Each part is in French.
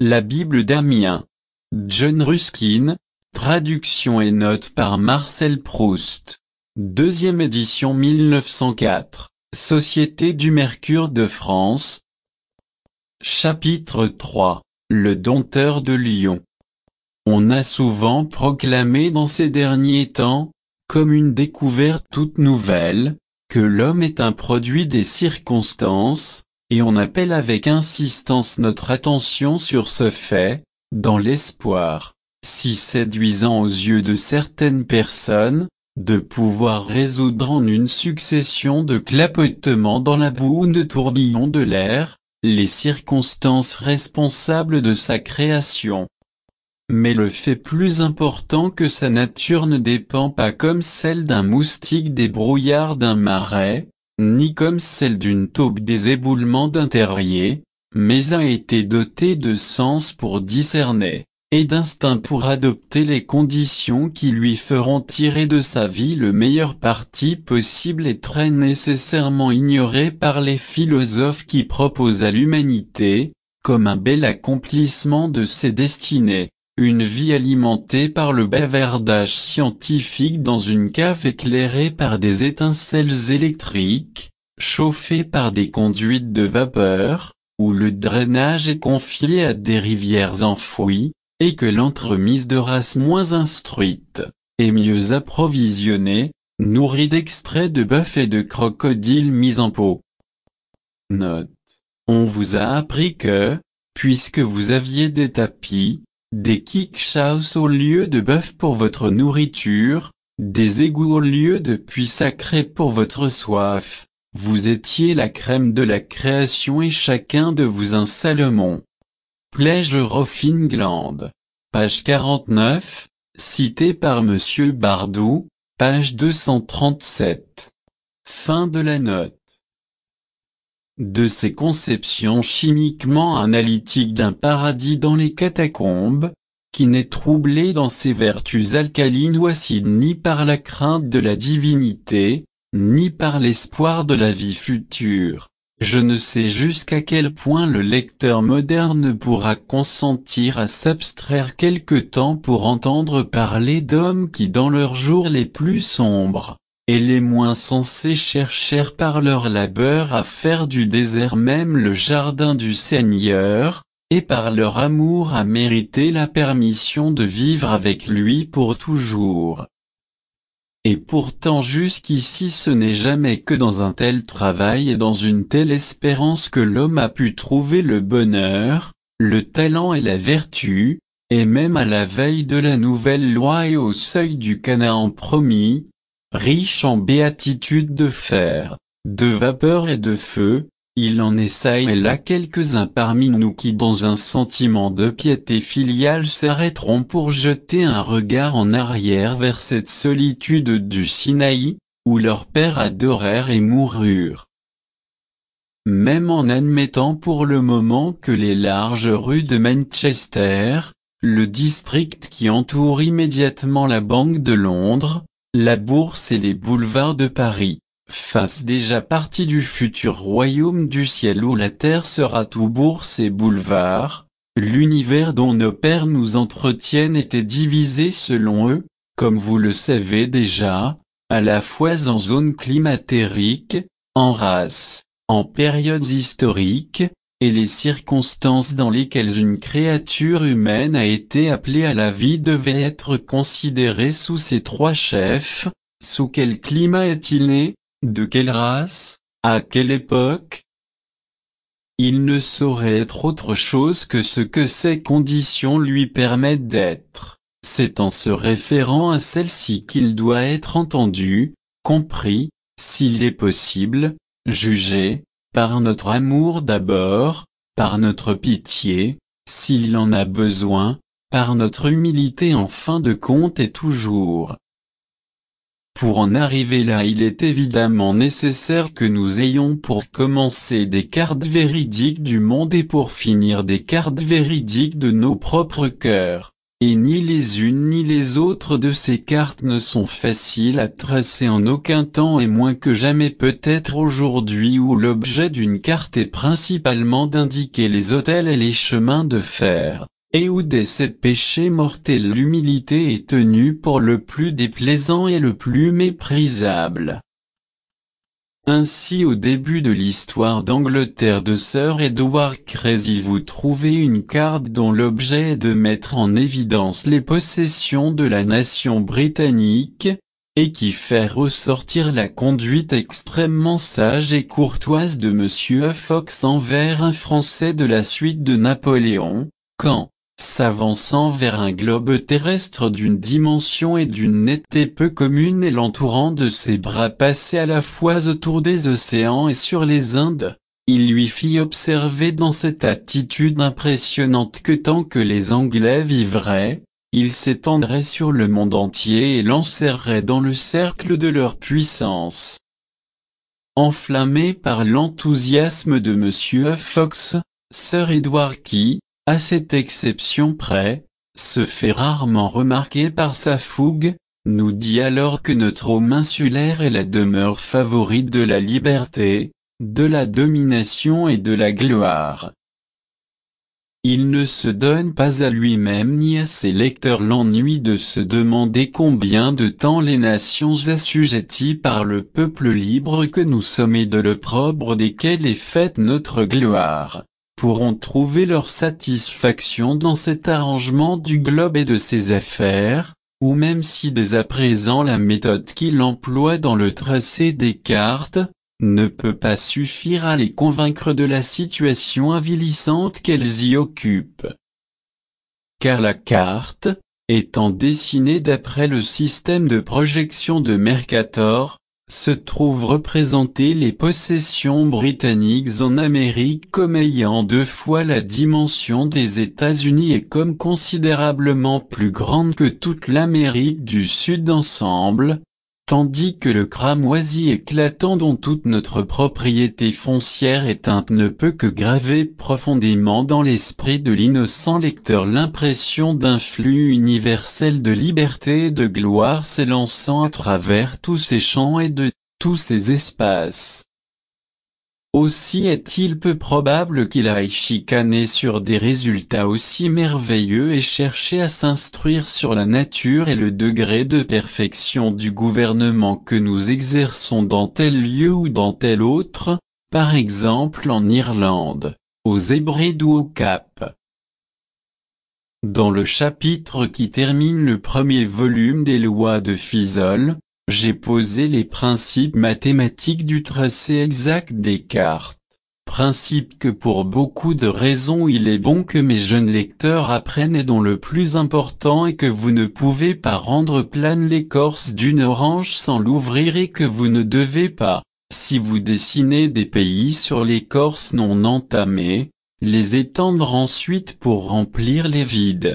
La Bible d'Amiens. John Ruskin, traduction et notes par Marcel Proust. Deuxième édition 1904, Société du Mercure de France. Chapitre 3. Le dompteur de lions. On a souvent proclamé dans ces derniers temps, comme une découverte toute nouvelle, que l'homme est un produit des circonstances, et on appelle avec insistance notre attention sur ce fait, dans l'espoir, si séduisant aux yeux de certaines personnes, de pouvoir résoudre en une succession de clapotements dans la boue ou de tourbillons de l'air, les circonstances responsables de sa création. Mais le fait plus important que sa nature ne dépend pas comme celle d'un moustique des brouillards d'un marais, ni comme celle d'une taupe des éboulements d'un terrier, mais a été doté de sens pour discerner, et d'instinct pour adopter les conditions qui lui feront tirer de sa vie le meilleur parti possible et très nécessairement ignoré par les philosophes qui proposent à l'humanité, comme un bel accomplissement de ses destinées, une vie alimentée par le bavardage scientifique dans une cave éclairée par des étincelles électriques, chauffée par des conduites de vapeur, où le drainage est confié à des rivières enfouies, et que l'entremise de races moins instruites, et mieux approvisionnées, nourrie d'extraits de bœuf et de crocodiles mis en pot. Note. On vous a appris que, puisque vous aviez des tapis, des kickshaws au lieu de bœuf pour votre nourriture, des égouts au lieu de puits sacrés pour votre soif, vous étiez la crème de la création et chacun de vous un Salomon. Pleasure of England. Page 49, cité par Monsieur Bardou, page 237. Fin de la note. De ces conceptions chimiquement analytiques d'un paradis dans les catacombes, qui n'est troublé dans ses vertus alcalines ou acides ni par la crainte de la divinité, ni par l'espoir de la vie future, je ne sais jusqu'à quel point le lecteur moderne pourra consentir à s'abstraire quelque temps pour entendre parler d'hommes qui dans leurs jours les plus sombres, et les moins sensés cherchèrent par leur labeur à faire du désert même le jardin du Seigneur, et par leur amour à mériter la permission de vivre avec lui pour toujours. Et pourtant jusqu'ici ce n'est jamais que dans un tel travail et dans une telle espérance que l'homme a pu trouver le bonheur, le talent et la vertu, et même à la veille de la nouvelle loi et au seuil du Canaan promis, riche en béatitudes de fer, de vapeur et de feu, il en est çà et là quelques-uns parmi nous qui dans un sentiment de piété filiale s'arrêteront pour jeter un regard en arrière vers cette solitude du Sinaï, où leurs pères adorèrent et moururent. Même en admettant pour le moment que les larges rues de Manchester, le district qui entoure immédiatement la Banque de Londres, la Bourse et les boulevards de Paris, fassent déjà partie du futur royaume du ciel où la terre sera tout bourse et boulevard, l'univers dont nos pères nous entretiennent était divisé selon eux, comme vous le savez déjà, à la fois en zones climatériques, en races, en périodes historiques, et les circonstances dans lesquelles une créature humaine a été appelée à la vie devaient être considérées sous ces trois chefs. Sous quel climat est-il né? De quelle race? À quelle époque? Il ne saurait être autre chose que ce que ces conditions lui permettent d'être. C'est en se référant à celles-ci qu'il doit être entendu, compris, s'il est possible, jugé, par notre amour d'abord, par notre pitié, s'il en a besoin, par notre humilité en fin de compte et toujours. Pour en arriver là, il est évidemment nécessaire que nous ayons pour commencer des cartes véridiques du monde et pour finir des cartes véridiques de nos propres cœurs. et ni les unes ni les autres de ces cartes ne sont faciles à tracer en aucun temps et moins que jamais peut-être aujourd'hui où l'objet d'une carte est principalement d'indiquer les hôtels et les chemins de fer, et où des sept péchés mortels l'humilité est tenue pour le plus déplaisant et le plus méprisable. Ainsi au début de l'histoire d'Angleterre de Sir Edward Creasy vous trouvez une carte dont l'objet est de mettre en évidence les possessions de la nation britannique, et qui fait ressortir la conduite extrêmement sage et courtoise de M. Fox envers un Français de la suite de Napoléon, quand, s'avançant vers un globe terrestre d'une dimension et d'une netteté peu commune et l'entourant de ses bras passés à la fois autour des océans et sur les Indes, il lui fit observer dans cette attitude impressionnante que tant que les Anglais vivraient, ils s'étendraient sur le monde entier et l'enserreraient dans le cercle de leur puissance. Enflammé par l'enthousiasme de M. Fox, Sir Edward qui, à cette exception près, se fait rarement remarquer par sa fougue, nous dit alors que notre homme insulaire est la demeure favorite de la liberté, de la domination et de la gloire. Il ne se donne pas à lui-même ni à ses lecteurs l'ennui de se demander combien de temps les nations assujetties par le peuple libre que nous sommes et de l'opprobre desquelles est faite notre gloire, pourront trouver leur satisfaction dans cet arrangement du globe et de ses affaires, ou même si dès à présent la méthode qu'il emploie dans le tracé des cartes, ne peut pas suffire à les convaincre de la situation avilissante qu'elles y occupent. Car la carte, étant dessinée d'après le système de projection de Mercator, se trouve représenter les possessions britanniques en Amérique comme ayant 2 fois la dimension des États-Unis et comme considérablement plus grande que toute l'Amérique du Sud ensemble, tandis que le cramoisi éclatant dont toute notre propriété foncière éteinte ne peut que graver profondément dans l'esprit de l'innocent lecteur l'impression d'un flux universel de liberté et de gloire s'élançant à travers tous ces champs et de tous ces espaces. Aussi est-il peu probable qu'il aille chicaner sur des résultats aussi merveilleux et chercher à s'instruire sur la nature et le degré de perfection du gouvernement que nous exerçons dans tel lieu ou dans tel autre, par exemple en Irlande, aux Hébrides ou au Cap. Dans le chapitre qui termine le premier volume des lois de Fiesole, j'ai posé les principes mathématiques du tracé exact des cartes, principes que pour beaucoup de raisons il est bon que mes jeunes lecteurs apprennent et dont le plus important est que vous ne pouvez pas rendre plane l'écorce d'une orange sans l'ouvrir et que vous ne devez pas, si vous dessinez des pays sur l'écorce non entamée, les étendre ensuite pour remplir les vides.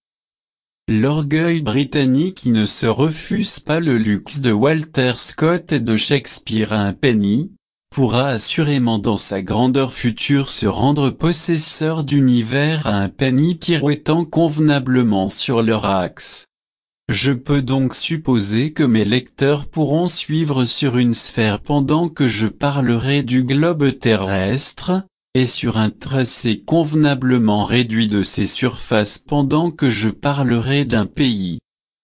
L'orgueil britannique qui ne se refuse pas le luxe de Walter Scott et de Shakespeare à un penny, pourra assurément dans sa grandeur future se rendre possesseur d'univers à un penny pirouettant convenablement sur leur axe. Je peux donc supposer que mes lecteurs pourront suivre sur une sphère pendant que je parlerai du globe terrestre, et sur un tracé convenablement réduit de ses surfaces pendant que je parlerai d'un pays.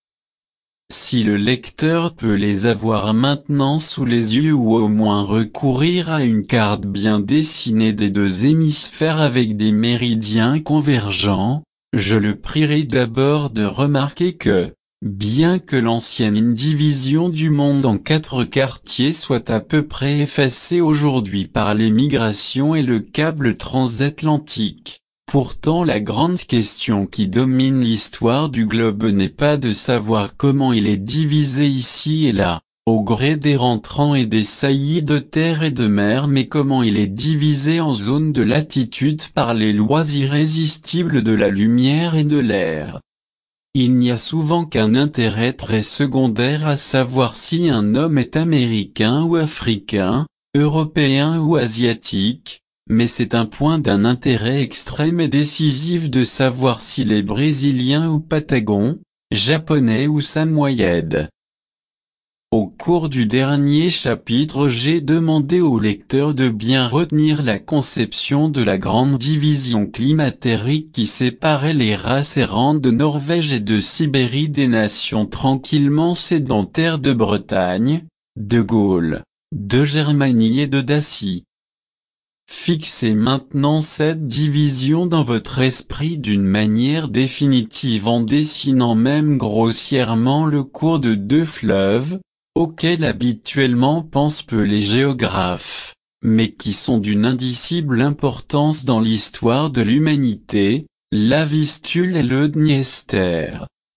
Si le lecteur peut les avoir maintenant sous les yeux ou au moins recourir à une carte bien dessinée des 2 hémisphères avec des méridiens convergents, je le prierai d'abord de remarquer que, bien que l'ancienne division du monde en 4 quartiers soit à peu près effacée aujourd'hui par les migrations et le câble transatlantique, pourtant la grande question qui domine l'histoire du globe n'est pas de savoir comment il est divisé ici et là, au gré des rentrants et des saillies de terre et de mer, mais comment il est divisé en zones de latitude par les lois irrésistibles de la lumière et de l'air. Il n'y a souvent qu'un intérêt très secondaire à savoir si un homme est américain ou africain, européen ou asiatique, mais c'est un point d'un intérêt extrême et décisif de savoir si les Brésiliens ou Patagons, Japonais ou Samoyèdes. Au cours du dernier chapitre, j'ai demandé au lecteur de bien retenir la conception de la grande division climatérique qui séparait les races errantes de Norvège et de Sibérie des nations tranquillement sédentaires de Bretagne, de Gaule, de Germanie et de Dacie. Fixez maintenant cette division dans votre esprit d'une manière définitive en dessinant même grossièrement le cours de deux fleuves, auxquels habituellement pensent peu les géographes, mais qui sont d'une indicible importance dans l'histoire de l'humanité, la Vistule et le Dniester.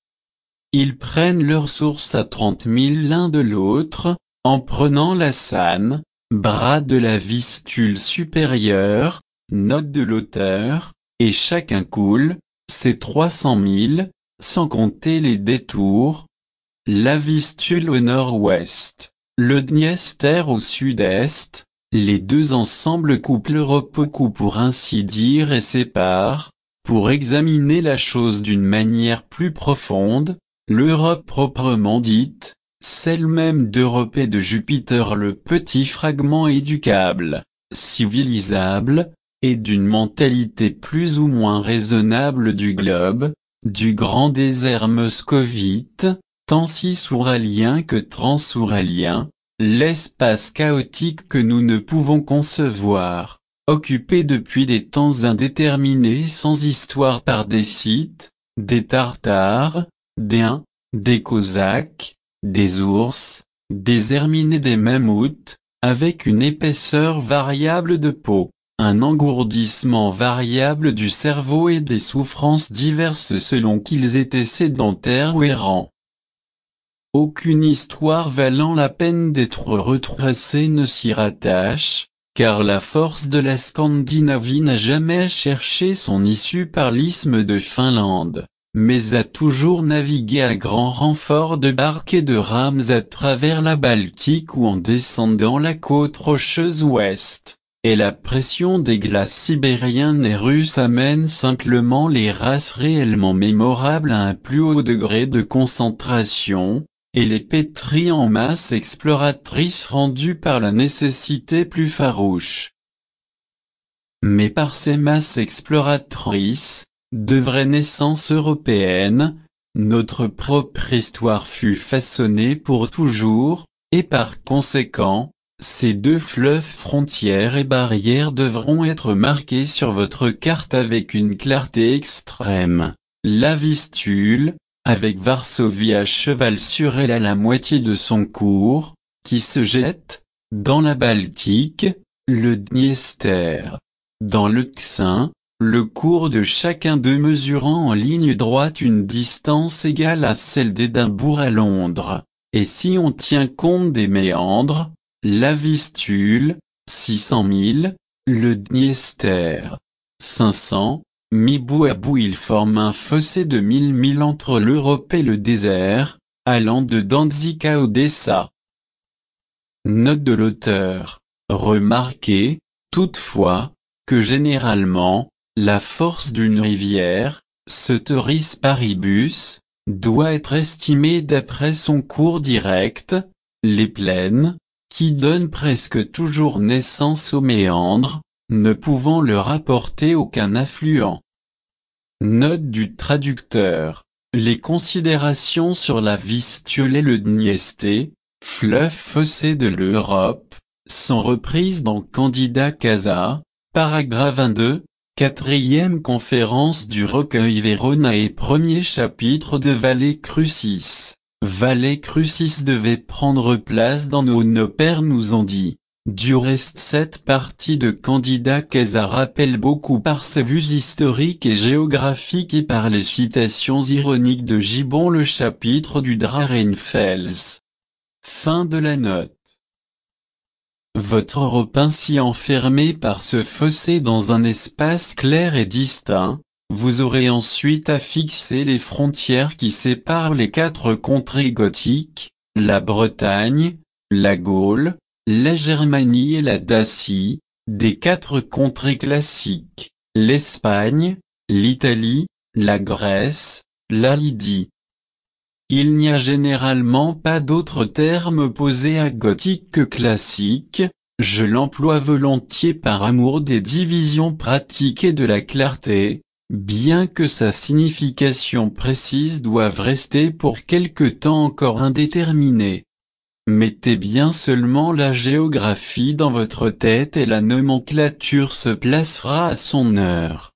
Ils prennent leur source à 30 000 l'un de l'autre, en prenant la San, bras de la Vistule supérieure, note de l'auteur, et chacun coule, c'est 300 000, sans compter les détours, la Vistule au nord-ouest, le Dniester au sud-est, les deux ensemble coupent l'Europe au cou pour ainsi dire et séparent, pour examiner la chose d'une manière plus profonde, l'Europe proprement dite, celle même d'Europe et de Jupiter le petit fragment éducable, civilisable, et d'une mentalité plus ou moins raisonnable du globe, du grand désert moscovite, tant cis-ouralien que transouralien, l'espace chaotique que nous ne pouvons concevoir, occupé depuis des temps indéterminés sans histoire par des Scythes, des Tartares, des Huns, des Cosaques, des ours, des hermines et des mammouths, avec une épaisseur variable de peau, un engourdissement variable du cerveau et des souffrances diverses selon qu'ils étaient sédentaires ou errants. Aucune histoire valant la peine d'être retracée ne s'y rattache, car la force de la Scandinavie n'a jamais cherché son issue par l'isthme de Finlande, mais a toujours navigué à grand renfort de barques et de rames à travers la Baltique ou en descendant la côte rocheuse ouest, et la pression des glaces sibériennes et russes amène simplement les races réellement mémorables à un plus haut degré de concentration, et les pétrit en masse exploratrice rendue par la nécessité plus farouche. Mais par ces masses exploratrices, de vraies naissances européennes, notre propre histoire fut façonnée pour toujours, et par conséquent, ces deux fleuves frontières et barrières devront être marqués sur votre carte avec une clarté extrême. La Vistule, avec Varsovie à cheval sur elle à la moitié de son cours, qui se jette, dans la Baltique, le Dniester. Dans le Ksin, le cours de chacun d'eux mesurant en ligne droite une distance égale à celle d'Édimbourg à Londres, et si on tient compte des méandres, la Vistule, 600 000, le Dniester, 500, mis bout à bout il forme un fossé de 1000 milles entre l'Europe et le désert, allant de Danzig à Odessa. Note de l'auteur. Remarquez, toutefois, que généralement, la force d'une rivière, ceteris paribus, doit être estimée d'après son cours direct, les plaines, qui donnent presque toujours naissance aux méandres, ne pouvant leur apporter aucun affluent. Note du traducteur. Les considérations sur la Vistule et le Dniester, fleuve fossé de l'Europe, sont reprises dans Candida Casa, paragraphe 22, 4e conférence du recueil Verona et premier chapitre de Valle Crucis. Valle Crucis devait prendre place dans nos pères nous ont dit. Du reste cette partie de Candida Casa rappelle beaucoup par ses vues historiques et géographiques et par les citations ironiques de Gibbon le chapitre du Drachenfels. Fin de la note. Votre Europe ainsi enfermée par ce fossé dans un espace clair et distinct, vous aurez ensuite à fixer les frontières qui séparent les quatre contrées gothiques, la Bretagne, la Gaule, la Germanie et la Dacie, des 4 contrées classiques, l'Espagne, l'Italie, la Grèce, la Lydie. Il n'y a généralement pas d'autre terme opposé à gothique que classique, je l'emploie volontiers par amour des divisions pratiques et de la clarté, bien que sa signification précise doive rester pour quelque temps encore indéterminée. Mettez bien seulement la géographie dans votre tête et la nomenclature se placera à son heure.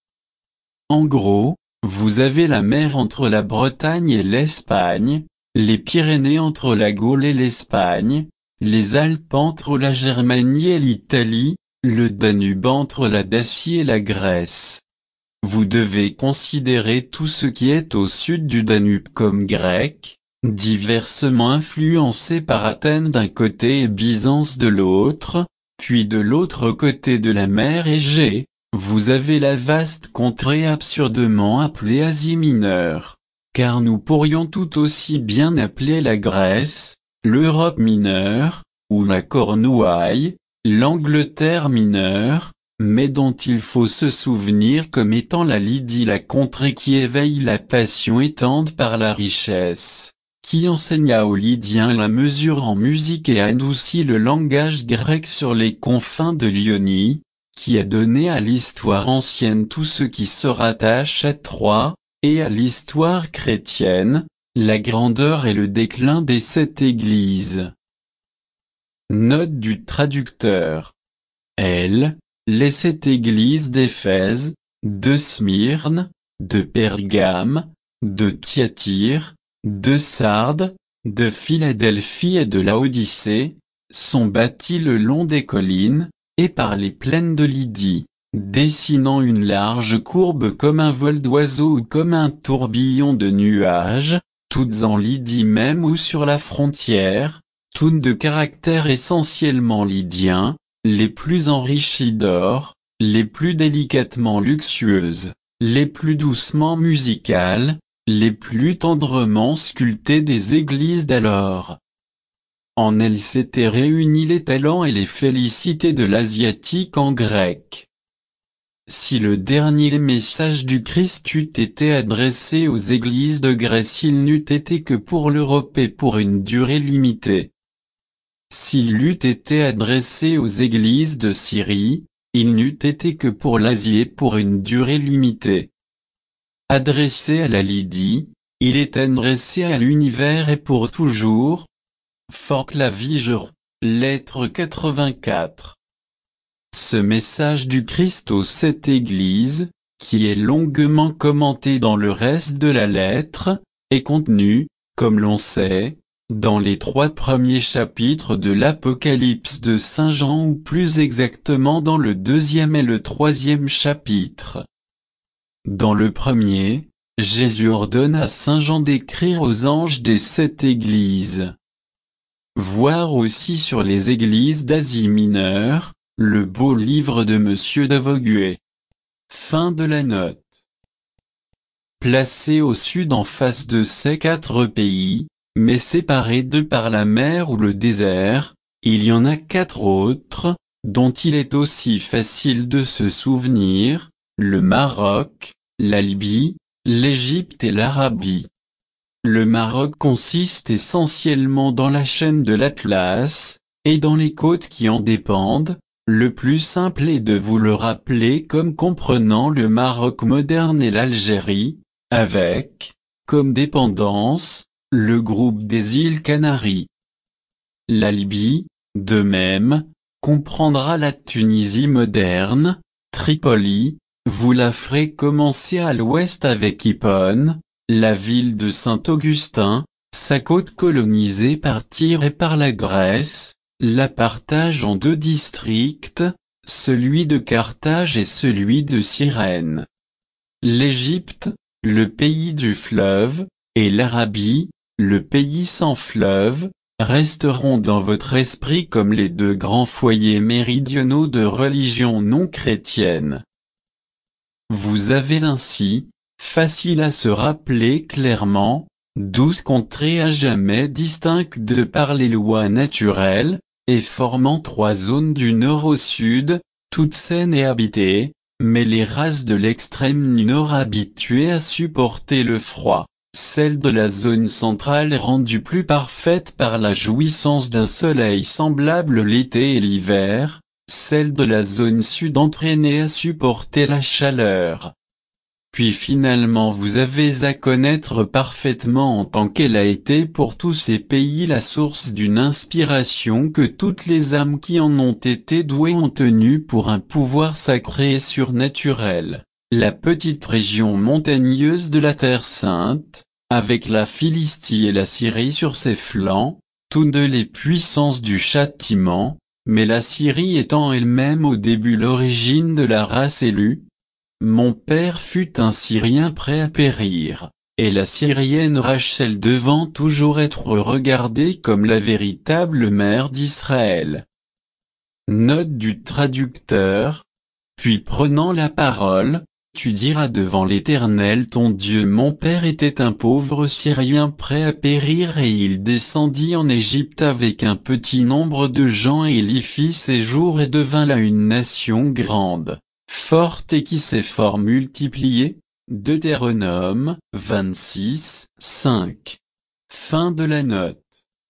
En gros, vous avez la mer entre la Bretagne et l'Espagne, les Pyrénées entre la Gaule et l'Espagne, les Alpes entre la Germanie et l'Italie, le Danube entre la Dacie et la Grèce. Vous devez considérer tout ce qui est au sud du Danube comme grec, diversement influencé par Athènes d'un côté et Byzance de l'autre, puis de l'autre côté de la mer Égée, vous avez la vaste contrée absurdement appelée Asie mineure, car nous pourrions tout aussi bien appeler la Grèce, l'Europe mineure, ou la Cornouaille, l'Angleterre mineure, mais dont il faut se souvenir comme étant la Lydie, la contrée qui éveille la passion étende par la richesse, qui enseigna aux Lydiens la mesure en musique et adoucit le langage grec sur les confins de l'Ionie, qui a donné à l'histoire ancienne tout ce qui se rattache à Troie, et à l'histoire chrétienne, la grandeur et le déclin des 7 églises. Note du traducteur. Les 7 églises d'Éphèse, de Smyrne, de Pergame, de Thyatire, de Sardes, de Philadelphie et de Laodicée, sont bâties le long des collines, et par les plaines de Lydie, dessinant une large courbe comme un vol d'oiseau ou comme un tourbillon de nuages, toutes en Lydie même ou sur la frontière, toutes de caractère essentiellement lydien, les plus enrichies d'or, les plus délicatement luxueuses, les plus doucement musicales, les plus tendrement sculptées des églises d'alors. En elles s'étaient réunis les talents et les félicités de l'asiatique en grec. Si le dernier message du Christ eût été adressé aux églises de Grèce, il n'eût été que pour l'Europe et pour une durée limitée. S'il eût été adressé aux églises de Syrie, il n'eût été que pour l'Asie et pour une durée limitée. Adressé à la Lydie, il est adressé à l'univers et pour toujours. Forclavigeron, lettre 84. Ce message du Christ aux 7 églises, qui est longuement commenté dans le reste de la lettre, est contenu, comme l'on sait, dans les 3 premiers chapitres de l'Apocalypse de Saint Jean ou plus exactement dans le 2e et le 3e chapitre. Dans le premier, Jésus ordonne à Saint Jean d'écrire aux anges des 7 églises. Voir aussi sur les églises d'Asie mineure, le beau livre de Monsieur de Vogüé. Fin de la note. Placé au sud en face de ces 4 pays, mais séparés d'eux par la mer ou le désert, il y en a 4 autres, dont il est aussi facile de se souvenir, le Maroc, la Libye, l'Égypte et l'Arabie. Le Maroc consiste essentiellement dans la chaîne de l'Atlas, et dans les côtes qui en dépendent. Le plus simple est de vous le rappeler comme comprenant le Maroc moderne et l'Algérie, avec, comme dépendance, le groupe des îles Canaries. La Libye, de même, comprendra la Tunisie moderne, Tripoli, vous la ferez commencer à l'ouest avec Hippone, la ville de Saint-Augustin, sa côte colonisée par Tyr et par la Grèce, la partage en 2 districts, celui de Carthage et celui de Cyrène. L'Égypte, le pays du fleuve, et l'Arabie, le pays sans fleuve, resteront dans votre esprit comme les 2 grands foyers méridionaux de religion non chrétienne. Vous avez ainsi, facile à se rappeler clairement, 12 contrées à jamais distinctes de par les lois naturelles, et formant 3 zones du nord au sud, toutes saines et habitées, mais les races de l'extrême nord habituées à supporter le froid, celle de la zone centrale rendue plus parfaite par la jouissance d'un soleil semblable l'été et l'hiver, celle de la zone sud entraînée à supporter la chaleur. Puis finalement vous avez à connaître parfaitement en tant qu'elle a été pour tous ces pays la source d'une inspiration que toutes les âmes qui en ont été douées ont tenue pour un pouvoir sacré et surnaturel, la petite région montagneuse de la Terre Sainte, avec la Philistie et la Syrie sur ses flancs, tous deux les puissances du châtiment, mais la Syrie étant elle-même au début l'origine de la race élue. Mon père fut un Syrien prêt à périr, et la Syrienne Rachel devant toujours être regardée comme la véritable mère d'Israël. Note du traducteur. Puis prenant la parole, tu diras devant l'Éternel ton Dieu, mon père était un pauvre Syrien prêt à périr et il descendit en Égypte avec un petit nombre de gens et il y fit séjour et devint là une nation grande, forte et qui s'est fort multipliée. Deutéronome 26, 5. Fin de la note.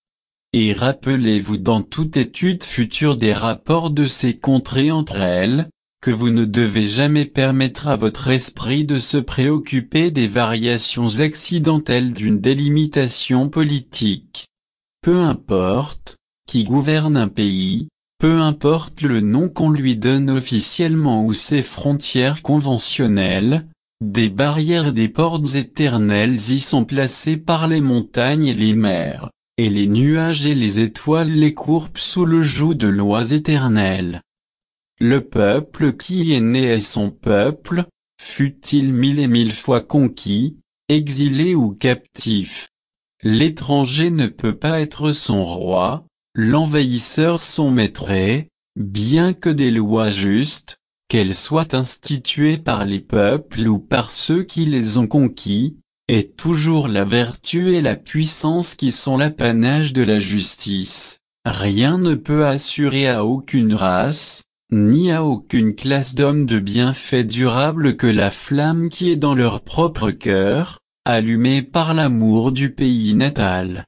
Et rappelez-vous dans toute étude future des rapports de ces contrées entre elles, que vous ne devez jamais permettre à votre esprit de se préoccuper des variations accidentelles d'une délimitation politique. Peu importe qui gouverne un pays, peu importe le nom qu'on lui donne officiellement ou ses frontières conventionnelles, des barrières et des portes éternelles y sont placées par les montagnes et les mers, et les nuages et les étoiles les courbent sous le joug de lois éternelles. Le peuple qui est né est son peuple, fût-il 1000 et 1000 fois conquis, exilé ou captif. L'étranger ne peut pas être son roi, l'envahisseur son maître et, bien que des lois justes, qu'elles soient instituées par les peuples ou par ceux qui les ont conquis, est toujours la vertu et la puissance qui sont l'apanage de la justice. Rien ne peut assurer à aucune race, ni à aucune classe d'hommes de bienfaits durables que la flamme qui est dans leur propre cœur, allumée par l'amour du pays natal.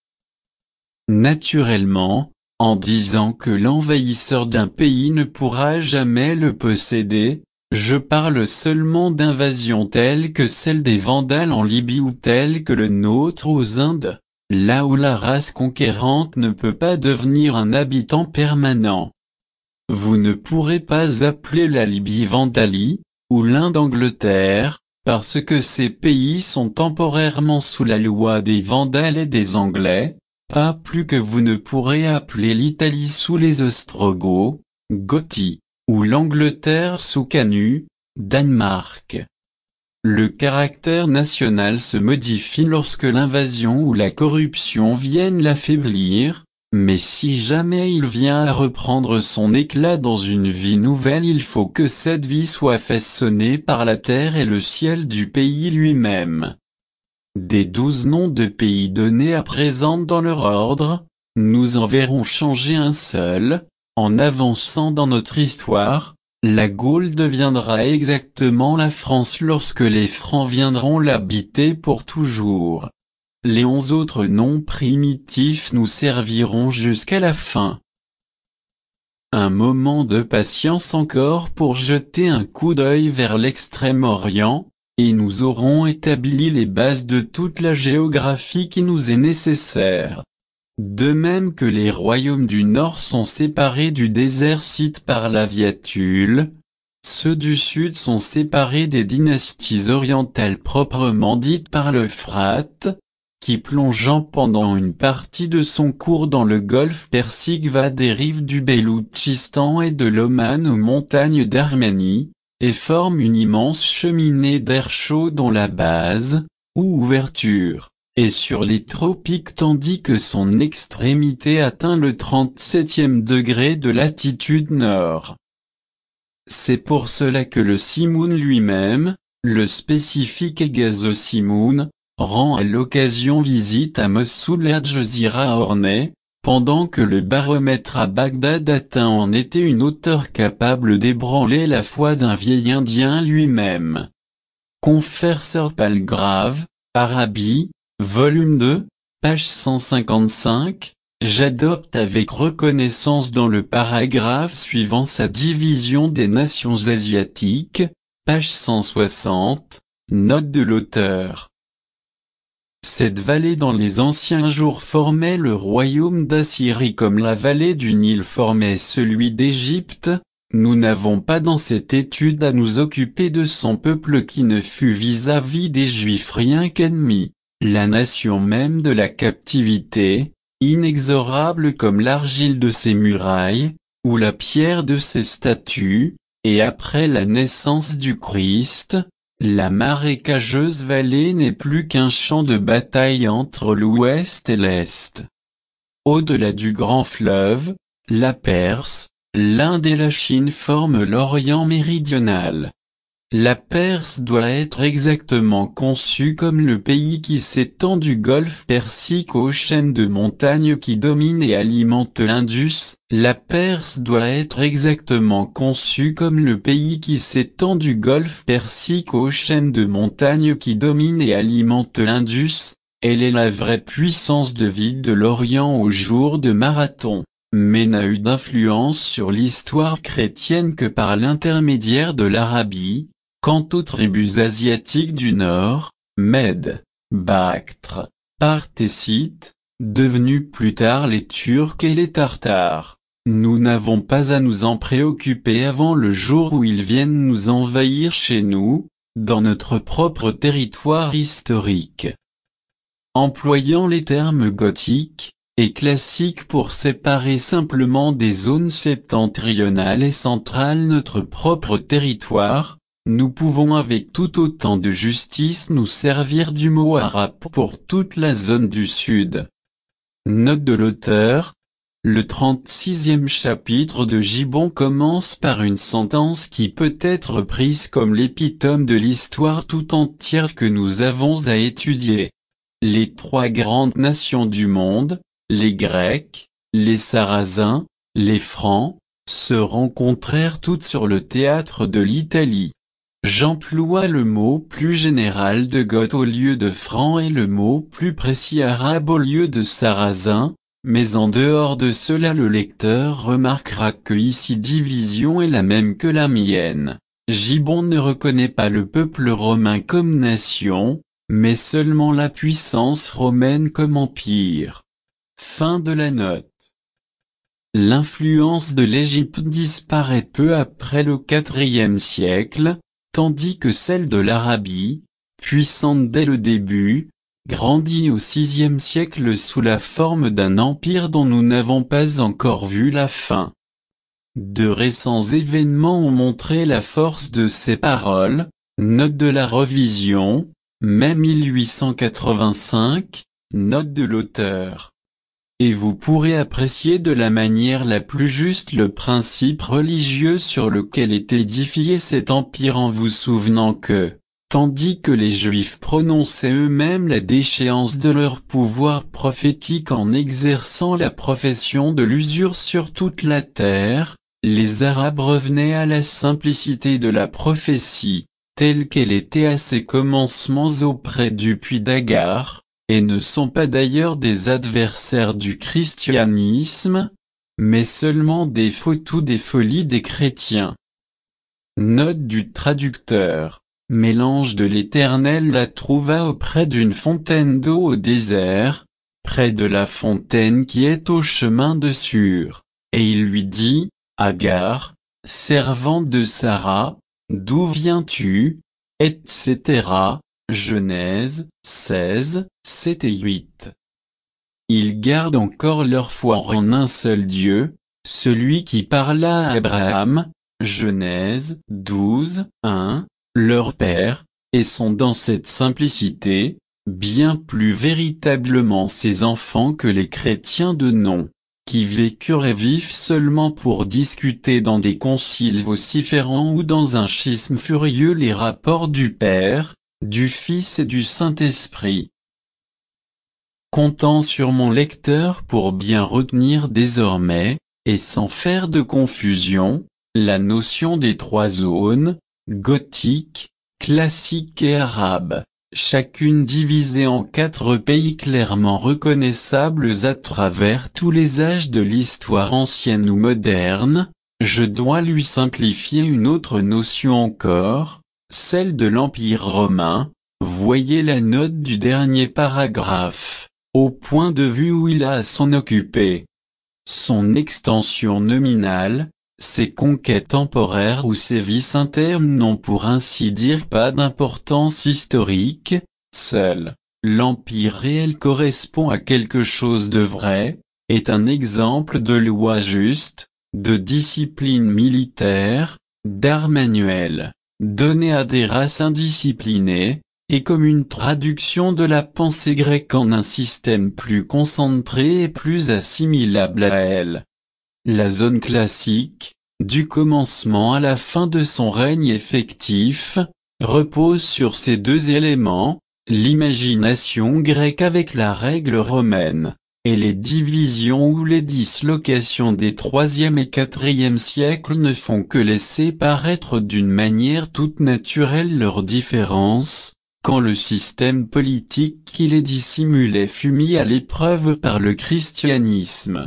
Naturellement, en disant que l'envahisseur d'un pays ne pourra jamais le posséder, je parle seulement d'invasions telles que celle des Vandales en Libye ou telles que le nôtre aux Indes, là où la race conquérante ne peut pas devenir un habitant permanent. Vous ne pourrez pas appeler la Libye Vandalie, ou l'Inde Angleterre, parce que ces pays sont temporairement sous la loi des Vandales et des Anglais, pas plus que vous ne pourrez appeler l'Italie sous les Ostrogoths, Goths, ou l'Angleterre sous Canute, Danemark. Le caractère national se modifie lorsque l'invasion ou la corruption viennent l'affaiblir, mais si jamais il vient à reprendre son éclat dans une vie nouvelle, il faut que cette vie soit façonnée par la terre et le ciel du pays lui-même. Des 12 noms de pays donnés à présent dans leur ordre, nous en verrons changer un seul. En avançant dans notre histoire, la Gaule deviendra exactement la France lorsque les Francs viendront l'habiter pour toujours. Les 11 autres noms primitifs nous serviront jusqu'à la fin. Un moment de patience encore pour jeter un coup d'œil vers l'Extrême-Orient, et nous aurons établi les bases de toute la géographie qui nous est nécessaire. De même que les royaumes du Nord sont séparés du désert Scythe par la Viatule, ceux du Sud sont séparés des dynasties orientales proprement dites par l'Euphrate, qui plongeant pendant une partie de son cours dans le golfe Persique va des rives du Beloutchistan et de l'Oman aux montagnes d'Arménie, et forme une immense cheminée d'air chaud dont la base, ou ouverture, est sur les tropiques tandis que son extrémité atteint le 37e degré de latitude nord. C'est pour cela que le simoun lui-même, le spécifique Egazosimoun, rend à l'occasion visite à Mossoul et à Djezira Ornais, pendant que le baromètre à Bagdad atteint en été une hauteur capable d'ébranler la foi d'un vieil Indien lui-même. Confesseur Palgrave, Arabie, volume 2, page 155, j'adopte avec reconnaissance dans le paragraphe suivant sa division des nations asiatiques, page 160, note de l'auteur. Cette vallée dans les anciens jours formait le royaume d'Assyrie comme la vallée du Nil formait celui d'Égypte. Nous n'avons pas dans cette étude à nous occuper de son peuple qui ne fut vis-à-vis des Juifs rien qu'ennemi, la nation même de la captivité, inexorable comme l'argile de ses murailles, ou la pierre de ses statues, et après la naissance du Christ, la marécageuse vallée n'est plus qu'un champ de bataille entre l'ouest et l'est. Au-delà du grand fleuve, la Perse, l'Inde et la Chine forment l'Orient méridional. La Perse doit être exactement conçue comme le pays qui s'étend du golfe Persique aux chaînes de montagnes qui dominent et alimentent l'Indus. La Perse doit être exactement conçue comme le pays qui s'étend du golfe Persique aux chaînes de montagnes qui dominent et alimentent l'Indus. Elle est la vraie puissance de vie de l'Orient au jour de Marathon, mais n'a eu d'influence sur l'histoire chrétienne que par l'intermédiaire de l'Arabie. Quant aux tribus asiatiques du Nord, Mèdes, Bactres, Parthes et Scythes, devenus plus tard les Turcs et les Tartares, nous n'avons pas à nous en préoccuper avant le jour où ils viennent nous envahir chez nous, dans notre propre territoire historique. Employant les termes gothiques et classiques pour séparer simplement des zones septentrionales et centrales notre propre territoire, nous pouvons avec tout autant de justice nous servir du mot arabe pour toute la zone du Sud. Note de l'auteur. Le 36e chapitre de Gibbon commence par une sentence qui peut être prise comme l'épitome de l'histoire tout entière que nous avons à étudier. Les trois grandes nations du monde, les Grecs, les Sarrasins, les Francs, se rencontrèrent toutes sur le théâtre de l'Italie. J'emploie le mot plus général de Goth au lieu de franc et le mot plus précis arabe au lieu de sarrasin, mais en dehors de cela le lecteur remarquera que ici division est la même que la mienne. Gibbon ne reconnaît pas le peuple romain comme nation, mais seulement la puissance romaine comme empire. Fin de la note. L'influence de l'Égypte disparaît peu après le IVe siècle, tandis que celle de l'Arabie, puissante dès le début, grandit au VIe siècle sous la forme d'un empire dont nous n'avons pas encore vu la fin. De récents événements ont montré la force de ces paroles, note de la Revision, mai 1885, note de l'auteur. Et vous pourrez apprécier de la manière la plus juste le principe religieux sur lequel est édifié cet empire en vous souvenant que, tandis que les Juifs prononçaient eux-mêmes la déchéance de leur pouvoir prophétique en exerçant la profession de l'usure sur toute la terre, les Arabes revenaient à la simplicité de la prophétie, telle qu'elle était à ses commencements auprès du puits d'Agar, et ne sont pas d'ailleurs des adversaires du christianisme, mais seulement des fautes ou des folies des chrétiens. Note du traducteur. Mais l'ange de l'Éternel la trouva auprès d'une fontaine d'eau au désert, près de la fontaine qui est au chemin de Sur, et il lui dit, Agar, servante de Sarah, d'où viens-tu, etc. Genèse 16, 7 et 8. Ils gardent encore leur foi en un seul Dieu, celui qui parla à Abraham, Genèse 12, 1, leur père, et sont dans cette simplicité, bien plus véritablement ses enfants que les chrétiens de nom, qui vécurent et vivent seulement pour discuter dans des conciles vociférants ou dans un schisme furieux les rapports du Père, du Fils et du Saint-Esprit. comptant sur mon lecteur pour bien retenir désormais, et sans faire de confusion, la notion des trois zones, gothique, classique et arabe, chacune divisée en 4 pays clairement reconnaissables à travers tous les âges de l'histoire ancienne ou moderne. Je dois lui simplifier une autre notion encore, celle de l'Empire romain. Voyez la note du dernier paragraphe, au point de vue où il a à s'en occuper. Son extension nominale, ses conquêtes temporaires ou ses vices internes n'ont pour ainsi dire pas d'importance historique, seul l'empire réel correspond à quelque chose de vrai, est un exemple de loi juste, de discipline militaire, d'art manuel, donné à des races indisciplinées, et comme une traduction de la pensée grecque en un système plus concentré et plus assimilable à elle. La zone classique, du commencement à la fin de son règne effectif, repose sur ces 2 éléments, l'imagination grecque avec la règle romaine, et les divisions ou les dislocations des 3e et 4e siècles ne font que laisser paraître d'une manière toute naturelle leurs différences, quand le système politique qui les dissimulait fut mis à l'épreuve par le christianisme.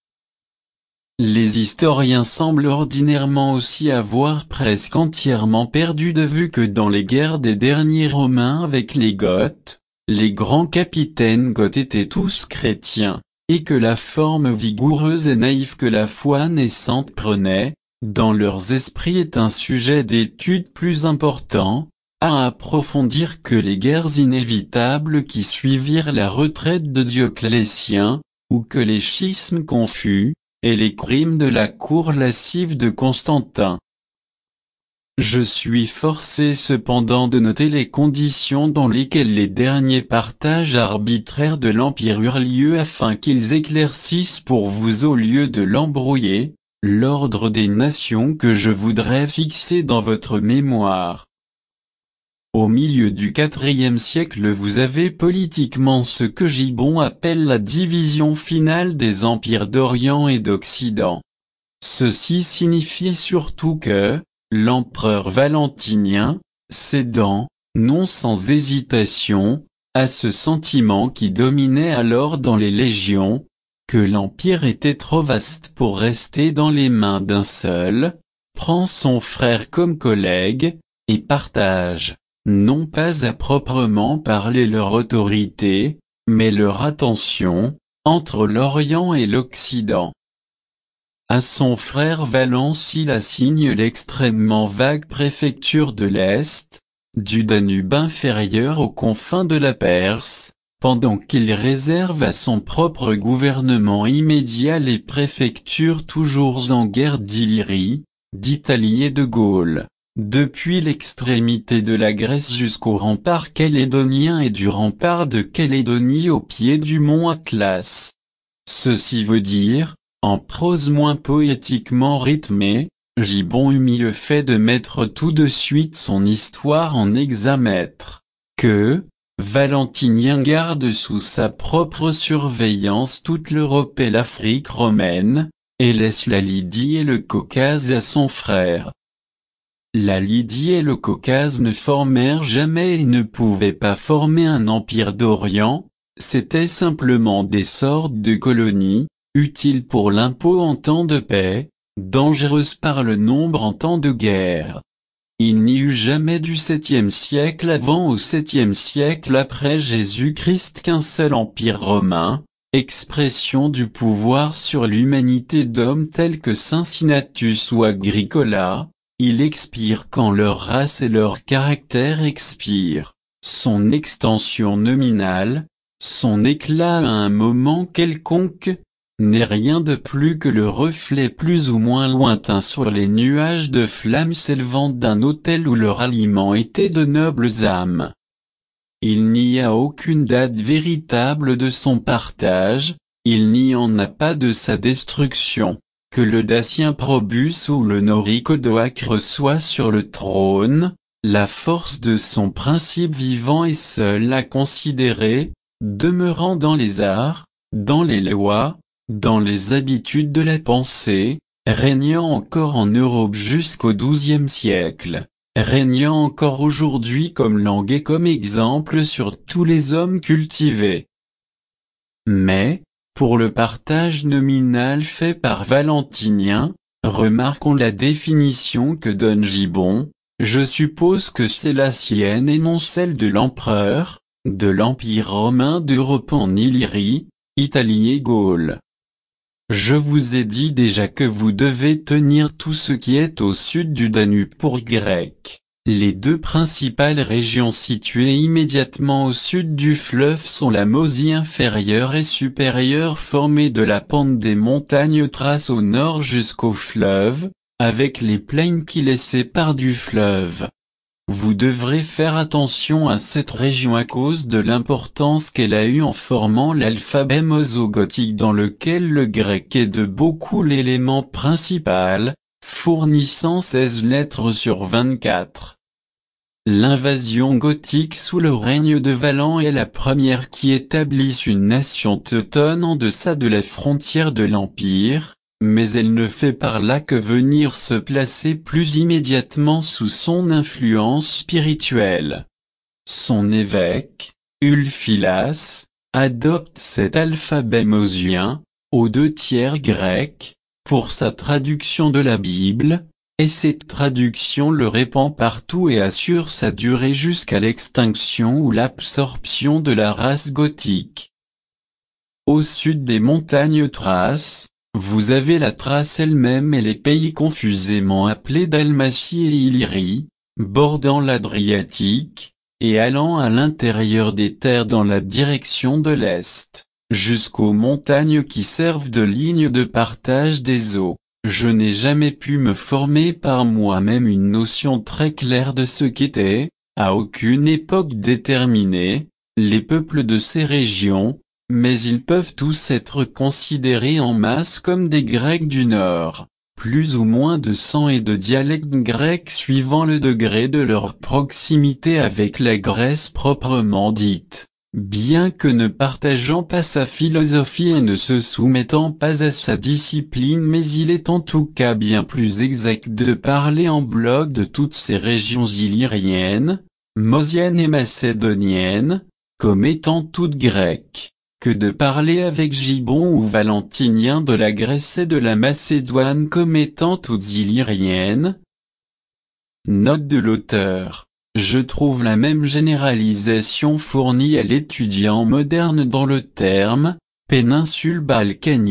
Les historiens semblent ordinairement aussi avoir presque entièrement perdu de vue que dans les guerres des derniers Romains avec les Goths, les grands capitaines goths étaient tous chrétiens, et que la forme vigoureuse et naïve que la foi naissante prenait, dans leurs esprits est un sujet d'étude plus important, à approfondir que les guerres inévitables qui suivirent la retraite de Dioclétien, ou que les schismes confus, et les crimes de la cour lascive de Constantin. Je suis forcé cependant de noter les conditions dans lesquelles les derniers partages arbitraires de l'Empire eurent lieu afin qu'ils éclaircissent pour vous au lieu de l'embrouiller, l'ordre des nations que je voudrais fixer dans votre mémoire. Au milieu du IVe siècle vous avez politiquement ce que Gibbon appelle la division finale des empires d'Orient et d'Occident. Ceci signifie surtout que, l'empereur Valentinien, cédant, non sans hésitation, à ce sentiment qui dominait alors dans les légions, que l'empire était trop vaste pour rester dans les mains d'un seul, prend son frère comme collègue, et partage, non pas à proprement parler leur autorité, mais leur attention, entre l'Orient et l'Occident. À son frère Valence il assigne l'extrêmement vague préfecture de l'Est, du Danube inférieur aux confins de la Perse, pendant qu'il réserve à son propre gouvernement immédiat les préfectures toujours en guerre d'Illyrie, d'Italie et de Gaule, depuis l'extrémité de la Grèce jusqu'au rempart calédonien et du rempart de Calédonie au pied du mont Atlas. Ceci veut dire, en prose moins poétiquement rythmée, Gibbon eut mieux fait de mettre tout de suite son histoire en hexamètre, que, Valentinien garde sous sa propre surveillance toute l'Europe et l'Afrique romaine, et laisse la Lydie et le Caucase à son frère. La Lydie et le Caucase ne formèrent jamais et ne pouvaient pas former un empire d'Orient, c'étaient simplement des sortes de colonies, utiles pour l'impôt en temps de paix, dangereuses par le nombre en temps de guerre. Il n'y eut jamais du 7e siècle avant au 7e siècle après Jésus-Christ qu'un seul empire romain, expression du pouvoir sur l'humanité d'hommes tels que Cincinnatus ou Agricola. Il expire quand leur race et leur caractère expirent, son extension nominale, son éclat à un moment quelconque, n'est rien de plus que le reflet plus ou moins lointain sur les nuages de flammes s'élevant d'un autel où leur aliment était de nobles âmes. Il n'y a aucune date véritable de son partage, il n'y en a pas de sa destruction. Que le Dacien Probus ou le Noricodoaque reçoit sur le trône, la force de son principe vivant est seule à considérer, demeurant dans les arts, dans les lois, dans les habitudes de la pensée, régnant encore en Europe jusqu'au XIIe siècle, régnant encore aujourd'hui comme langue et comme exemple sur tous les hommes cultivés. Mais, pour le partage nominal fait par Valentinien, remarquons la définition que donne Gibbon, je suppose que c'est la sienne et non celle de l'empereur, de l'Empire romain d'Europe en Illyrie, Italie et Gaule. Je vous ai dit déjà que vous devez tenir tout ce qui est au sud du Danube pour grec. Les deux principales régions situées immédiatement au sud du fleuve sont la Mosie inférieure et supérieure formée de la pente des montagnes Thraces au nord jusqu'au fleuve, avec les plaines qui les séparent du fleuve. Vous devrez faire attention à cette région à cause de l'importance qu'elle a eue en formant l'alphabet mosogothique dans lequel le grec est de beaucoup l'élément principal, fournissant 16 lettres sur 24. L'invasion gothique sous le règne de Valent est la première qui établisse une nation teutonne en deçà de la frontière de l'Empire, mais elle ne fait par là que venir se placer plus immédiatement sous son influence spirituelle. Son évêque, Ulphilas, adopte cet alphabet mosien, aux 2/3 grec, pour sa traduction de la Bible, et cette traduction le répand partout et assure sa durée jusqu'à l'extinction ou l'absorption de la race gothique. Au sud des montagnes Thraces, vous avez la Thrace elle-même et les pays confusément appelés Dalmatie et Illyrie, bordant l'Adriatique, et allant à l'intérieur des terres dans la direction de l'Est, jusqu'aux montagnes qui servent de ligne de partage des eaux. Je n'ai jamais pu me former par moi-même une notion très claire de ce qu'étaient, à aucune époque déterminée, les peuples de ces régions, mais ils peuvent tous être considérés en masse comme des Grecs du Nord, plus ou moins de sang et de dialectes grecs suivant le degré de leur proximité avec la Grèce proprement dite. Bien que ne partageant pas sa philosophie et ne se soumettant pas à sa discipline, mais il est en tout cas bien plus exact de parler en bloc de toutes ces régions illyriennes, mosiennes et macédoniennes, comme étant toutes grecques, que de parler avec Gibbon ou Valentinien de la Grèce et de la Macédoine comme étant toutes illyriennes. Note de l'auteur. Je trouve la même généralisation fournie à l'étudiant moderne dans le terme « péninsule balkanique »,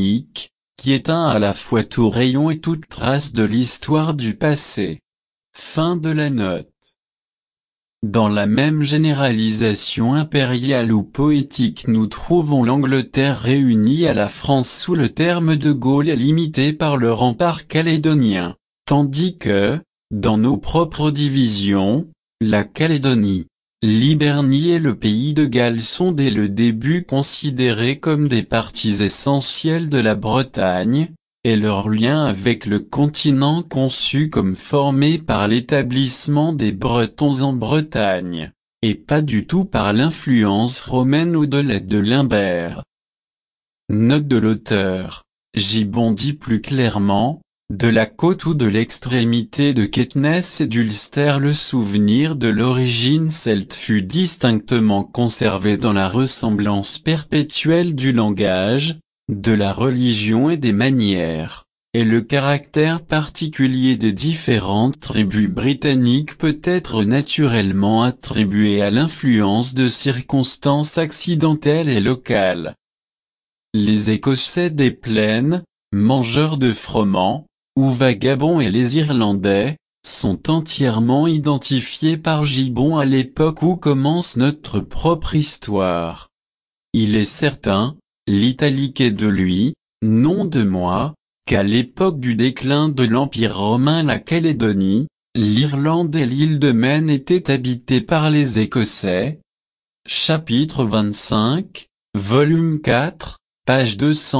qui éteint à la fois tout rayon et toute trace de l'histoire du passé. Fin de la note. Dans la même généralisation impériale ou poétique nous trouvons l'Angleterre réunie à la France sous le terme de Gaule limitée par le rempart calédonien, tandis que, dans nos propres divisions, la Calédonie, l'Hibernie et le pays de Galles sont dès le début considérés comme des parties essentielles de la Bretagne, et leur lien avec le continent conçu comme formé par l'établissement des Bretons en Bretagne, et pas du tout par l'influence romaine ou de l'aide de l'Imbert. Note de l'auteur. Gibbon dit plus clairement, de la côte ou de l'extrémité de Caithness et d'Ulster le souvenir de l'origine celte fut distinctement conservé dans la ressemblance perpétuelle du langage, de la religion et des manières, et le caractère particulier des différentes tribus britanniques peut être naturellement attribué à l'influence de circonstances accidentelles et locales. Les Écossais des plaines, mangeurs de froment, ou vagabonds et les Irlandais, sont entièrement identifiés par Gibbon à l'époque où commence notre propre histoire. Il est certain, l'italique est de lui, non de moi, qu'à l'époque du déclin de l'Empire romain la Calédonie, l'Irlande et l'île de Maine étaient habitées par les Écossais. Chapitre 25, volume 4, page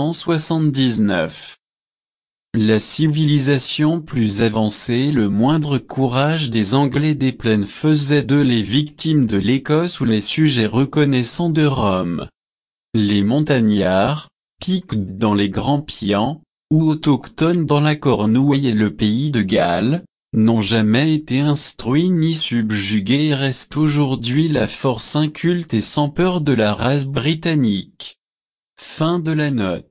279. La civilisation plus avancée et le moindre courage des Anglais des plaines faisaient d'eux les victimes de l'Écosse ou les sujets reconnaissants de Rome. Les montagnards, piquent dans les Grands Pians, ou autochtones dans la Cornouaille et le pays de Galles, n'ont jamais été instruits ni subjugués et restent aujourd'hui la force inculte et sans peur de la race britannique. Fin de la note.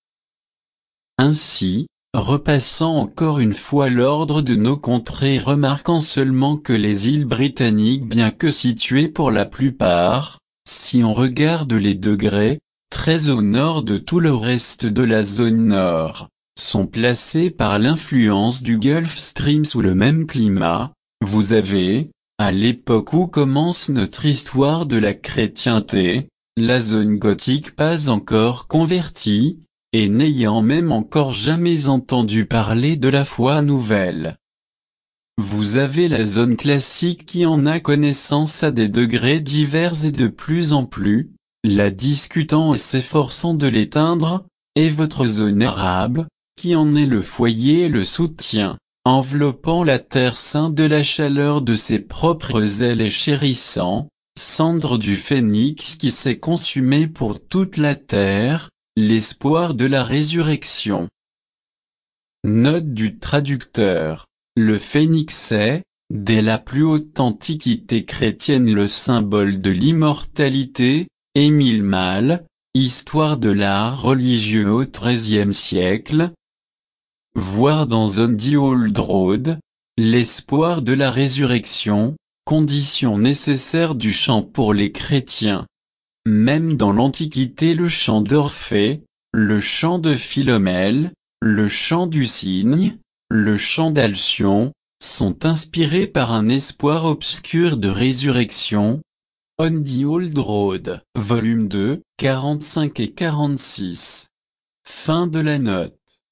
Ainsi, repassant encore une fois l'ordre de nos contrées, remarquant seulement que les îles britanniques, bien que situées pour la plupart, si on regarde les degrés, très au nord de tout le reste de la zone nord, sont placées par l'influence du Gulf Stream sous le même climat, vous avez, à l'époque où commence notre histoire de la chrétienté, la zone gothique pas encore convertie, et n'ayant même encore jamais entendu parler de la foi nouvelle. Vous avez la zone classique qui en a connaissance à des degrés divers et de plus en plus, la discutant et s'efforçant de l'éteindre, et votre zone arabe, qui en est le foyer et le soutien, enveloppant la terre sainte de la chaleur de ses propres ailes et chérissant, cendre du phénix qui s'est consumé pour toute la terre, l'espoir de la résurrection. Note du traducteur. Le phénix est, dès la plus haute antiquité chrétienne, le symbole de l'immortalité. Émile Malle, Histoire de l'art religieux au XIIIe siècle. Voir dans The Old Road, l'espoir de la résurrection, condition nécessaire du chant pour les chrétiens. Même dans l'Antiquité, le chant d'Orphée, le chant de Philomèle, le chant du cygne, le chant d'Alcyon, sont inspirés par un espoir obscur de résurrection. On the Old Road, volume 2, 45 et 46. Fin de la note.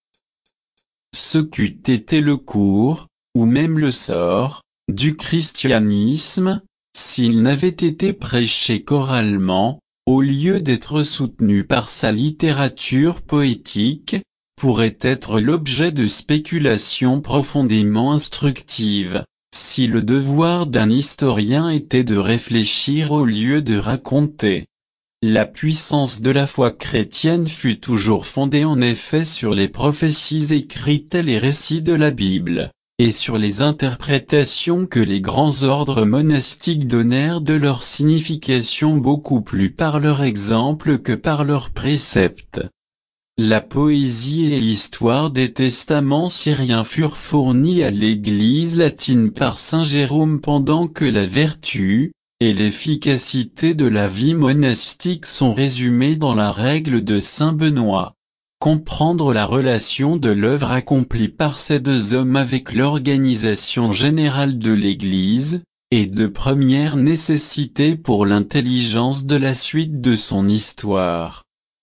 Ce qu'eût été le cours, ou même le sort, du christianisme, s'il n'avait été prêché choralement, au lieu d'être soutenu par sa littérature poétique, pourrait être l'objet de spéculations profondément instructives. Si le devoir d'un historien était de réfléchir au lieu de raconter. La puissance de la foi chrétienne fut toujours fondée en effet sur les prophéties écrites et les récits de la Bible, et sur les interprétations que les grands ordres monastiques donnèrent de leur signification beaucoup plus par leur exemple que par leurs préceptes. La poésie et l'histoire des testaments syriens furent fournies à l'Église latine par saint Jérôme, pendant que la vertu et l'efficacité de la vie monastique sont résumées dans la règle de saint Benoît. Comprendre la relation de l'œuvre accomplie par ces deux hommes avec l'organisation générale de l'Église, est de première nécessité pour l'intelligence de la suite de son histoire.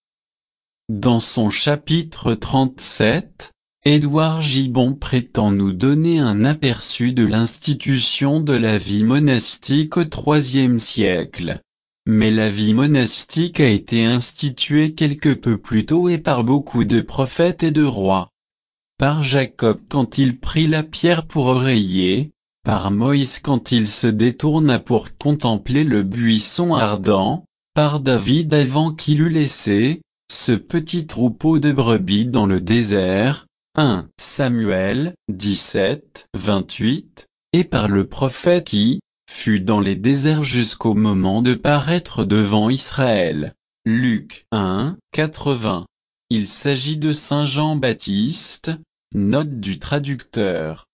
Dans son chapitre 37, Édouard Gibbon prétend nous donner un aperçu de l'institution de la vie monastique au IIIe siècle. Mais la vie monastique a été instituée quelque peu plus tôt et par beaucoup de prophètes et de rois. Par Jacob quand il prit la pierre pour oreiller, par Moïse quand il se détourna pour contempler le buisson ardent, par David avant qu'il eût laissé ce petit troupeau de brebis dans le désert, 1 Samuel 17, 28, et par le prophète qui fut dans les déserts jusqu'au moment de paraître devant Israël. Luc 1, 80. Il s'agit de Saint Jean-Baptiste, note du traducteur.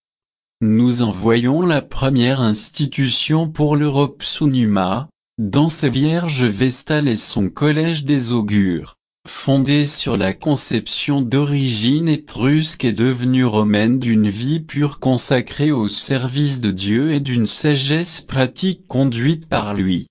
Nous en voyons la première institution pour l'Europe sous Numa, dans ses Vierges Vestales et son Collège des Augures, fondé sur la conception d'origine étrusque et devenue romaine d'une vie pure consacrée au service de Dieu et d'une sagesse pratique conduite par lui.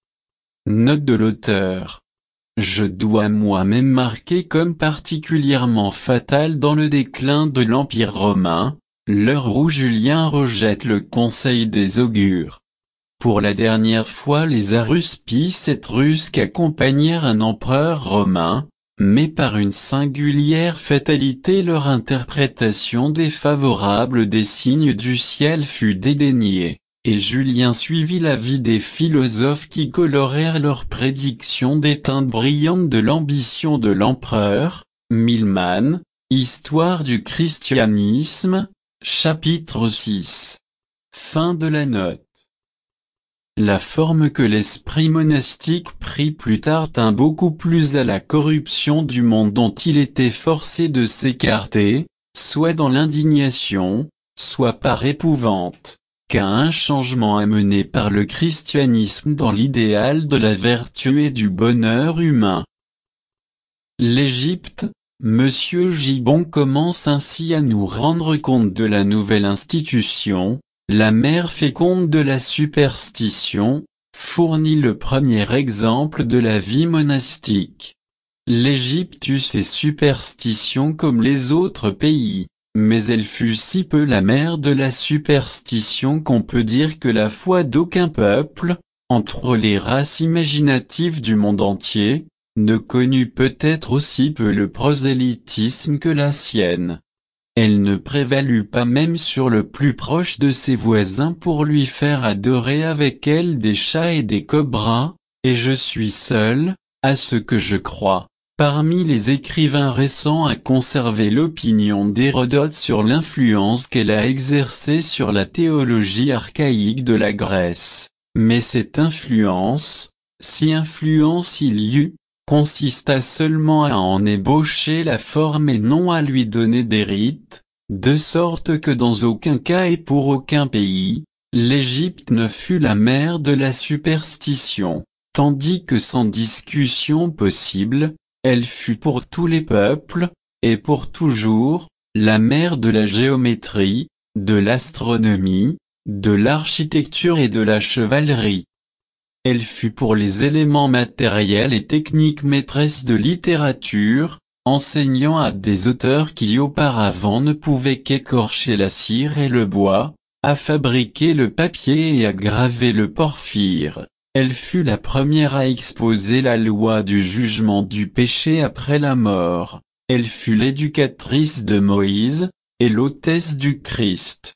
Note de l'auteur. Je dois moi-même marquer comme particulièrement fatal dans le déclin de l'Empire romain, l'heure où Julien rejette le conseil des augures. Pour la dernière fois les aruspices étrusques accompagnèrent un empereur romain, mais par une singulière fatalité leur interprétation défavorable des signes du ciel fut dédaignée. et Julien suivit l'avis des philosophes qui colorèrent leurs prédictions des teintes brillantes de l'ambition de l'empereur. Milman, Histoire du christianisme, chapitre 6. Fin de la note. La forme que l'esprit monastique prit plus tard tint beaucoup plus à la corruption du monde dont il était forcé de s'écarter, soit dans l'indignation, soit par épouvante, qu'à un changement amené par le christianisme dans l'idéal de la vertu et du bonheur humain. L'Égypte, Monsieur Gibbon commence ainsi à nous rendre compte de la nouvelle institution, la mère féconde de la superstition, fournit le premier exemple de la vie monastique. L'Égypte eut ses superstitions comme les autres pays, mais elle fut si peu la mère de la superstition qu'on peut dire que la foi d'aucun peuple, entre les races imaginatives du monde entier, ne connut peut-être aussi peu le prosélytisme que la sienne. Elle ne prévalut pas même sur le plus proche de ses voisins pour lui faire adorer avec elle des chats et des cobras, et je suis seul, à ce que je crois, parmi les écrivains récents à conserver l'opinion d'Hérodote sur l'influence qu'elle a exercée sur la théologie archaïque de la Grèce. Mais cette influence, si influence il y eut, consista seulement à en ébaucher la forme et non à lui donner des rites, de sorte que dans aucun cas et pour aucun pays, l'Égypte ne fut la mère de la superstition, tandis que sans discussion possible, elle fut pour tous les peuples, et pour toujours, la mère de la géométrie, de l'astronomie, de l'architecture et de la chevalerie. Elle fut pour les éléments matériels et techniques maîtresse de littérature, enseignant à des auteurs qui auparavant ne pouvaient qu'écorcher la cire et le bois, à fabriquer le papier et à graver le porphyre. Elle fut la première à exposer la loi du jugement du péché après la mort. Elle fut l'éducatrice de Moïse, et l'hôtesse du Christ.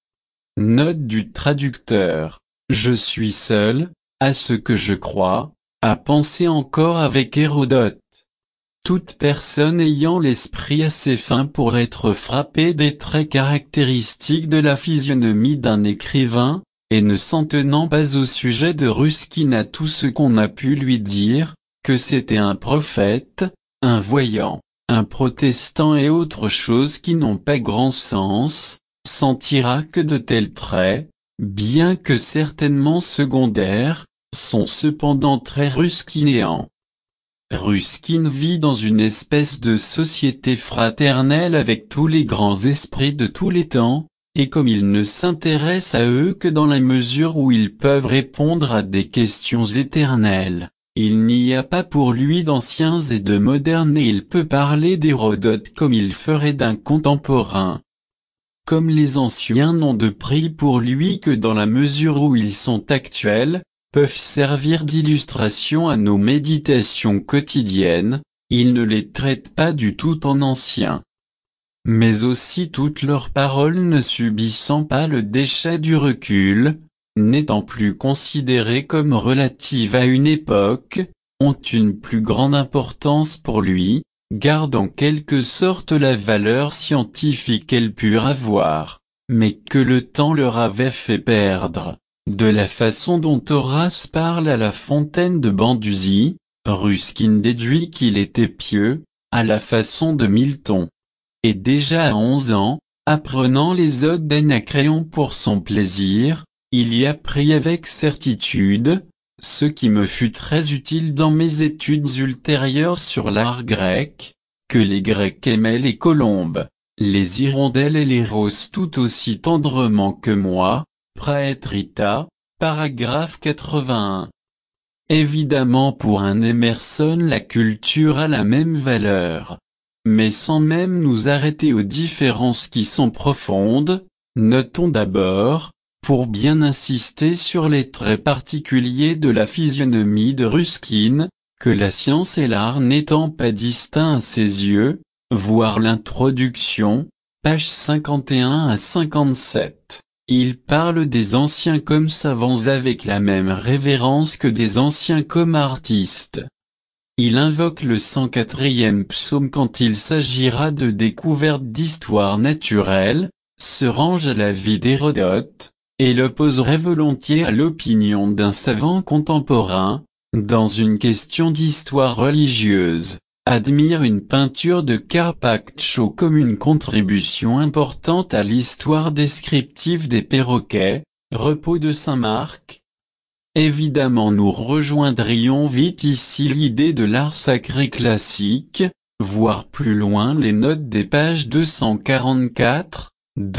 Note du traducteur. Je suis seul, à ce que je crois, à penser encore avec Hérodote. Toute personne ayant l'esprit assez fin pour être frappée des traits caractéristiques de la physionomie d'un écrivain, et ne s'en tenant pas au sujet de Ruskin à tout ce qu'on a pu lui dire, que c'était un prophète, un voyant, un protestant et autres choses qui n'ont pas grand sens, sentira que de tels traits, bien que certainement secondaires, sont cependant très ruskinéens. Ruskin vit dans une espèce de société fraternelle avec tous les grands esprits de tous les temps, et comme il ne s'intéresse à eux que dans la mesure où ils peuvent répondre à des questions éternelles, il n'y a pas pour lui d'anciens et de modernes et il peut parler d'Hérodote comme il ferait d'un contemporain. Comme les anciens n'ont de prix pour lui que dans la mesure où ils sont actuels, peuvent servir d'illustration à nos méditations quotidiennes, il ne les traite pas du tout en anciens. Mais aussi toutes leurs paroles ne subissant pas le déchet du recul, n'étant plus considérées comme relatives à une époque, ont une plus grande importance pour lui, gardent en quelque sorte la valeur scientifique qu'elles purent avoir, mais que le temps leur avait fait perdre. De la façon dont Horace parle à la fontaine de Bandussie, Ruskin déduit qu'il était pieux, à la façon de Milton. Et déjà à 11 ans, apprenant les odes d'Anacréon pour son plaisir, il y apprit avec certitude, ce qui me fut très utile dans mes études ultérieures sur l'art grec, que les Grecs aimaient les colombes, les hirondelles et les roses tout aussi tendrement que moi. Praetrita, paragraphe 81. Évidemment pour un Emerson la culture a la même valeur. Mais sans même nous arrêter aux différences qui sont profondes, notons d'abord, pour bien insister sur les traits particuliers de la physionomie de Ruskin, que la science et l'art n'étant pas distincts à ses yeux, voir l'introduction, pages 51 à 57. Il parle des anciens comme savants avec la même révérence que des anciens comme artistes. Il invoque le 104e psaume quand il s'agira de découvertes d'histoire naturelle, se range à l'avis d'Hérodote, et l'opposerait volontiers à l'opinion d'un savant contemporain, dans une question d'histoire religieuse, admire une peinture de Carpaccio comme une contribution importante à l'histoire descriptive des perroquets, repos de Saint-Marc. Évidemment nous rejoindrions vite ici l'idée de l'art sacré classique, voire plus loin les notes des pages 244,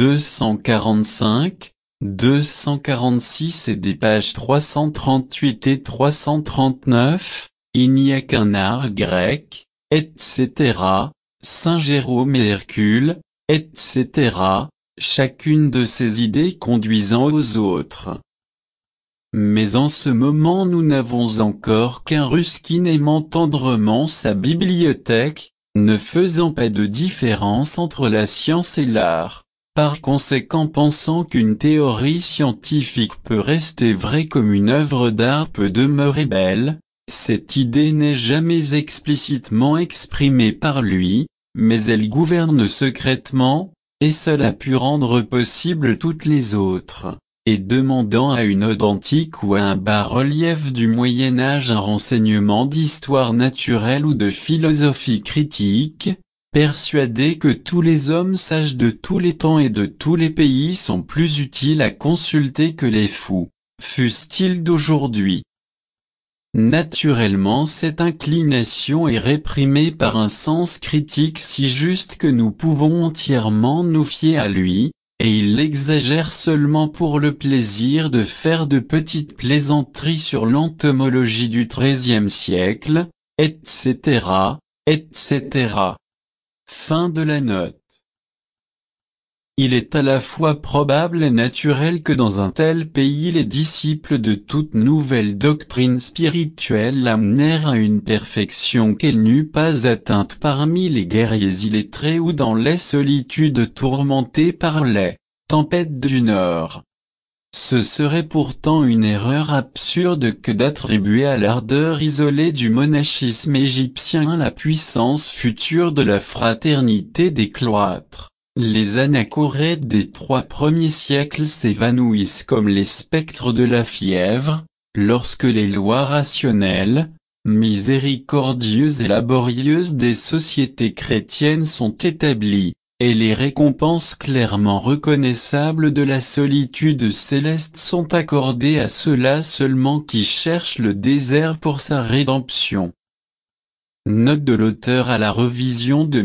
245, 246 et des pages 338 et 339, il n'y a qu'un art grec, etc., Saint Jérôme et Hercule, etc., chacune de ces idées conduisant aux autres. Mais en ce moment nous n'avons encore qu'un Ruskin aimant tendrement sa bibliothèque, ne faisant pas de différence entre la science et l'art, par conséquent pensant qu'une théorie scientifique peut rester vraie comme une œuvre d'art peut demeurer belle. Cette idée n'est jamais explicitement exprimée par lui, mais elle gouverne secrètement, et seule a pu rendre possible toutes les autres, et demandant à une ode antique ou à un bas-relief du Moyen-Âge un renseignement d'histoire naturelle ou de philosophie critique, persuadé que tous les hommes sages de tous les temps et de tous les pays sont plus utiles à consulter que les fous, fussent-ils d'aujourd'hui. Naturellement cette inclination est réprimée par un sens critique si juste que nous pouvons entièrement nous fier à lui, et il l'exagère seulement pour le plaisir de faire de petites plaisanteries sur l'entomologie du XIIIe siècle, etc., etc. Fin de la note. Il est à la fois probable et naturel que dans un tel pays les disciples de toute nouvelle doctrine spirituelle l'amenèrent à une perfection qu'elle n'eût pas atteinte parmi les guerriers illettrés ou dans les solitudes tourmentées par les tempêtes du Nord. Ce serait pourtant une erreur absurde que d'attribuer à l'ardeur isolée du monachisme égyptien la puissance future de la fraternité des cloîtres. Les anachorètes des 3 premiers siècles s'évanouissent comme les spectres de la fièvre, lorsque les lois rationnelles, miséricordieuses et laborieuses des sociétés chrétiennes sont établies, et les récompenses clairement reconnaissables de la solitude céleste sont accordées à ceux-là seulement qui cherchent le désert pour sa rédemption. Note de l'auteur à la révision de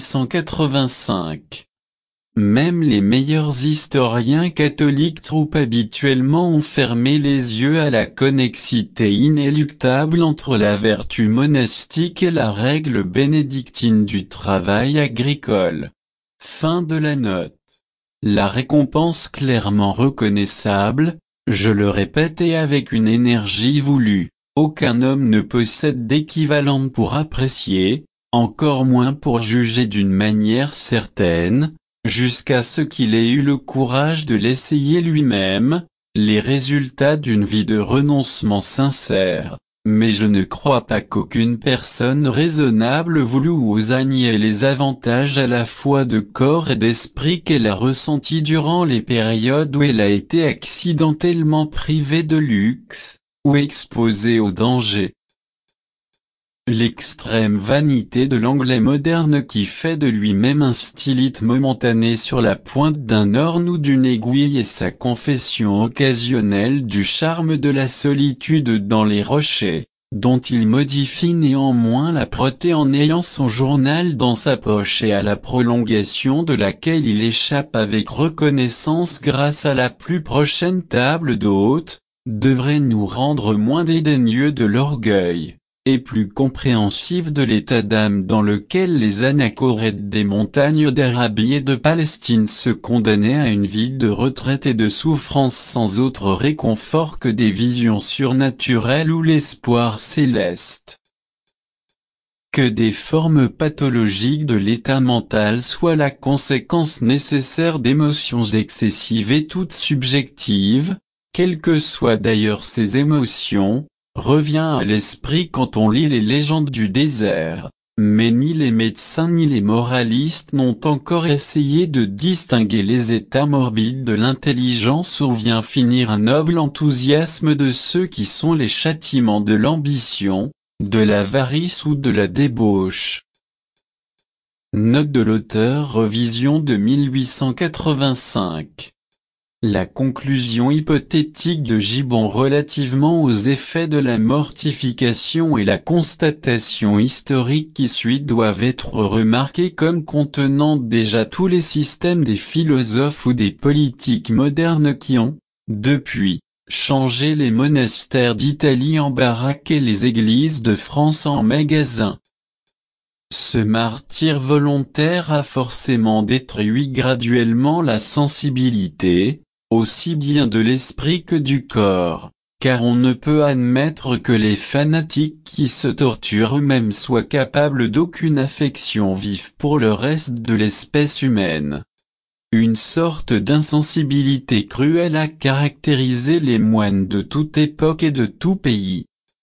1885. Même les meilleurs historiens catholiques trop habituellement ont fermé les yeux à la connexité inéluctable entre la vertu monastique et la règle bénédictine du travail agricole. Fin de la note. La récompense clairement reconnaissable, je le répète et avec une énergie voulue, aucun homme ne possède d'équivalent pour apprécier, encore moins pour juger d'une manière certaine, jusqu'à ce qu'il ait eu le courage de l'essayer lui-même, les résultats d'une vie de renoncement sincère. Mais je ne crois pas qu'aucune personne raisonnable voulût ou osa nier les avantages à la fois de corps et d'esprit qu'elle a ressentis durant les périodes où elle a été accidentellement privée de luxe, ou exposée au danger. L'extrême vanité de l'anglais moderne qui fait de lui-même un stylite momentané sur la pointe d'un orne ou d'une aiguille et sa confession occasionnelle du charme de la solitude dans les rochers, dont il modifie néanmoins la proté en ayant son journal dans sa poche et à la prolongation de laquelle il échappe avec reconnaissance grâce à la plus prochaine table d'hôte, devrait nous rendre moins dédaigneux de l'orgueil et plus compréhensif de l'état d'âme dans lequel les anachorètes des montagnes d'Arabie et de Palestine se condamnaient à une vie de retraite et de souffrance sans autre réconfort que des visions surnaturelles ou l'espoir céleste. que des formes pathologiques de l'état mental soient la conséquence nécessaire d'émotions excessives et toutes subjectives, quelles que soient d'ailleurs ces émotions, revient à l'esprit quand on lit les légendes du désert. Mais ni les médecins ni les moralistes n'ont encore essayé de distinguer les états morbides de l'intelligence ou vient finir un noble enthousiasme de ceux qui sont les châtiments de l'ambition, de l'avarice ou de la débauche. Note de l'auteur Revision de 1885. La conclusion hypothétique de Gibbon relativement aux effets de la mortification et la constatation historique qui suit doivent être remarquées comme contenant déjà tous les systèmes des philosophes ou des politiques modernes qui ont, depuis, changé les monastères d'Italie en baraques et les églises de France en magasins. Ce martyre volontaire a forcément détruit graduellement la sensibilité, aussi bien de l'esprit que du corps, car on ne peut admettre que les fanatiques qui se torturent eux-mêmes soient capables d'aucune affection vive pour le reste de l'espèce humaine. Une sorte d'insensibilité cruelle a caractérisé les moines de toute époque et de tout pays.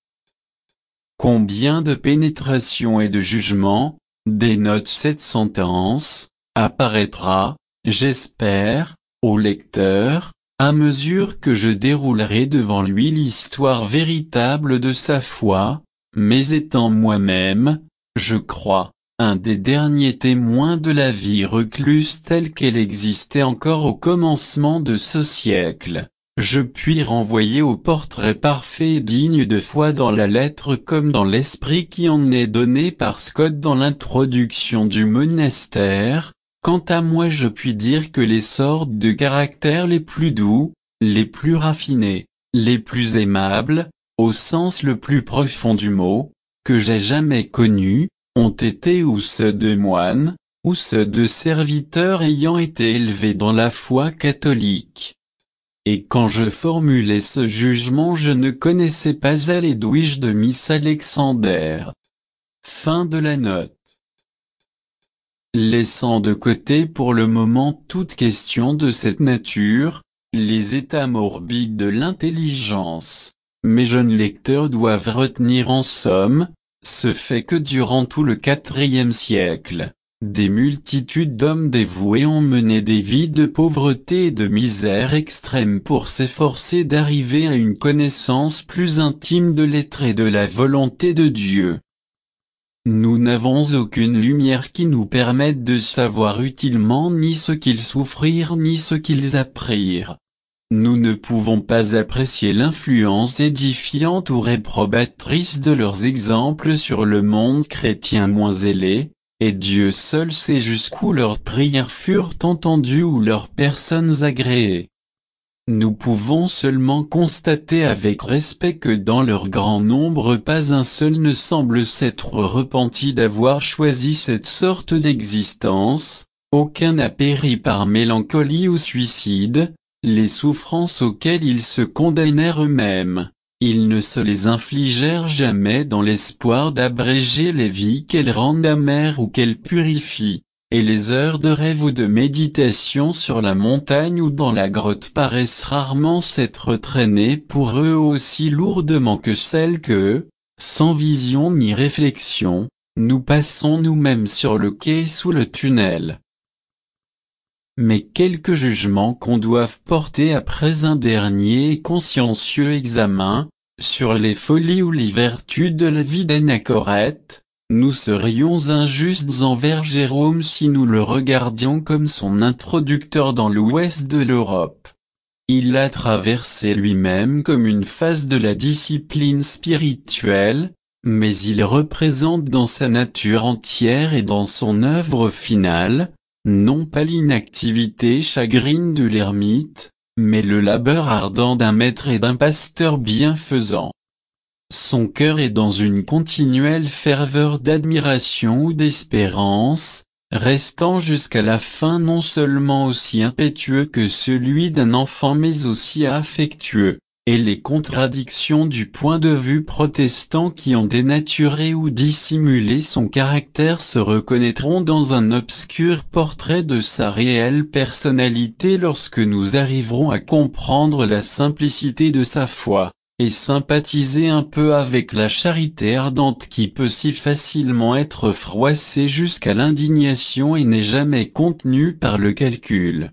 Combien de pénétration et de jugement, dénote cette sentence, apparaîtra, j'espère, au lecteur, à mesure que je déroulerai devant lui l'histoire véritable de sa foi, mais étant moi-même, je crois, un des derniers témoins de la vie recluse telle qu'elle existait encore au commencement de ce siècle. Je puis renvoyer au portrait parfait et digne de foi dans la lettre comme dans l'esprit qui en est donné par Scott dans l'introduction du monastère. Quant à moi je puis dire que les sortes de caractères les plus doux, les plus raffinés, les plus aimables, au sens le plus profond du mot, que j'ai jamais connus, ont été ou ceux de moines, ou ceux de serviteurs ayant été élevés dans la foi catholique. Et quand je formulais ce jugement je ne connaissais pas à l'Edwige de Miss Alexander. Fin de la note. Laissant de côté pour le moment toute question de cette nature, les états morbides de l'intelligence, mes jeunes lecteurs doivent retenir en somme, ce fait que durant tout le IVe siècle, des multitudes d'hommes dévoués ont mené des vies de pauvreté et de misère extrême pour s'efforcer d'arriver à une connaissance plus intime de l'être et de la volonté de Dieu. Nous n'avons aucune lumière qui nous permette de savoir utilement ni ce qu'ils souffrirent ni ce qu'ils apprirent. Nous ne pouvons pas apprécier l'influence édifiante ou réprobatrice de leurs exemples sur le monde chrétien moins zélé, et Dieu seul sait jusqu'où leurs prières furent entendues ou leurs personnes agréées. Nous pouvons seulement constater avec respect que dans leur grand nombre pas un seul ne semble s'être repenti d'avoir choisi cette sorte d'existence, aucun n'a péri par mélancolie ou suicide, les souffrances auxquelles ils se condamnèrent eux-mêmes, ils ne se les infligèrent jamais dans l'espoir d'abréger les vies qu'elles rendent amères ou qu'elles purifient. Et les heures de rêve ou de méditation sur la montagne ou dans la grotte paraissent rarement s'être traînées pour eux aussi lourdement que celles que, sans vision ni réflexion, nous passons nous-mêmes sur le quai sous le tunnel. Mais quelque jugement qu'on doive porter après un dernier et consciencieux examen, sur les folies ou les vertus de la vie d'Anachorète, nous serions injustes envers Jérôme si nous le regardions comme son introducteur dans l'ouest de l'Europe. Il l'a traversé lui-même comme une phase de la discipline spirituelle, mais il représente dans sa nature entière et dans son œuvre finale, non pas l'inactivité chagrine de l'ermite, mais le labeur ardent d'un maître et d'un pasteur bienfaisant. Son cœur est dans une continuelle ferveur d'admiration ou d'espérance, restant jusqu'à la fin non seulement aussi impétueux que celui d'un enfant mais aussi affectueux. et les contradictions du point de vue protestant qui ont dénaturé ou dissimulé son caractère se reconnaîtront dans un obscur portrait de sa réelle personnalité lorsque nous arriverons à comprendre la simplicité de sa foi, et sympathiser un peu avec la charité ardente qui peut si facilement être froissée jusqu'à l'indignation et n'est jamais contenue par le calcul.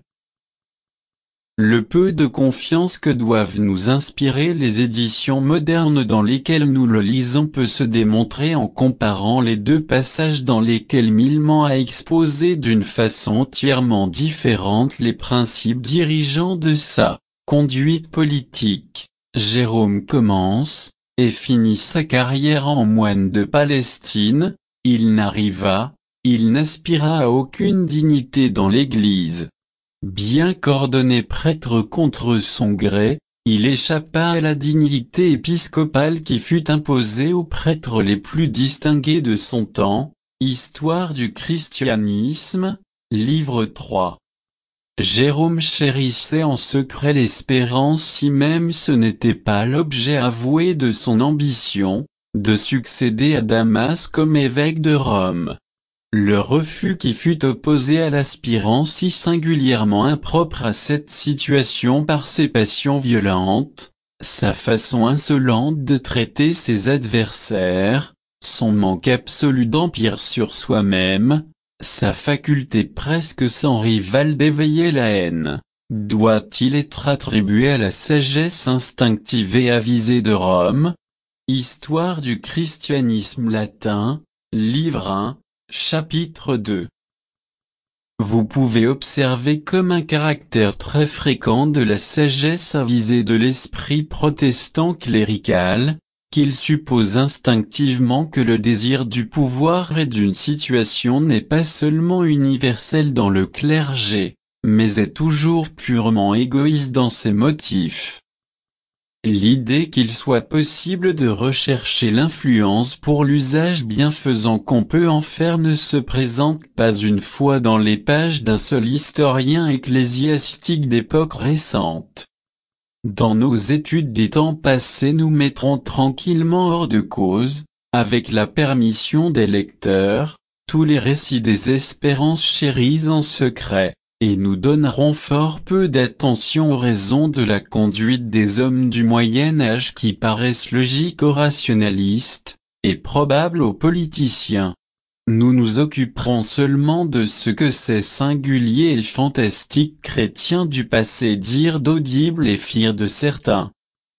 Le peu de confiance que doivent nous inspirer les éditions modernes dans lesquelles nous le lisons peut se démontrer en comparant les deux passages dans lesquels Milman a exposé d'une façon entièrement différente les principes dirigeants de sa conduite politique. Jérôme commence, et finit sa carrière en moine de Palestine, il n'aspira à aucune dignité dans l'Église. Bien qu'ordonné prêtre contre son gré, il échappa à la dignité épiscopale qui fut imposée aux prêtres les plus distingués de son temps. Histoire du christianisme, livre 3. Jérôme chérissait en secret l'espérance, si même ce n'était pas l'objet avoué de son ambition, de succéder à Damas comme évêque de Rome. Le refus qui fut opposé à l'aspirant si singulièrement impropre à cette situation par ses passions violentes, sa façon insolente de traiter ses adversaires, son manque absolu d'empire sur soi-même, sa faculté presque sans rivale d'éveiller la haine, doit-il être attribué à la sagesse instinctive et avisée de Rome? Histoire du christianisme latin, livre 1. Chapitre 2. Vous pouvez observer comme un caractère très fréquent de la sagesse avisée de l'esprit protestant clérical, qu'il suppose instinctivement que le désir du pouvoir et d'une situation n'est pas seulement universel dans le clergé, mais est toujours purement égoïste dans ses motifs. L'idée qu'il soit possible de rechercher l'influence pour l'usage bienfaisant qu'on peut en faire ne se présente pas une fois dans les pages d'un seul historien ecclésiastique d'époque récente. Dans nos études des temps passés, nous mettrons tranquillement hors de cause, avec la permission des lecteurs, tous les récits des espérances chéries en secret, et nous donnerons fort peu d'attention aux raisons de la conduite des hommes du Moyen Âge qui paraissent logiques aux rationalistes, et probables aux politiciens. Nous nous occuperons seulement de ce que ces singuliers et fantastiques chrétiens du passé dirent d'audibles et firent de certains.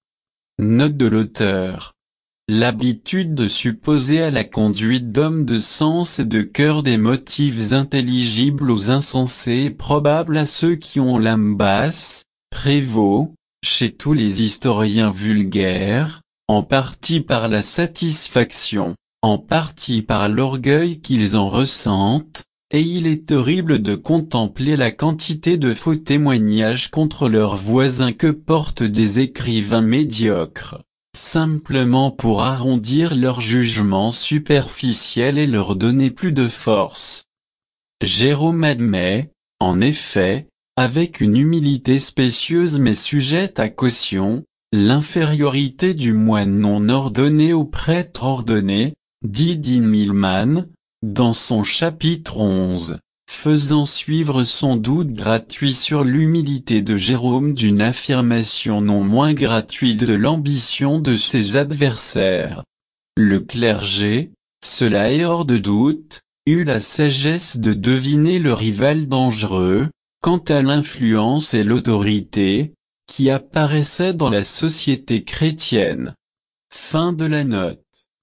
Note de l'auteur. L'habitude de supposer à la conduite d'hommes de sens et de cœur des motifs intelligibles aux insensés et probables à ceux qui ont l'âme basse, prévaut, chez tous les historiens vulgaires, en partie par la satisfaction, en partie par l'orgueil qu'ils en ressentent, et il est horrible de contempler la quantité de faux témoignages contre leurs voisins que portent des écrivains médiocres, simplement pour arrondir leur jugement superficiel et leur donner plus de force. Jérôme admet, en effet, avec une humilité spécieuse mais sujette à caution, l'infériorité du moine non ordonné au prêtre ordonné, dit Dean Milman, dans son chapitre 11, faisant suivre son doute gratuit sur l'humilité de Jérôme d'une affirmation non moins gratuite de l'ambition de ses adversaires. Le clergé, cela est hors de doute, eut la sagesse de deviner le rival dangereux, quant à l'influence et l'autorité, qui apparaissaient dans la société chrétienne. Fin de la note.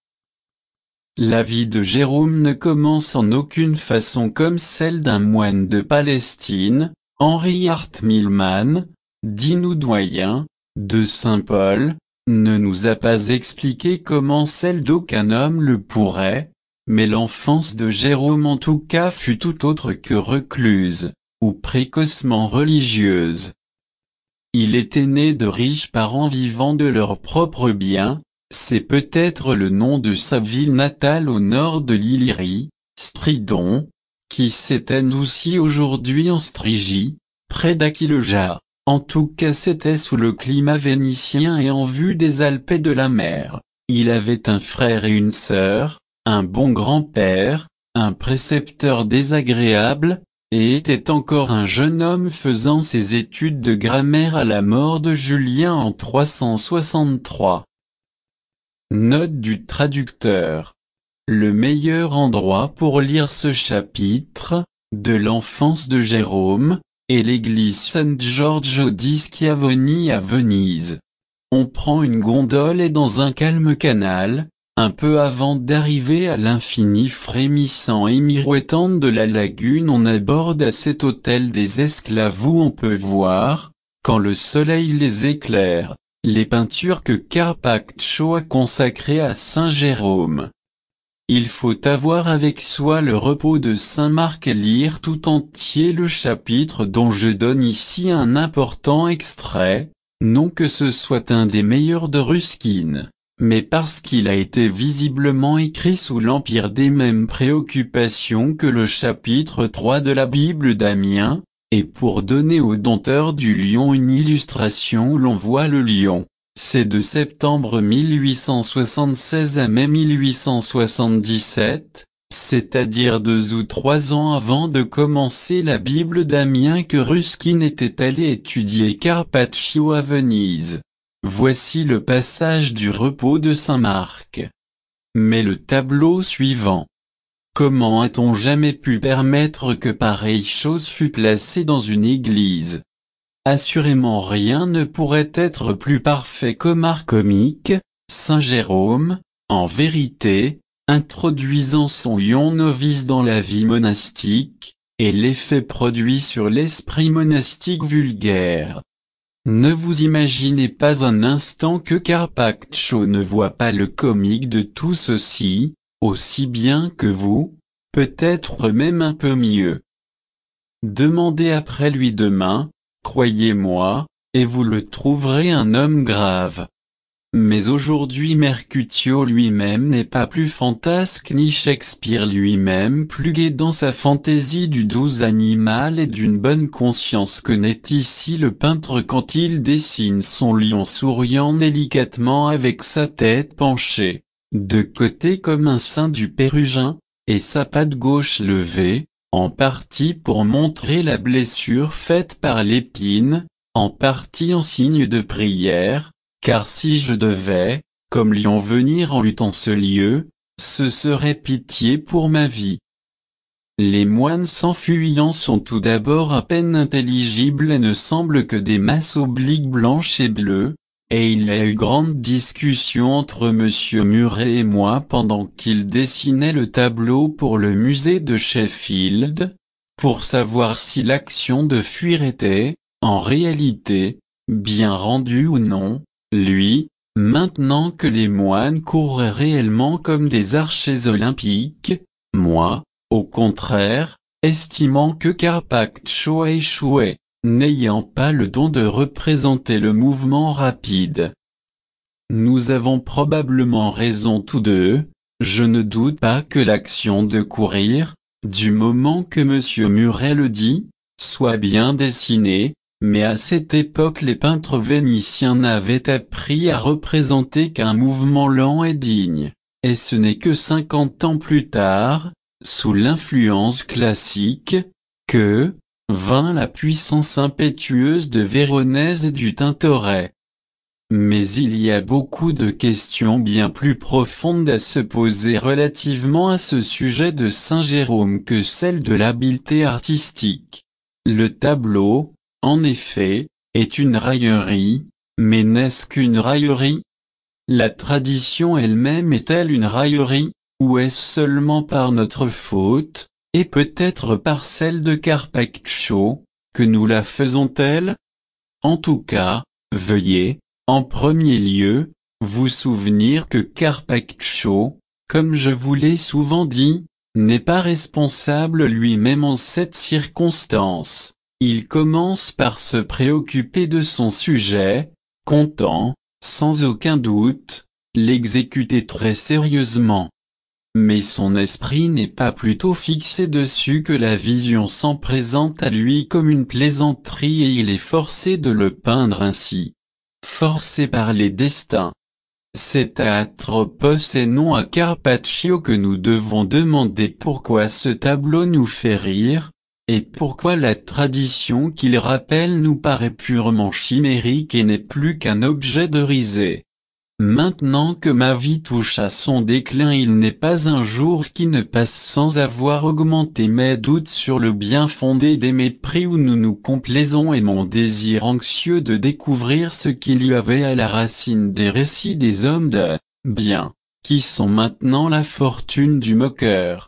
La vie de Jérôme ne commence en aucune façon comme celle d'un moine de Palestine. Henry Hart Milman, dit-nous doyen, de Saint-Paul, ne nous a pas expliqué comment celle d'aucun homme le pourrait, mais l'enfance de Jérôme en tout cas fut tout autre que recluse, ou précocement religieuse. Il était né de riches parents vivant de leurs propres biens. C'est peut-être le nom de sa ville natale au nord de l'Illyrie, Stridon, qui s'étend aussi aujourd'hui en Strygie, près d'Aquileia, En tout cas c'était sous le climat vénitien et en vue des Alpes et de la mer. Il avait un frère et une sœur, un bon grand-père, un précepteur désagréable, et était encore un jeune homme faisant ses études de grammaire à la mort de Julien en 363. Note du traducteur. Le meilleur endroit pour lire ce chapitre, de l'enfance de Jérôme, est l'église Saint Giorgio di Schiavoni à Venise. On prend une gondole et dans un calme canal, un peu avant d'arriver à l'infini frémissant et miroitant de la lagune, on aborde à cet hôtel des esclaves où on peut voir, quand le soleil les éclaire, les peintures que Carpaccio a consacrées à Saint Jérôme. Il faut avoir avec soi le repos de Saint Marc et lire tout entier le chapitre dont je donne ici un important extrait, non que ce soit un des meilleurs de Ruskin, mais parce qu'il a été visiblement écrit sous l'empire des mêmes préoccupations que le chapitre 3 de la Bible d'Amiens, et pour donner au dompteur du lion une illustration où l'on voit le lion. C'est de septembre 1876 à mai 1877, c'est-à-dire 2 ou 3 ans avant de commencer la Bible d'Amiens que Ruskin était allé étudier Carpaccio à Venise. Voici le passage du repos de Saint Marc. Mais le tableau suivant. Comment a-t-on jamais pu permettre que pareille chose fût placée dans une église ? Assurément rien ne pourrait être plus parfait comme art comique, Saint Jérôme, en vérité, introduisant son lion novice dans la vie monastique, et l'effet produit sur l'esprit monastique vulgaire. Ne vous imaginez pas un instant que Carpaccio ne voit pas le comique de tout ceci, aussi bien que vous, peut-être même un peu mieux. Demandez après lui demain, croyez-moi, et vous le trouverez un homme grave. Mais aujourd'hui Mercutio lui-même n'est pas plus fantasque ni Shakespeare lui-même plus gai dans sa fantaisie du doux animal et d'une bonne conscience que n'est ici le peintre quand il dessine son lion souriant délicatement avec sa tête penchée, de côté comme un sein du Pérugin, et sa patte gauche levée, en partie pour montrer la blessure faite par l'épine, en partie en signe de prière, car si je devais, comme lion venir en lutte en ce lieu, ce serait pitié pour ma vie. Les moines s'enfuyant sont tout d'abord à peine intelligibles et ne semblent que des masses obliques blanches et bleues, et il y a eu grande discussion entre Monsieur Muret et moi pendant qu'il dessinait le tableau pour le musée de Sheffield, pour savoir si l'action de fuir était, en réalité, bien rendue ou non, lui, maintenant que les moines couraient réellement comme des archers olympiques, moi, au contraire, estimant que Carpaccio a échoué, n'ayant pas le don de représenter le mouvement rapide. Nous avons probablement raison tous deux, je ne doute pas que l'action de courir, du moment que Monsieur Muret le dit, soit bien dessinée, mais à cette époque les peintres vénitiens n'avaient appris à représenter qu'un mouvement lent et digne, et ce n'est que 50 ans plus tard, sous l'influence classique, que vint la puissance impétueuse de Véronèse et du Tintoret. Mais il y a beaucoup de questions bien plus profondes à se poser relativement à ce sujet de Saint Jérôme que celle de l'habileté artistique. Le tableau, en effet, est une raillerie, mais n'est-ce qu'une raillerie ? La tradition elle-même est-elle une raillerie, ou est-ce seulement par notre faute, et peut-être par celle de Carpaccio, que nous la faisons telle ? En tout cas, veuillez, en premier lieu, vous souvenir que Carpaccio, comme je vous l'ai souvent dit, n'est pas responsable lui-même en cette circonstance. Il commence par se préoccuper de son sujet, comptant, sans aucun doute, l'exécuter très sérieusement. mais son esprit n'est pas plutôt fixé dessus que la vision s'en présente à lui comme une plaisanterie et il est forcé de le peindre ainsi. Forcé par les destins. C'est à Atropos et non à Carpaccio que nous devons demander pourquoi ce tableau nous fait rire, et pourquoi la tradition qu'il rappelle nous paraît purement chimérique et n'est plus qu'un objet de risée. Maintenant que ma vie touche à son déclin, il n'est pas un jour qui ne passe sans avoir augmenté mes doutes sur le bien fondé des mépris où nous nous complaisons et mon désir anxieux de découvrir ce qu'il y avait à la racine des récits des hommes de bien, qui sont maintenant la fortune du moqueur.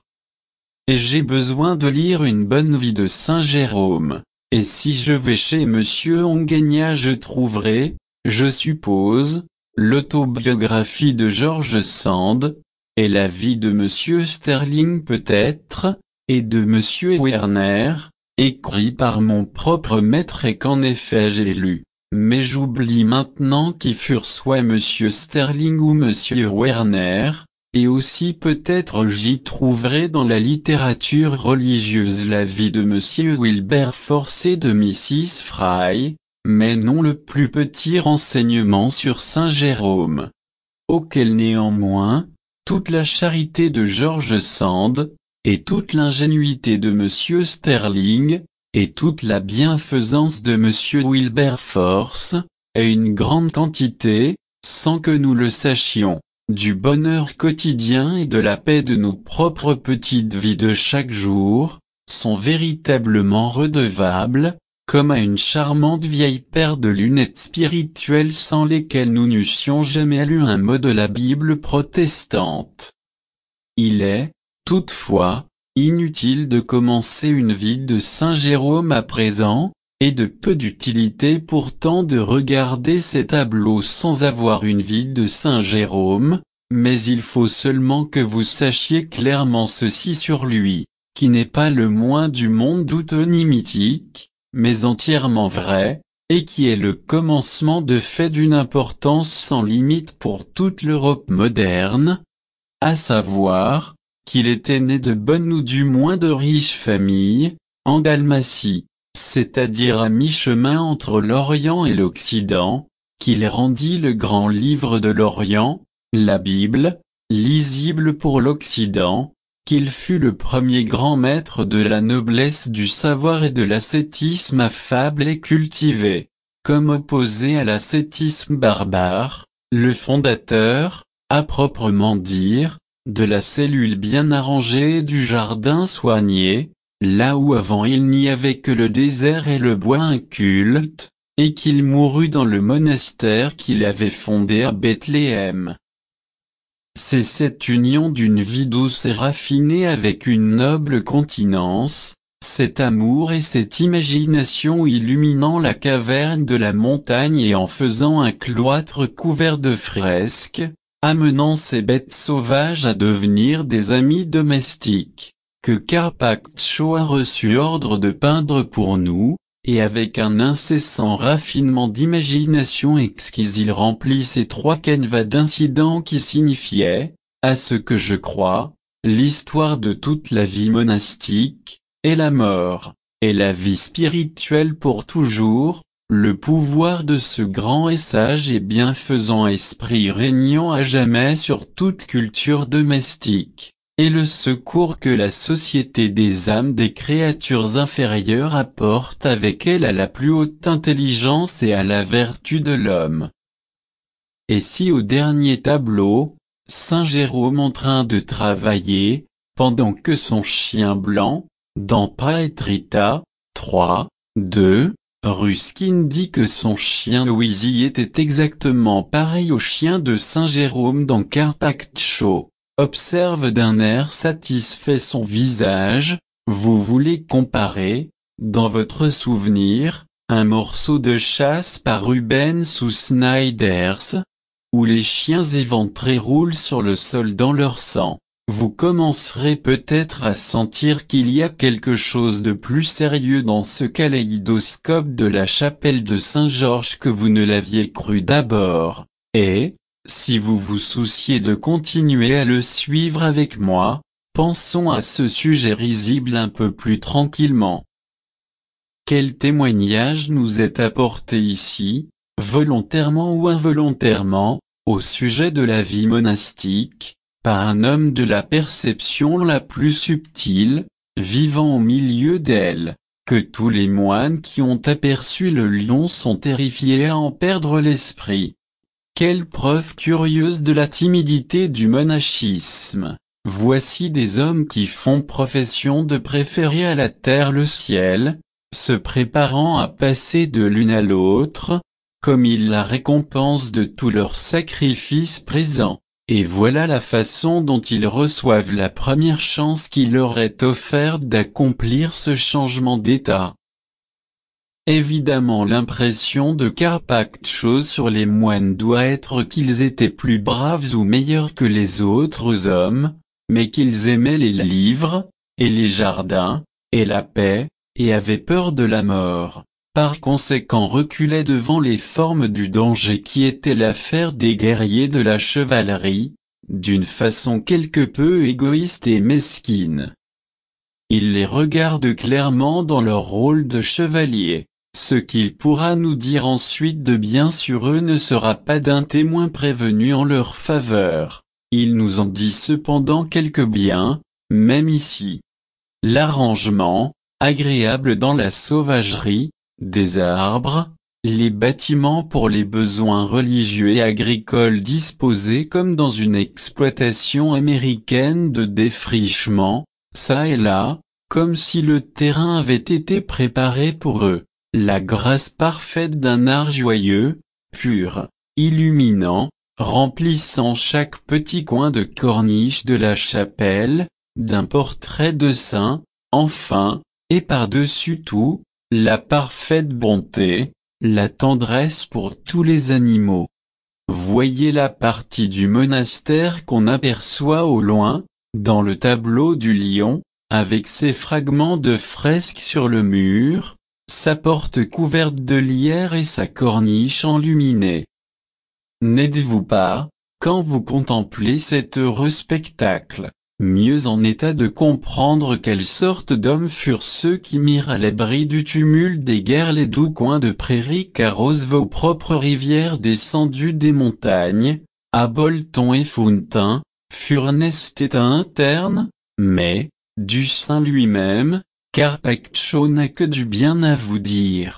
Et j'ai besoin de lire une bonne vie de Saint Jérôme, et si je vais chez Monsieur Onguénia je trouverai, je suppose, l'autobiographie de George Sand, et la vie de Monsieur Sterling peut-être, et de Monsieur Werner, écrit par mon propre maître et qu'en effet j'ai lu, mais j'oublie maintenant qui furent soit Monsieur Sterling ou Monsieur Werner, et aussi peut-être j'y trouverai dans la littérature religieuse la vie de Monsieur Wilberforce et de Mrs. Fry, mais non le plus petit renseignement sur Saint Jérôme. Auquel néanmoins, toute la charité de George Sand, et toute l'ingénuité de Monsieur Sterling, et toute la bienfaisance de Monsieur Wilberforce, et une grande quantité, sans que nous le sachions, du bonheur quotidien et de la paix de nos propres petites vies de chaque jour, sont véritablement redevables, comme à une charmante vieille paire de lunettes spirituelles sans lesquelles nous n'eussions jamais lu un mot de la Bible protestante. Il est, toutefois, inutile de commencer une vie de Saint Jérôme à présent, et de peu d'utilité pourtant de regarder ces tableaux sans avoir une vie de Saint Jérôme, mais il faut seulement que vous sachiez clairement ceci sur lui, qui n'est pas le moins du monde douteux ni mythique, mais entièrement vrai, et qui est le commencement de fait d'une importance sans limite pour toute l'Europe moderne, à savoir, qu'il était né de bonnes ou du moins de riches familles, en Dalmatie, c'est-à-dire à mi-chemin entre l'Orient et l'Occident, qu'il rendit le grand livre de l'Orient, la Bible, lisible pour l'Occident, qu'il fut le premier grand maître de la noblesse du savoir et de l'ascétisme affable et cultivé, comme opposé à l'ascétisme barbare, le fondateur, à proprement dire, de la cellule bien arrangée et du jardin soigné, là où avant il n'y avait que le désert et le bois inculte, et qu'il mourut dans le monastère qu'il avait fondé à Bethléem. C'est cette union d'une vie douce et raffinée avec une noble continence, cet amour et cette imagination illuminant la caverne de la montagne et en faisant un cloître couvert de fresques, amenant ces bêtes sauvages à devenir des amis domestiques, que Carpaccio a reçu ordre de peindre pour nous, et avec un incessant raffinement d'imagination exquise il remplit ces trois canevas d'incidents qui signifiaient, à ce que je crois, l'histoire de toute la vie monastique, et la mort, et la vie spirituelle pour toujours, le pouvoir de ce grand et sage et bienfaisant esprit régnant à jamais sur toute culture domestique, et le secours que la société des âmes des créatures inférieures apporte avec elle à la plus haute intelligence et à la vertu de l'homme. Et si au dernier tableau, Saint Jérôme en train de travailler, pendant que son chien blanc, dans Praetrita, 3, 2, Ruskin dit que son chien Louisi était exactement pareil au chien de Saint Jérôme dans Carpaccio, observe d'un air satisfait son visage, vous voulez comparer, dans votre souvenir, un morceau de chasse par Rubens ou Snyders, où les chiens éventrés roulent sur le sol dans leur sang. Vous commencerez peut-être à sentir qu'il y a quelque chose de plus sérieux dans ce kaléidoscope de la chapelle de Saint-Georges que vous ne l'aviez cru d'abord, et, Si vous vous souciez de continuer à le suivre avec moi, pensons à ce sujet risible un peu plus tranquillement. Quel témoignage nous est apporté ici, volontairement ou involontairement, au sujet de la vie monastique, par un homme de la perception la plus subtile, vivant au milieu d'elle, que tous les moines qui ont aperçu le lion sont terrifiés à en perdre l'esprit. Quelle preuve curieuse de la timidité du monachisme! Voici des hommes qui font profession de préférer à la terre le ciel, se préparant à passer de l'une à l'autre, comme ils la récompense de tous leurs sacrifices présents, et voilà la façon dont ils reçoivent la première chance qui leur est offerte d'accomplir ce changement d'état. Évidemment, l'impression de Carpaccio sur les moines doit être qu'ils étaient plus braves ou meilleurs que les autres hommes, mais qu'ils aimaient les livres, et les jardins, et la paix, et avaient peur de la mort, par conséquent reculaient devant les formes du danger qui était l'affaire des guerriers de la chevalerie, d'une façon quelque peu égoïste et mesquine. Il les regarde clairement dans leur rôle de chevalier. Ce qu'il pourra nous dire ensuite de bien sur eux ne sera pas d'un témoin prévenu en leur faveur. Il nous en dit cependant quelques biens, même ici. L'arrangement, agréable dans la sauvagerie, des arbres, les bâtiments pour les besoins religieux et agricoles disposés comme dans une exploitation américaine de défrichement, çà et là, comme si le terrain avait été préparé pour eux. La grâce parfaite d'un art joyeux, pur, illuminant, remplissant chaque petit coin de corniche de la chapelle, d'un portrait de saint, enfin, et par-dessus tout, la parfaite bonté, la tendresse pour tous les animaux. Voyez la partie du monastère qu'on aperçoit au loin, dans le tableau du lion, avec ses fragments de fresques sur le mur, sa porte couverte de lierre et sa corniche enluminée. N'êtes-vous pas, quand vous contemplez cet heureux spectacle, mieux en état de comprendre quelle sorte d'hommes furent ceux qui mirent à l'abri du tumulte des guerres les doux coins de prairies qu'arrosent vos propres rivières descendues des montagnes, à Bolton et Fountain, funeste état interne, mais, du saint lui-même, Carpaccio n'a que du bien à vous dire.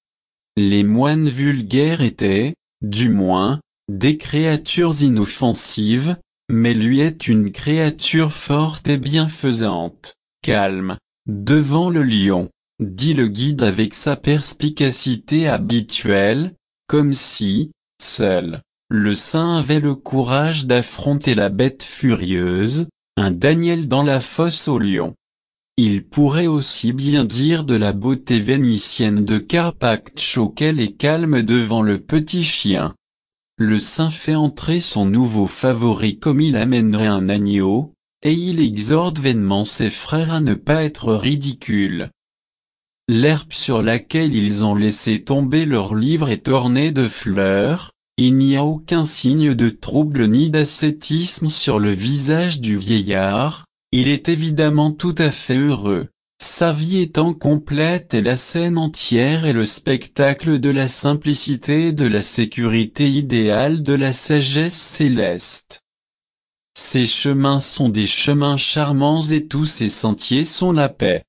Les moines vulgaires étaient, du moins, des créatures inoffensives, mais lui est une créature forte et bienfaisante, calme, devant le lion, dit le guide avec sa perspicacité habituelle, comme si, seul, le saint avait le courage d'affronter la bête furieuse, un Daniel dans la fosse au lion. Il pourrait aussi bien dire de la beauté vénitienne de Carpaccio qu'elle est calme devant le petit chien. Le saint fait entrer son nouveau favori comme il amènerait un agneau, et il exhorte vainement ses frères à ne pas être ridicules. L'herbe sur laquelle ils ont laissé tomber leurs livres est ornée de fleurs, il n'y a aucun signe de trouble ni d'ascétisme sur le visage du vieillard. Il est évidemment tout à fait heureux, sa vie étant complète et la scène entière est le spectacle de la simplicité et de la sécurité idéale de la sagesse céleste. Ses chemins sont des chemins charmants et tous ses sentiers sont la paix.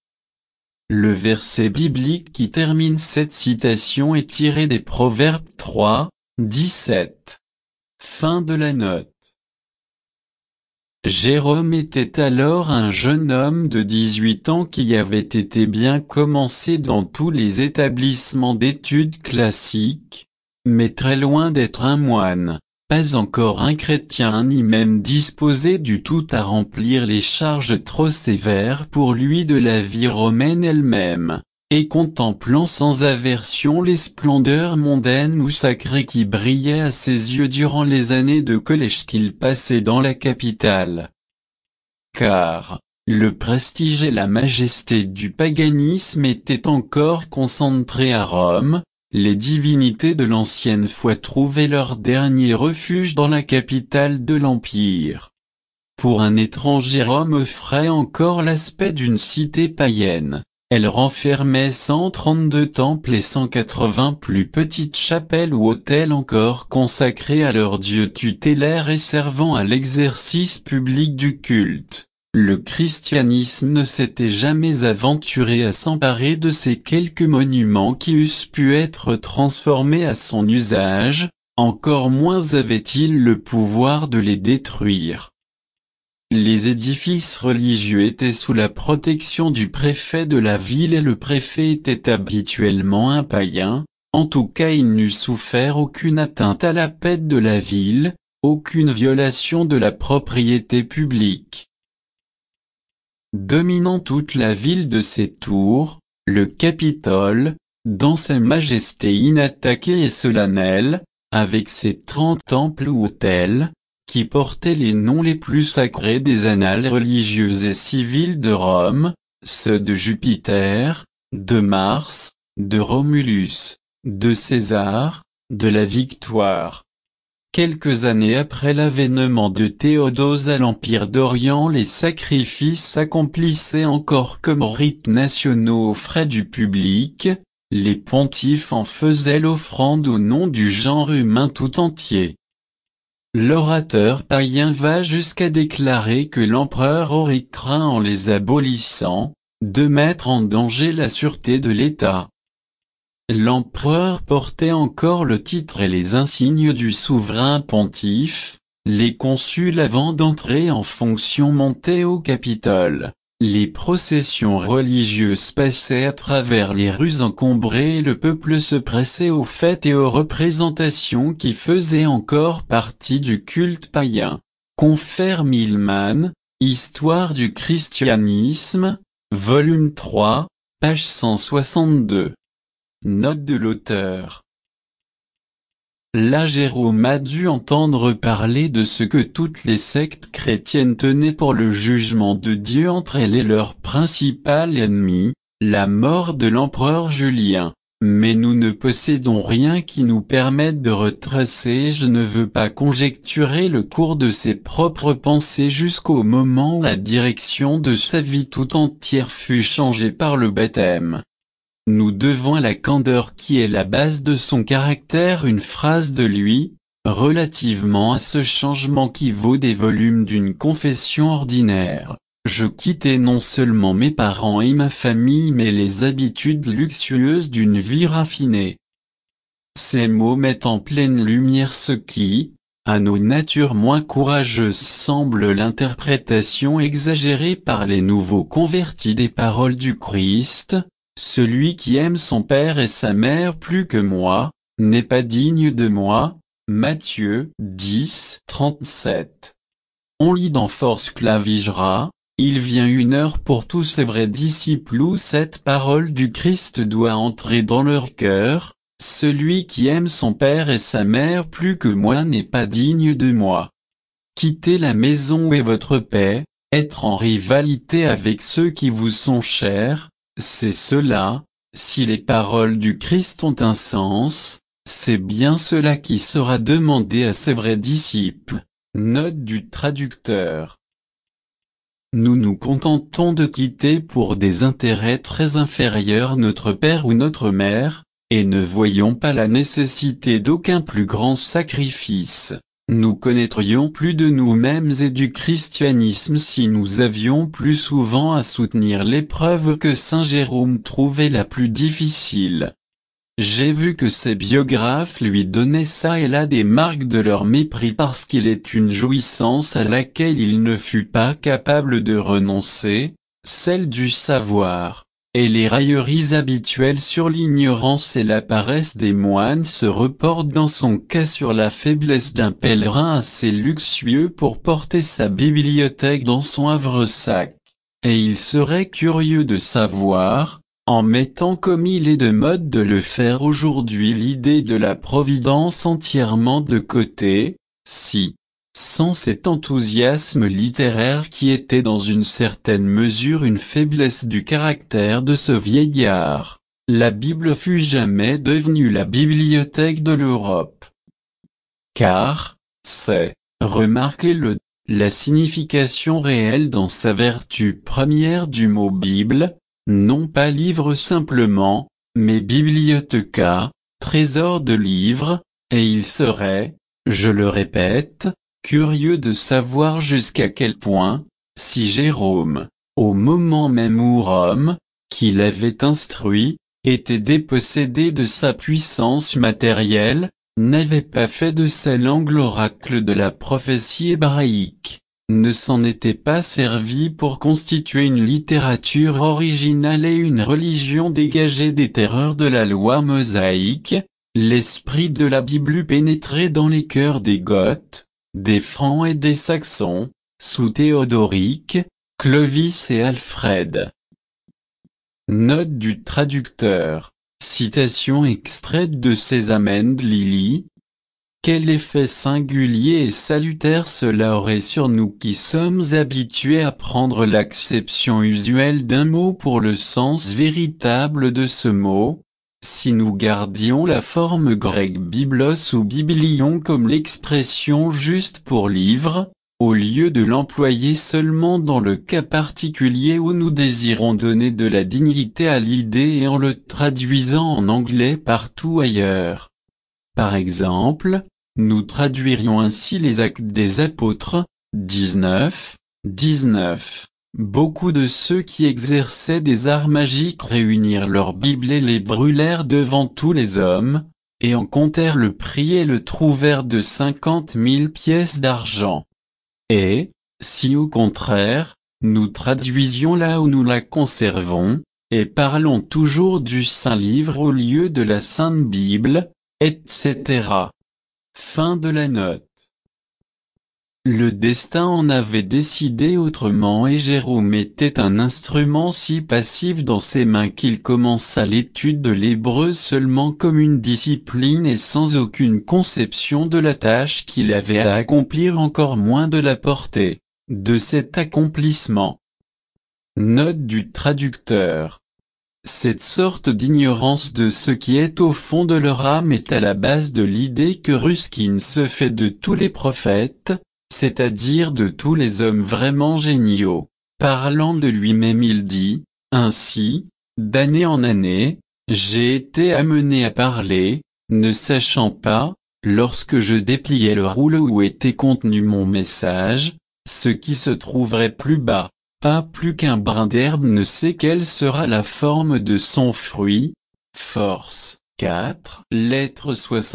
Le verset biblique qui termine cette citation est tiré des Proverbes 3, 17. Fin de la note. Jérôme était alors un jeune homme de 18 ans qui avait été bien commencé dans tous les établissements d'études classiques, mais très loin d'être un moine, pas encore un chrétien ni même disposé du tout à remplir les charges trop sévères pour lui de la vie romaine elle-même, et contemplant sans aversion les splendeurs mondaines ou sacrées qui brillaient à ses yeux durant les années de collège qu'il passait dans la capitale. Car, le prestige et la majesté du paganisme étaient encore concentrés à Rome, les divinités de l'ancienne foi trouvaient leur dernier refuge dans la capitale de l'Empire. Pour un étranger, Rome offrait encore l'aspect d'une cité païenne. Elle renfermait 132 temples et 180 plus petites chapelles ou hôtels encore consacrés à leurs dieux tutélaires et servant à l'exercice public du culte. Le christianisme ne s'était jamais aventuré à s'emparer de ces quelques monuments qui eussent pu être transformés à son usage, encore moins avait-il le pouvoir de les détruire. Les édifices religieux étaient sous la protection du préfet de la ville et le préfet était habituellement un païen, en tout cas il n'eût souffert aucune atteinte à la paix de la ville, aucune violation de la propriété publique. Dominant toute la ville de ses tours, le Capitole, dans sa majesté inattaquée et solennelle, avec ses 30 temples ou autels, qui portaient les noms les plus sacrés des annales religieuses et civiles de Rome, ceux de Jupiter, de Mars, de Romulus, de César, de la Victoire. Quelques années après l'avènement de Théodose à l'Empire d'Orient, les sacrifices s'accomplissaient encore comme rites nationaux aux frais du public, les pontifes en faisaient l'offrande au nom du genre humain tout entier. L'orateur païen va jusqu'à déclarer que l'empereur aurait craint en les abolissant, de mettre en danger la sûreté de l'État. L'empereur portait encore le titre et les insignes du souverain pontife, les consuls avant d'entrer en fonction montaient au Capitole, les processions religieuses passaient à travers les rues encombrées et le peuple se pressait aux fêtes et aux représentations qui faisaient encore partie du culte païen. Confère Milman, Histoire du christianisme, volume 3, page 162. Note de l'auteur. Là Jérôme a dû entendre parler de ce que toutes les sectes chrétiennes tenaient pour le jugement de Dieu entre elles et leur principal ennemi, la mort de l'empereur Julien. Mais nous ne possédons rien qui nous permette de retracer. Je ne veux pas conjecturer le cours de ses propres pensées jusqu'au moment où la direction de sa vie tout entière fut changée par le baptême. Nous devons à la candeur qui est la base de son caractère une phrase de lui, relativement à ce changement qui vaut des volumes d'une confession ordinaire. Je quittais non seulement mes parents et ma famille mais les habitudes luxueuses d'une vie raffinée. Ces mots mettent en pleine lumière ce qui, à nos natures moins courageuses semble l'interprétation exagérée par les nouveaux convertis des paroles du Christ. Celui qui aime son père et sa mère plus que moi, n'est pas digne de moi. Matthieu 10, 37. On lit dans Force Clavigera, il vient une heure pour tous ces vrais disciples où cette parole du Christ doit entrer dans leur cœur, celui qui aime son père et sa mère plus que moi n'est pas digne de moi. Quitter la maison où est votre paix, être en rivalité avec ceux qui vous sont chers, c'est cela, si les paroles du Christ ont un sens, c'est bien cela qui sera demandé à ses vrais disciples. Note du traducteur. Nous nous contentons de quitter pour des intérêts très inférieurs notre père ou notre mère, et ne voyons pas la nécessité d'aucun plus grand sacrifice. Nous connaîtrions plus de nous-mêmes et du christianisme si nous avions plus souvent à soutenir l'épreuve que saint Jérôme trouvait la plus difficile. J'ai vu que ses biographes lui donnaient ça et là des marques de leur mépris parce qu'il est une jouissance à laquelle il ne fut pas capable de renoncer, celle du savoir. Et les railleries habituelles sur l'ignorance et la paresse des moines se reportent dans son cas sur la faiblesse d'un pèlerin assez luxueux pour porter sa bibliothèque dans son havresac. Et il serait curieux de savoir, en mettant comme il est de mode de le faire aujourd'hui l'idée de la providence entièrement de côté, si, sans cet enthousiasme littéraire qui était dans une certaine mesure une faiblesse du caractère de ce vieillard, la Bible fût jamais devenue la bibliothèque de l'Europe. Car, c'est, remarquez-le, la signification réelle dans sa vertu première du mot Bible, non pas livre simplement, mais bibliothéca, trésor de livres, et il serait, je le répète, curieux de savoir jusqu'à quel point, si Jérôme, au moment même où Rome, qui l'avait instruit, était dépossédé de sa puissance matérielle, n'avait pas fait de sa langue l'oracle de la prophétie hébraïque, ne s'en était pas servi pour constituer une littérature originale et une religion dégagée des terreurs de la loi mosaïque. L'esprit de la Bible eût pénétré dans les cœurs des Goths, des Francs et des Saxons, sous Théodoric, Clovis et Alfred. Note du traducteur. Citation extraite de Sésame Lily. Quel effet singulier et salutaire cela aurait sur nous qui sommes habitués à prendre l'acception usuelle d'un mot pour le sens véritable de ce mot, si nous gardions la forme grecque biblos ou biblion comme l'expression juste pour livre, au lieu de l'employer seulement dans le cas particulier où nous désirons donner de la dignité à l'idée et en le traduisant en anglais partout ailleurs. Par exemple, nous traduirions ainsi les Actes des Apôtres, 19. Beaucoup de ceux qui exerçaient des arts magiques réunirent leurs Bibles et les brûlèrent devant tous les hommes, et en comptèrent le prix et le trouvèrent de 50 000 pièces d'argent. Et, si au contraire, nous traduisions là où nous la conservons, et parlons toujours du Saint-Livre au lieu de la Sainte Bible, etc. Fin de la note. Le destin en avait décidé autrement et Jérôme était un instrument si passif dans ses mains qu'il commença l'étude de l'hébreu seulement comme une discipline et sans aucune conception de la tâche qu'il avait à accomplir, encore moins de la portée de cet accomplissement. Note du traducteur. Cette sorte d'ignorance de ce qui est au fond de leur âme est à la base de l'idée que Ruskin se fait de tous les prophètes, c'est-à-dire de tous les hommes vraiment géniaux. Parlant de lui-même il dit, ainsi, d'année en année, j'ai été amené à parler, ne sachant pas, lorsque je dépliais le rouleau où était contenu mon message, ce qui se trouverait plus bas. Pas plus qu'un brin d'herbe ne sait quelle sera la forme de son fruit. Force 4, lettre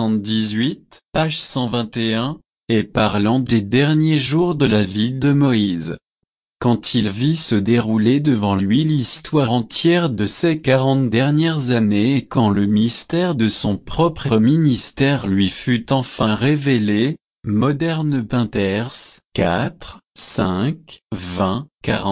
78, page 121, et parlant des derniers jours de la vie de Moïse. Quand il vit se dérouler devant lui l'histoire entière de ces 40 dernières années et quand le mystère de son propre ministère lui fut enfin révélé, Moderne Pinters, 4, 5, 20,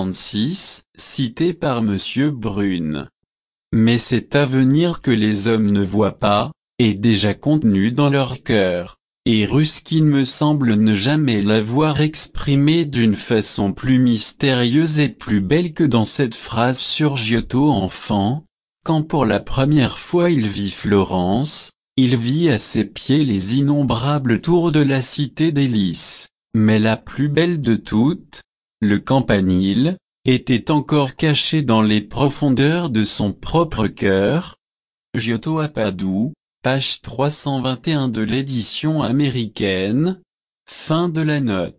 46, cité par Monsieur Brune. Mais cet avenir que les hommes ne voient pas, est déjà contenu dans leur cœur, et Ruskin me semble ne jamais l'avoir exprimé d'une façon plus mystérieuse et plus belle que dans cette phrase sur Giotto enfant, quand pour la première fois il vit Florence, il vit à ses pieds les innombrables tours de la cité d'Hélice, mais la plus belle de toutes, le campanile, était encore caché dans les profondeurs de son propre cœur. Giotto à Padoue, page 321 de l'édition américaine. Fin de la note.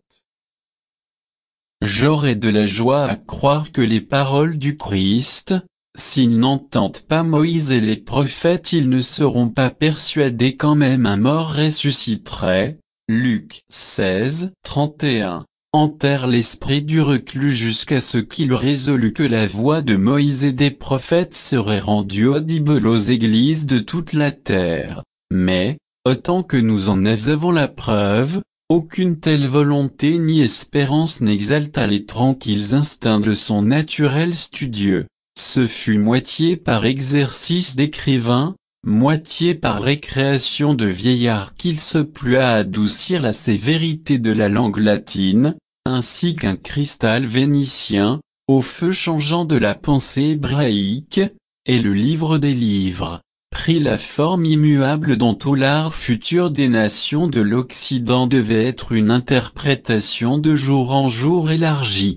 J'aurais de la joie à croire que les paroles du Christ, s'ils n'entendent pas Moïse et les prophètes, ils ne seront pas persuadés quand même un mort ressusciterait. Luc 16, 31. Enterre l'esprit du reclus jusqu'à ce qu'il résolût que la voix de Moïse et des prophètes serait rendue audible aux églises de toute la terre. Mais, autant que nous en avons la preuve, aucune telle volonté ni espérance n'exalta les tranquilles instincts de son naturel studieux. Ce fut moitié par exercice d'écrivain, moitié par récréation de vieillard qu'il se plut à adoucir la sévérité de la langue latine, ainsi qu'un cristal vénitien, au feu changeant de la pensée hébraïque, et le livre des livres, prit la forme immuable dont tout l'art futur des nations de l'Occident devait être une interprétation de jour en jour élargie.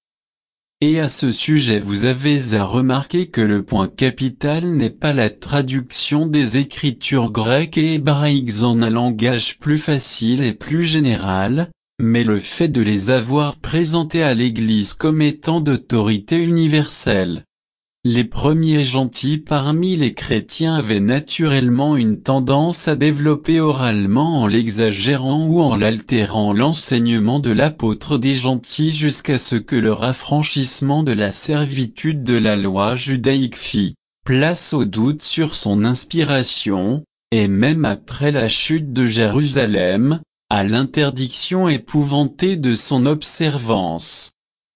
Et à ce sujet vous avez à remarquer que le point capital n'est pas la traduction des écritures grecques et hébraïques en un langage plus facile et plus général, mais le fait de les avoir présentées à l'Église comme étant d'autorité universelle. Les premiers gentils parmi les chrétiens avaient naturellement une tendance à développer oralement en l'exagérant ou en l'altérant l'enseignement de l'apôtre des gentils jusqu'à ce que leur affranchissement de la servitude de la loi judaïque fit place au doute sur son inspiration, et même après la chute de Jérusalem, à l'interdiction épouvantée de son observance.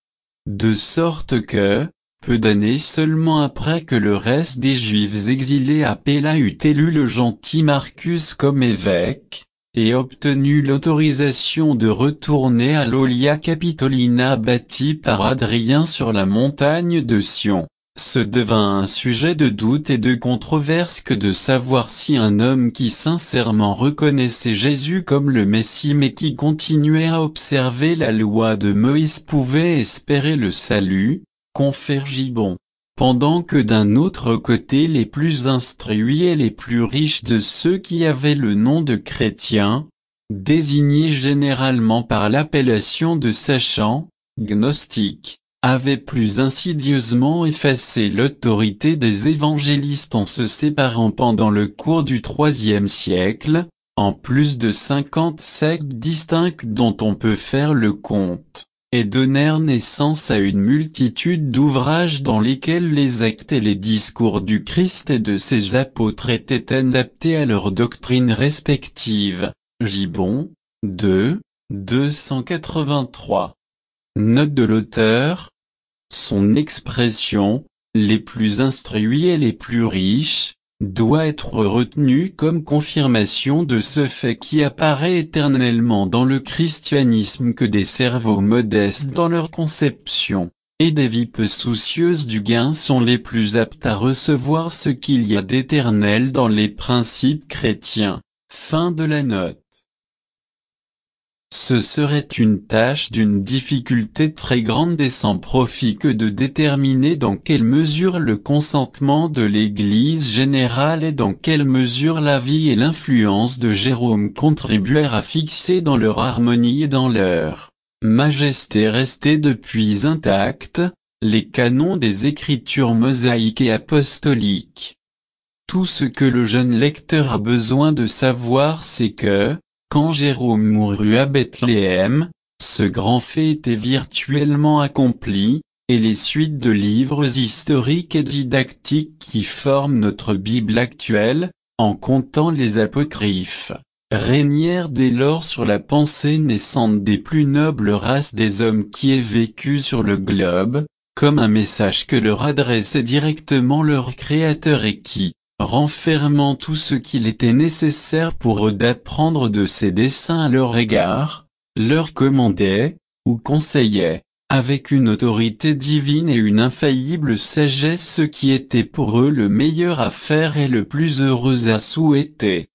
De sorte que, peu d'années seulement après que le reste des Juifs exilés à Pella eut élu le gentil Marcus comme évêque, et obtenu l'autorisation de retourner à l'Olia Capitolina bâtie par Adrien sur la montagne de Sion, ce devint un sujet de doute et de controverse que de savoir si un homme qui sincèrement reconnaissait Jésus comme le Messie mais qui continuait à observer la loi de Moïse pouvait espérer le salut, confère Gibbon, pendant que d'un autre côté les plus instruits et les plus riches de ceux qui avaient le nom de chrétiens, désignés généralement par l'appellation de sachants, gnostiques, avaient plus insidieusement effacé l'autorité des évangélistes en se séparant pendant le cours du IIIe siècle, en plus de 50 sectes distinctes dont on peut faire le compte, et donnèrent naissance à une multitude d'ouvrages dans lesquels les actes et les discours du Christ et de ses apôtres étaient adaptés à leurs doctrines respectives. Gibbon, 2, 283. Note de l'auteur. Son expression, les plus instruits et les plus riches, doit être retenue comme confirmation de ce fait qui apparaît éternellement dans le christianisme que des cerveaux modestes dans leur conception, et des vies peu soucieuses du gain sont les plus aptes à recevoir ce qu'il y a d'éternel dans les principes chrétiens. Fin de la note. Ce serait une tâche d'une difficulté très grande et sans profit que de déterminer dans quelle mesure le consentement de l'Église générale et dans quelle mesure la vie et l'influence de Jérôme contribuèrent à fixer dans leur harmonie et dans leur majesté restée depuis intacts, les canons des Écritures mosaïques et apostoliques. Tout ce que le jeune lecteur a besoin de savoir c'est que, quand Jérôme mourut à Bethléem, ce grand fait était virtuellement accompli, et les suites de livres historiques et didactiques qui forment notre Bible actuelle, en comptant les apocryphes, régnèrent dès lors sur la pensée naissante des plus nobles races des hommes qui aient vécu sur le globe, comme un message que leur adressait directement leur Créateur et qui, renfermant tout ce qu'il était nécessaire pour eux d'apprendre de ses desseins à leur égard, leur commandait, ou conseillait, avec une autorité divine et une infaillible sagesse ce qui était pour eux le meilleur à faire et le plus heureux à souhaiter.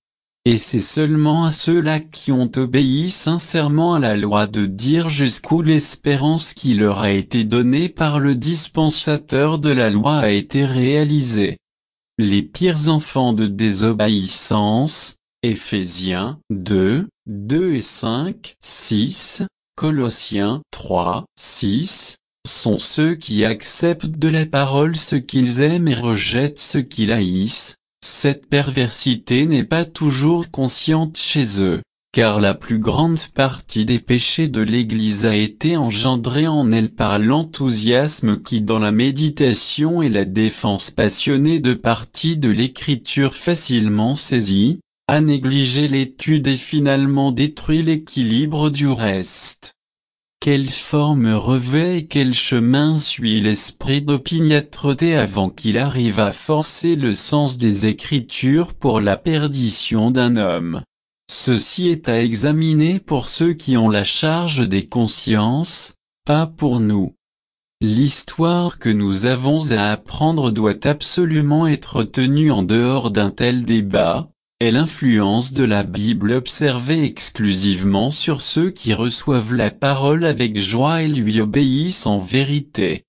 Et c'est seulement à ceux-là qui ont obéi sincèrement à la loi de dire jusqu'où l'espérance qui leur a été donnée par le dispensateur de la loi a été réalisée. Les pires enfants de désobéissance, Éphésiens 2, 2 et 5, 6, Colossiens 3, 6, sont ceux qui acceptent de la parole ce qu'ils aiment et rejettent ce qu'ils haïssent. Cette perversité n'est pas toujours consciente chez eux, car la plus grande partie des péchés de l'Église a été engendrée en elle par l'enthousiasme qui dans la méditation et la défense passionnée de parties de l'Écriture facilement saisies, a négligé l'étude et finalement détruit l'équilibre du reste. Quelle forme revêt et quel chemin suit l'esprit d'opiniâtreté avant qu'il arrive à forcer le sens des Écritures pour la perdition d'un homme? Ceci est à examiner pour ceux qui ont la charge des consciences, pas pour nous. L'histoire que nous avons à apprendre doit absolument être tenue en dehors d'un tel débat, et l'influence de la Bible observée exclusivement sur ceux qui reçoivent la parole avec joie et lui obéissent en vérité.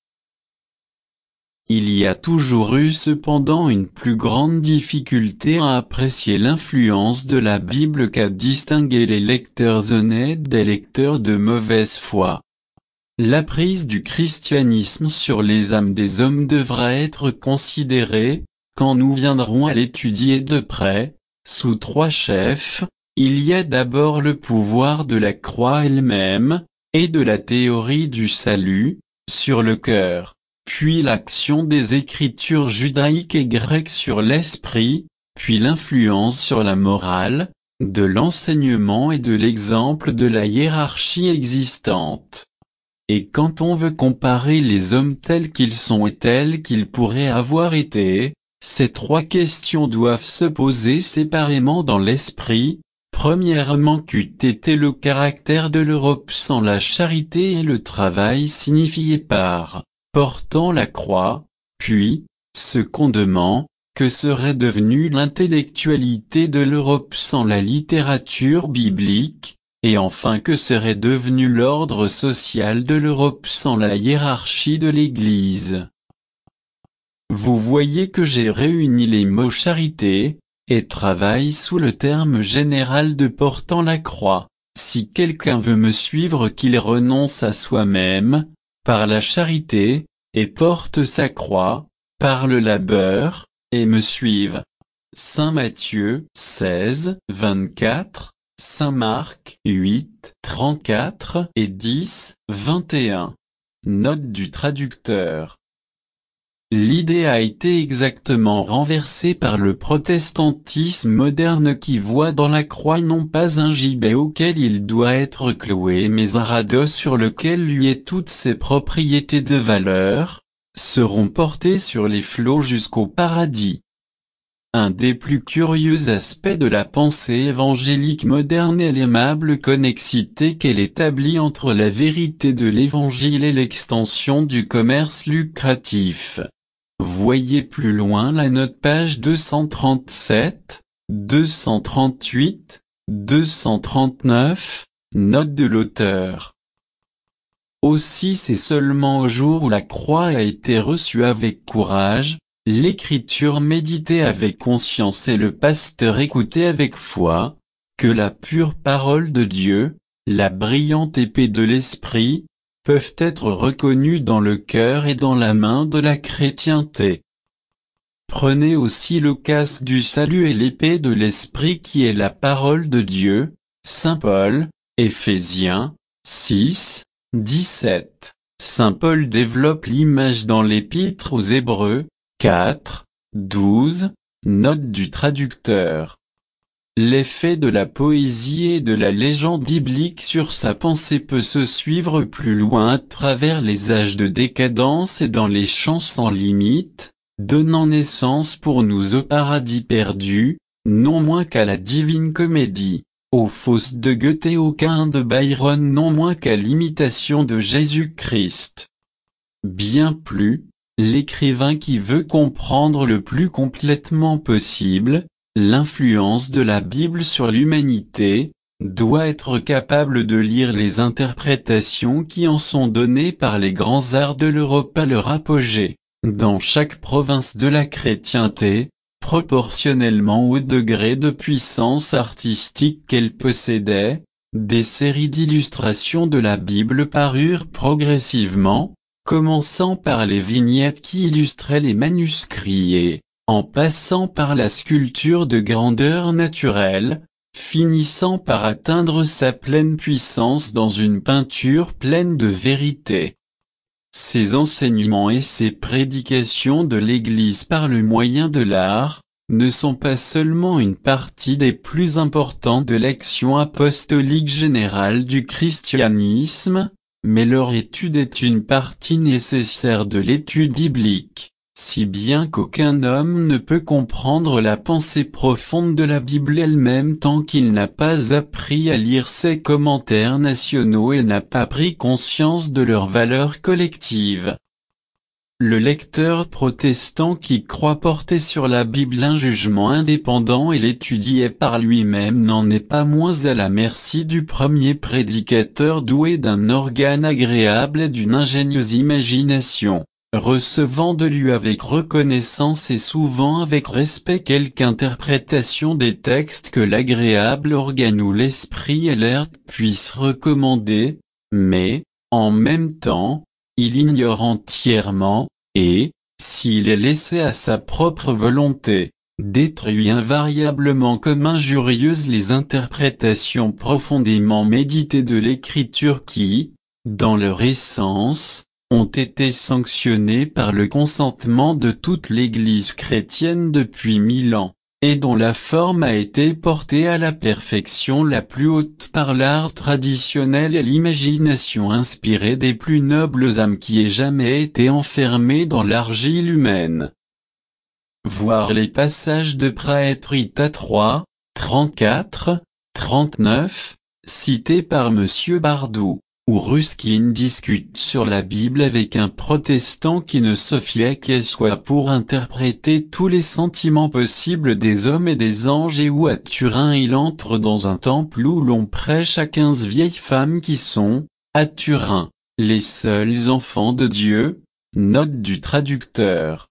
Il y a toujours eu cependant une plus grande difficulté à apprécier l'influence de la Bible qu'à distinguer les lecteurs honnêtes des lecteurs de mauvaise foi. La prise du christianisme sur les âmes des hommes devra être considérée, quand nous viendrons à l'étudier de près, sous trois chefs. Il y a d'abord le pouvoir de la croix elle-même, et de la théorie du salut, sur le cœur. Puis l'action des écritures judaïques et grecques sur l'esprit, puis l'influence sur la morale, de l'enseignement et de l'exemple de la hiérarchie existante. Et quand on veut comparer les hommes tels qu'ils sont et tels qu'ils pourraient avoir été, ces trois questions doivent se poser séparément dans l'esprit. Premièrement, qu'eût été le caractère de l'Europe sans la charité et le travail signifié par portant la croix, puis, secondement, que serait devenue l'intellectualité de l'Europe sans la littérature biblique, et enfin que serait devenu l'ordre social de l'Europe sans la hiérarchie de l'Église. Vous voyez que j'ai réuni les mots charité et travail sous le terme général de portant la croix. Si quelqu'un veut me suivre, qu'il renonce à soi-même, par la charité, et porte sa croix, par le labeur, et me suive. Saint Matthieu 16, 24, Saint Marc 8, 34 et 10, 21. Note du traducteur. L'idée a été exactement renversée par le protestantisme moderne qui voit dans la croix non pas un gibet auquel il doit être cloué mais un radeau sur lequel lui et toutes ses propriétés de valeur seront portées sur les flots jusqu'au paradis. Un des plus curieux aspects de la pensée évangélique moderne est l'aimable connexité qu'elle établit entre la vérité de l'évangile et l'extension du commerce lucratif. Voyez plus loin la note page 237, 238, 239, note de l'auteur. Aussi c'est seulement au jour où la croix a été reçue avec courage, l'écriture méditée avec conscience et le pasteur écouté avec foi, que la pure parole de Dieu, la brillante épée de l'esprit, peuvent être reconnus dans le cœur et dans la main de la chrétienté. Prenez aussi le casque du salut et l'épée de l'esprit qui est la parole de Dieu, Saint Paul, Éphésiens 6, 17. Saint Paul développe l'image dans l'épître aux Hébreux 4, 12, note du traducteur. L'effet de la poésie et de la légende biblique sur sa pensée peut se suivre plus loin à travers les âges de décadence et dans les chants sans limite, donnant naissance pour nous au paradis perdu, non moins qu'à la Divine Comédie, aux Fausses de Goethe et au Caïn de Byron, non moins qu'à l'imitation de Jésus-Christ. Bien plus, l'écrivain qui veut comprendre le plus complètement possible l'influence de la Bible sur l'humanité, doit être capable de lire les interprétations qui en sont données par les grands arts de l'Europe à leur apogée, dans chaque province de la chrétienté, proportionnellement au degré de puissance artistique qu'elle possédait. Des séries d'illustrations de la Bible parurent progressivement, commençant par les vignettes qui illustraient les manuscrits et, en passant par la sculpture de grandeur naturelle, finissant par atteindre sa pleine puissance dans une peinture pleine de vérité. Ces enseignements et ces prédications de l'Église par le moyen de l'art, ne sont pas seulement une partie des plus importantes de l'action apostolique générale du christianisme, mais leur étude est une partie nécessaire de l'étude biblique. si bien qu'aucun homme ne peut comprendre la pensée profonde de la Bible elle-même tant qu'il n'a pas appris à lire ses commentaires nationaux et n'a pas pris conscience de leur valeur collective. Le lecteur protestant qui croit porter sur la Bible un jugement indépendant et l'étudier par lui-même n'en est pas moins à la merci du premier prédicateur doué d'un organe agréable et d'une ingénieuse imagination, recevant de lui avec reconnaissance et souvent avec respect quelque interprétation des textes que l'agréable organe ou l'esprit et l'air puissent recommander, mais, en même temps, il ignore entièrement, et, s'il est laissé à sa propre volonté, détruit invariablement comme injurieuses les interprétations profondément méditées de l'Écriture qui, dans leur essence, ont été sanctionnées par le consentement de toute l'Église chrétienne depuis 1000 ans, et dont la forme a été portée à la perfection la plus haute par l'art traditionnel et l'imagination inspirée des plus nobles âmes qui aient jamais été enfermées dans l'argile humaine. Voir les passages de Praetrita 3, 34, 39, cités par M. Bardou, où Ruskin discute sur la Bible avec un protestant qui ne se fiait qu'elle soit pour interpréter tous les sentiments possibles des hommes et des anges et où à Turin il entre dans un temple où l'on prêche à 15 vieilles femmes qui sont, à Turin, les seuls enfants de Dieu, note du traducteur.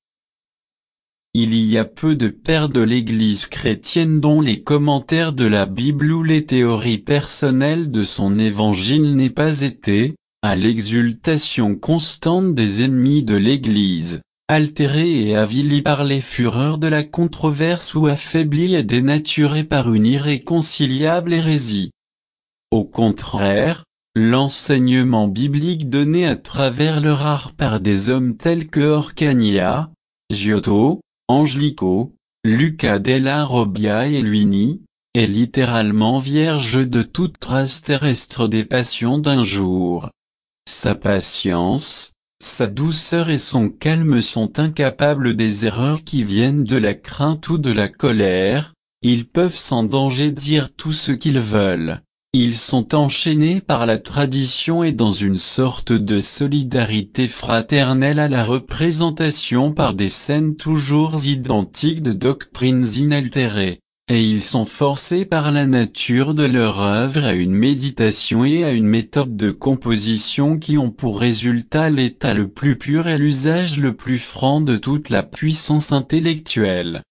Il y a peu de pères de l'Église chrétienne dont les commentaires de la Bible ou les théories personnelles de son évangile n'aient pas été, à l'exultation constante des ennemis de l'Église, altérés et avilis par les fureurs de la controverse ou affaiblis et dénaturés par une irréconciliable hérésie. Au contraire, l'enseignement biblique donné à travers leur art par des hommes tels que Orcagna, Giotto, Angelico, Luca della Robbia et Luini, est littéralement vierge de toute trace terrestre des passions d'un jour. Sa patience, sa douceur et son calme sont incapables des erreurs qui viennent de la crainte ou de la colère, ils peuvent sans danger dire tout ce qu'ils veulent. Ils sont enchaînés par la tradition et dans une sorte de solidarité fraternelle à la représentation par des scènes toujours identiques de doctrines inaltérées, et ils sont forcés par la nature de leur œuvre à une méditation et à une méthode de composition qui ont pour résultat l'état le plus pur et l'usage le plus franc de toute la puissance intellectuelle.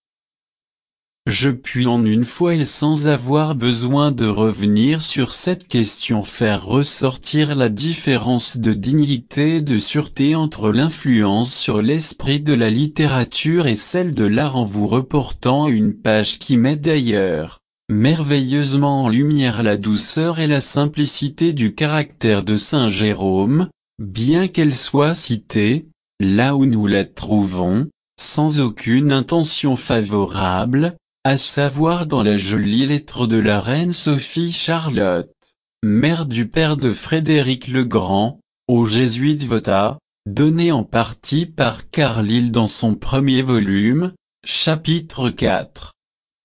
Je puis en une fois et sans avoir besoin de revenir sur cette question faire ressortir la différence de dignité et de sûreté entre l'influence sur l'esprit de la littérature et celle de l'art en vous reportant à une page qui met d'ailleurs merveilleusement en lumière la douceur et la simplicité du caractère de Saint Jérôme, bien qu'elle soit citée, là où nous la trouvons, sans aucune intention favorable, à savoir dans la jolie lettre de la reine Sophie Charlotte, mère du père de Frédéric le Grand, aux jésuites Vota, donnée en partie par Carlyle dans son premier volume, chapitre 4.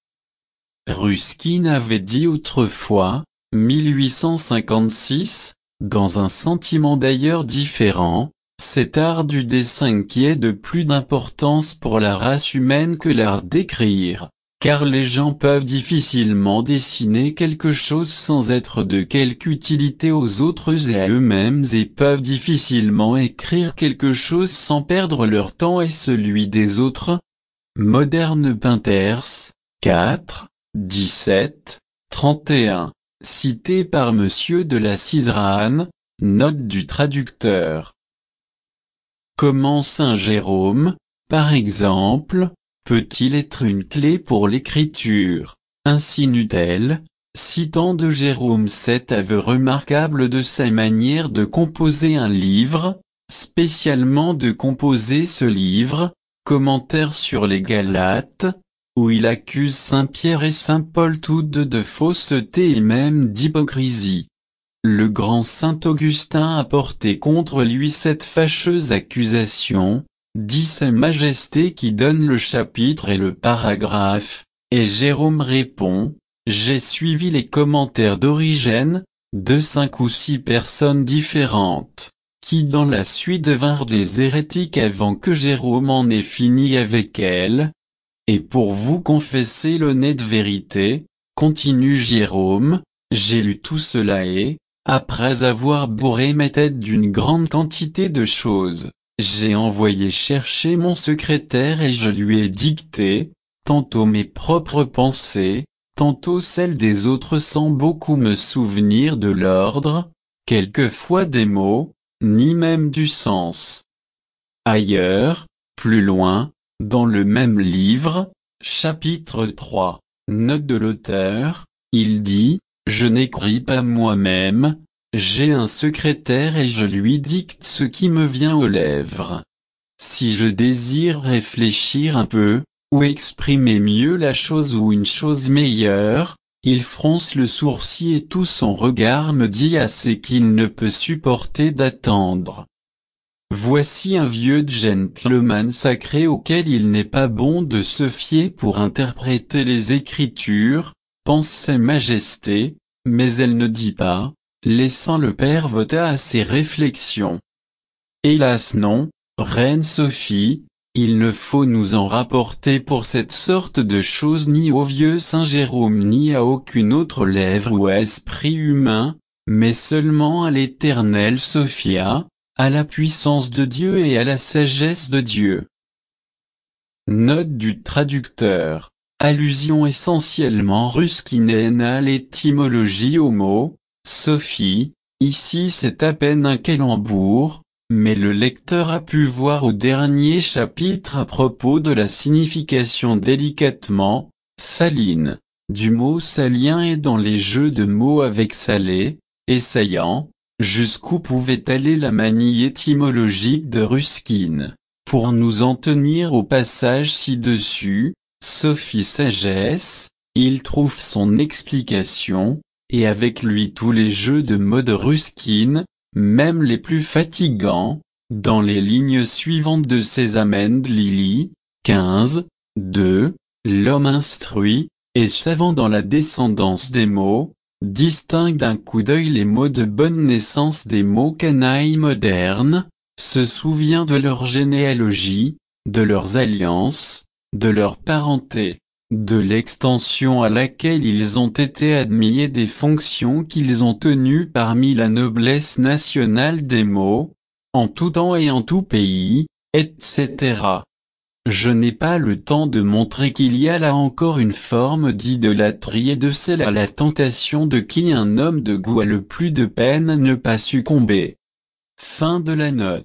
Ruskin avait dit autrefois, 1856, dans un sentiment d'ailleurs différent, cet art du dessin qui est de plus d'importance pour la race humaine que l'art d'écrire. Car les gens peuvent difficilement dessiner quelque chose sans être de quelque utilité aux autres et à eux-mêmes et peuvent difficilement écrire quelque chose sans perdre leur temps et celui des autres. Modern Painters, 4, 17, 31, cité par Monsieur de la Ciserane, note du traducteur. Comment Saint Jérôme, par exemple, peut-il être une clé pour l'écriture, insinue-t-elle, citant de Jérôme cet aveu remarquable de sa manière de composer un livre, spécialement de composer ce livre, commentaire sur les Galates, où il accuse saint Pierre et saint Paul tous deux de fausseté et même d'hypocrisie. Le grand saint Augustin a porté contre lui cette fâcheuse accusation, dit Sa Majesté qui donne le chapitre et le paragraphe, et Jérôme répond, j'ai suivi les commentaires d'Origène, de 5 ou 6 personnes différentes, qui dans la suite devinrent des hérétiques avant que Jérôme en ait fini avec elles. Et pour vous confesser l'honnête vérité, continue Jérôme, j'ai lu tout cela et, après avoir bourré ma tête d'une grande quantité de choses, j'ai envoyé chercher mon secrétaire et je lui ai dicté, tantôt mes propres pensées, tantôt celles des autres sans beaucoup me souvenir de l'ordre, quelquefois des mots, ni même du sens. Ailleurs, plus loin, dans le même livre, chapitre 3, note de l'auteur, il dit, je n'écris pas moi-même, j'ai un secrétaire et je lui dicte ce qui me vient aux lèvres. Si je désire réfléchir un peu, ou exprimer mieux la chose ou une chose meilleure, il fronce le sourcil et tout son regard me dit assez qu'il ne peut supporter d'attendre. Voici un vieux gentleman sacré auquel il n'est pas bon de se fier pour interpréter les Écritures, pense Sa Majesté, mais elle ne dit pas, laissant le père Vota à ses réflexions. Hélas non, Reine Sophie, il ne faut nous en rapporter pour cette sorte de choses ni au vieux Saint Jérôme ni à aucune autre lèvre ou esprit humain, mais seulement à l'éternelle Sophia, à la puissance de Dieu et à la sagesse de Dieu. Note du traducteur. Allusion essentiellement ruskinienne à l'étymologie au mot « Sophie », ici c'est à peine un calembour, mais le lecteur a pu voir au dernier chapitre à propos de la signification délicatement « saline » du mot salien et dans les jeux de mots avec salé et saillant, jusqu'où pouvait aller la manie étymologique de Ruskin. Pour nous en tenir au passage ci-dessus, Sophie sagesse, il trouve son explication, et avec lui tous les jeux de mots de Ruskin, même les plus fatigants, dans les lignes suivantes de ses Amend Lily, 15, 2, l'homme instruit, et savant dans la descendance des mots, distingue d'un coup d'œil les mots de bonne naissance des mots canailles modernes, se souvient de leur généalogie, de leurs alliances, de leur parenté, de l'extension à laquelle ils ont été admis et des fonctions qu'ils ont tenues parmi la noblesse nationale des mots, en tout temps et en tout pays, etc. Je n'ai pas le temps de montrer qu'il y a là encore une forme d'idolâtrie et de celle à la tentation de qui un homme de goût a le plus de peine à ne pas succomber. Fin de la note.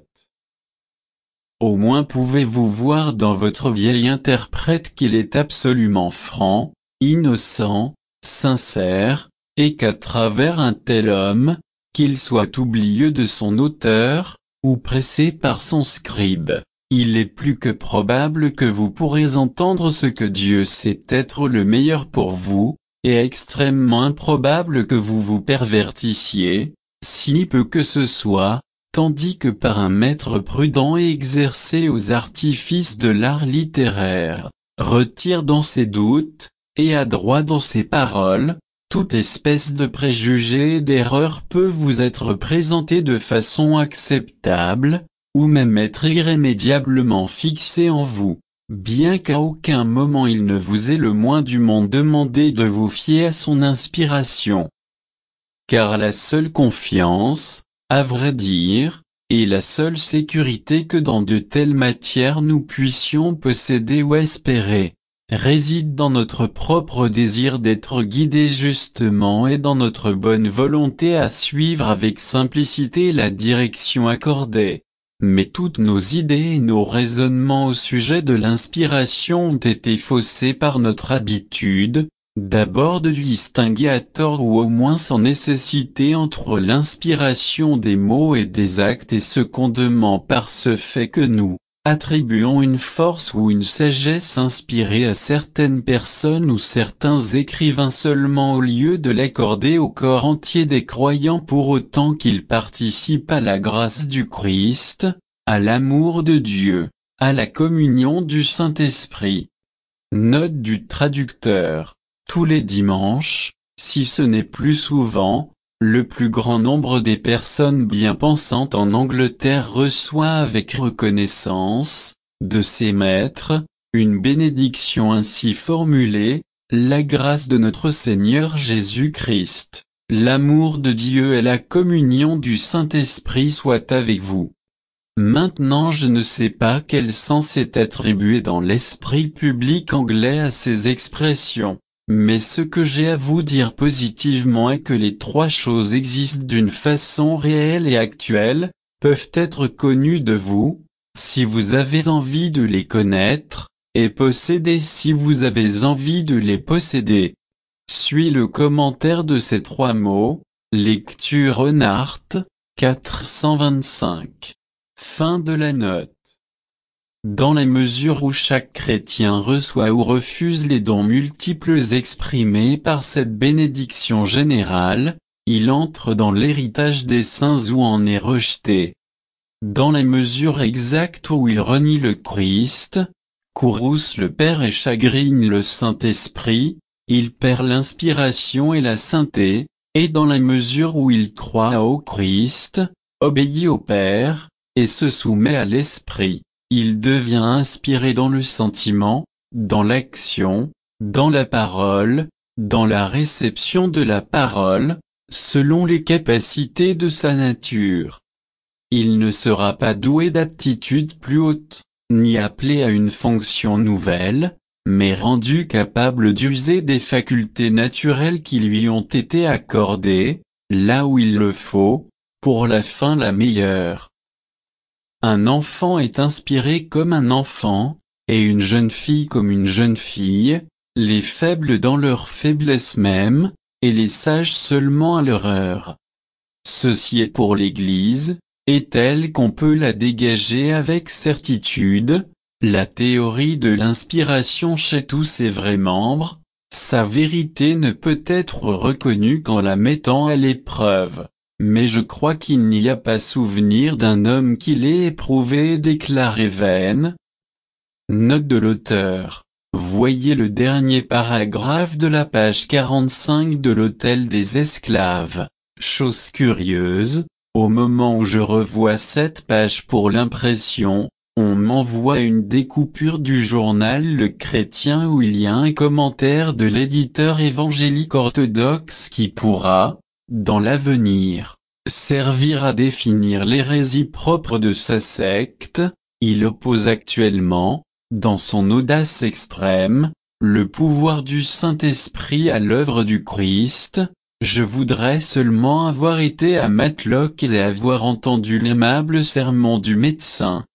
Au moins pouvez-vous voir dans votre vieil interprète qu'il est absolument franc, innocent, sincère, et qu'à travers un tel homme, qu'il soit oublieux de son auteur, ou pressé par son scribe, il est plus que probable que vous pourrez entendre ce que Dieu sait être le meilleur pour vous, et extrêmement improbable que vous vous pervertissiez, si peu que ce soit, tandis que par un maître prudent et exercé aux artifices de l'art littéraire, retire dans ses doutes, et adroit dans ses paroles, toute espèce de préjugé et d'erreur peut vous être présentée de façon acceptable, ou même être irrémédiablement fixé en vous, bien qu'à aucun moment il ne vous ait le moins du monde demandé de vous fier à son inspiration. Car la seule confiance, à vrai dire, et la seule sécurité que dans de telles matières nous puissions posséder ou espérer, réside dans notre propre désir d'être guidés justement et dans notre bonne volonté à suivre avec simplicité la direction accordée. Mais toutes nos idées et nos raisonnements au sujet de l'inspiration ont été faussés par notre habitude, d'abord de distinguer à tort ou au moins sans nécessité entre l'inspiration des mots et des actes et secondement par ce fait que nous attribuons une force ou une sagesse inspirée à certaines personnes ou certains écrivains seulement au lieu de l'accorder au corps entier des croyants pour autant qu'ils participent à la grâce du Christ, à l'amour de Dieu, à la communion du Saint-Esprit. Note du traducteur. Tous les dimanches, si ce n'est plus souvent, le plus grand nombre des personnes bien pensantes en Angleterre reçoit avec reconnaissance, de ses maîtres, une bénédiction ainsi formulée: la grâce de notre Seigneur Jésus-Christ, l'amour de Dieu et la communion du Saint-Esprit soient avec vous. Maintenant je ne sais pas quel sens est attribué dans l'esprit public anglais à ces expressions, mais ce que j'ai à vous dire positivement est que les trois choses existent d'une façon réelle et actuelle, peuvent être connues de vous, si vous avez envie de les connaître, et posséder si vous avez envie de les posséder. Suit le commentaire de ces trois mots, lecture Renart, 425. Fin de la note. Dans la mesure où chaque chrétien reçoit ou refuse les dons multiples exprimés par cette bénédiction générale, il entre dans l'héritage des saints ou en est rejeté. Dans la mesure exacte où il renie le Christ, courrouce le Père et chagrine le Saint-Esprit, il perd l'inspiration et la sainteté, et dans la mesure où il croit au Christ, obéit au Père, et se soumet à l'Esprit, il devient inspiré dans le sentiment, dans l'action, dans la parole, dans la réception de la parole, selon les capacités de sa nature. Il ne sera pas doué d'aptitudes plus hautes, ni appelé à une fonction nouvelle, mais rendu capable d'user des facultés naturelles qui lui ont été accordées, là où il le faut, pour la fin la meilleure. Un enfant est inspiré comme un enfant, et une jeune fille comme une jeune fille, les faibles dans leur faiblesse même, et les sages seulement à leur heure. Ceci est pour l'Église, et tel qu'on peut la dégager avec certitude, la théorie de l'inspiration chez tous ses vrais membres, sa vérité ne peut être reconnue qu'en la mettant à l'épreuve. Mais je crois qu'il n'y a pas souvenir d'un homme qui l'ait éprouvé et déclaré vaine. Note de l'auteur. Voyez le dernier paragraphe de la page 45 de l'Hôtel des Esclaves. Chose curieuse, au moment où je revois cette page pour l'impression, on m'envoie une découpure du journal Le Chrétien où il y a un commentaire de l'éditeur évangélique orthodoxe qui pourra, dans l'avenir, servir à définir l'hérésie propre de sa secte. Il oppose actuellement, dans son audace extrême, le pouvoir du Saint-Esprit à l'œuvre du Christ. Je voudrais seulement avoir été à Matlock et avoir entendu l'aimable sermon du médecin.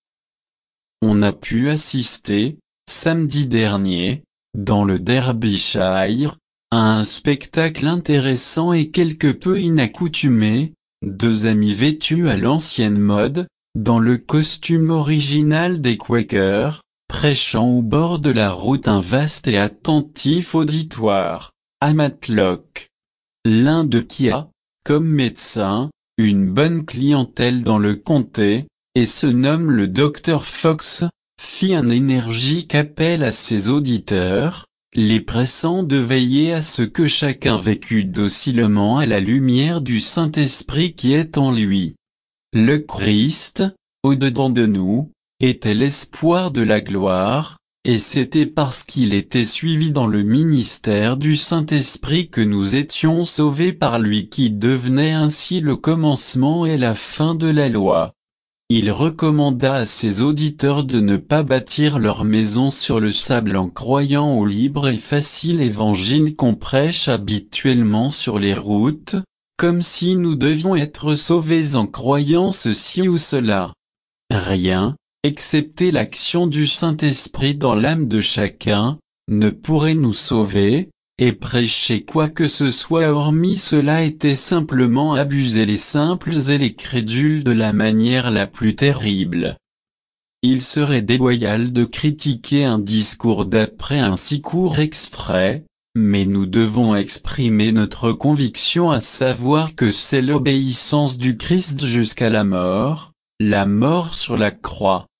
On a pu assister, samedi dernier, dans le Derbyshire, à un spectacle intéressant et quelque peu inaccoutumé, deux amis vêtus à l'ancienne mode, dans le costume original des Quakers, prêchant au bord de la route un vaste et attentif auditoire, à Matlock. L'un d'eux qui a, comme médecin, une bonne clientèle dans le comté, et se nomme le Dr Fox, fit un énergique appel à ses auditeurs, les pressant de veiller à ce que chacun vécût docilement à la lumière du Saint-Esprit qui est en lui. Le Christ, au-dedans de nous, était l'espoir de la gloire, et c'était parce qu'il était suivi dans le ministère du Saint-Esprit que nous étions sauvés par lui qui devenait ainsi le commencement et la fin de la loi. Il recommanda à ses auditeurs de ne pas bâtir leur maison sur le sable en croyant au libre et facile évangile qu'on prêche habituellement sur les routes, comme si nous devions être sauvés en croyant ceci ou cela. Rien, excepté l'action du Saint-Esprit dans l'âme de chacun, ne pourrait nous sauver, et prêcher quoi que ce soit hormis cela était simplement abuser les simples et les crédules de la manière la plus terrible. Il serait déloyal de critiquer un discours d'après un si court extrait, mais nous devons exprimer notre conviction à savoir que c'est l'obéissance du Christ jusqu'à la mort sur la croix,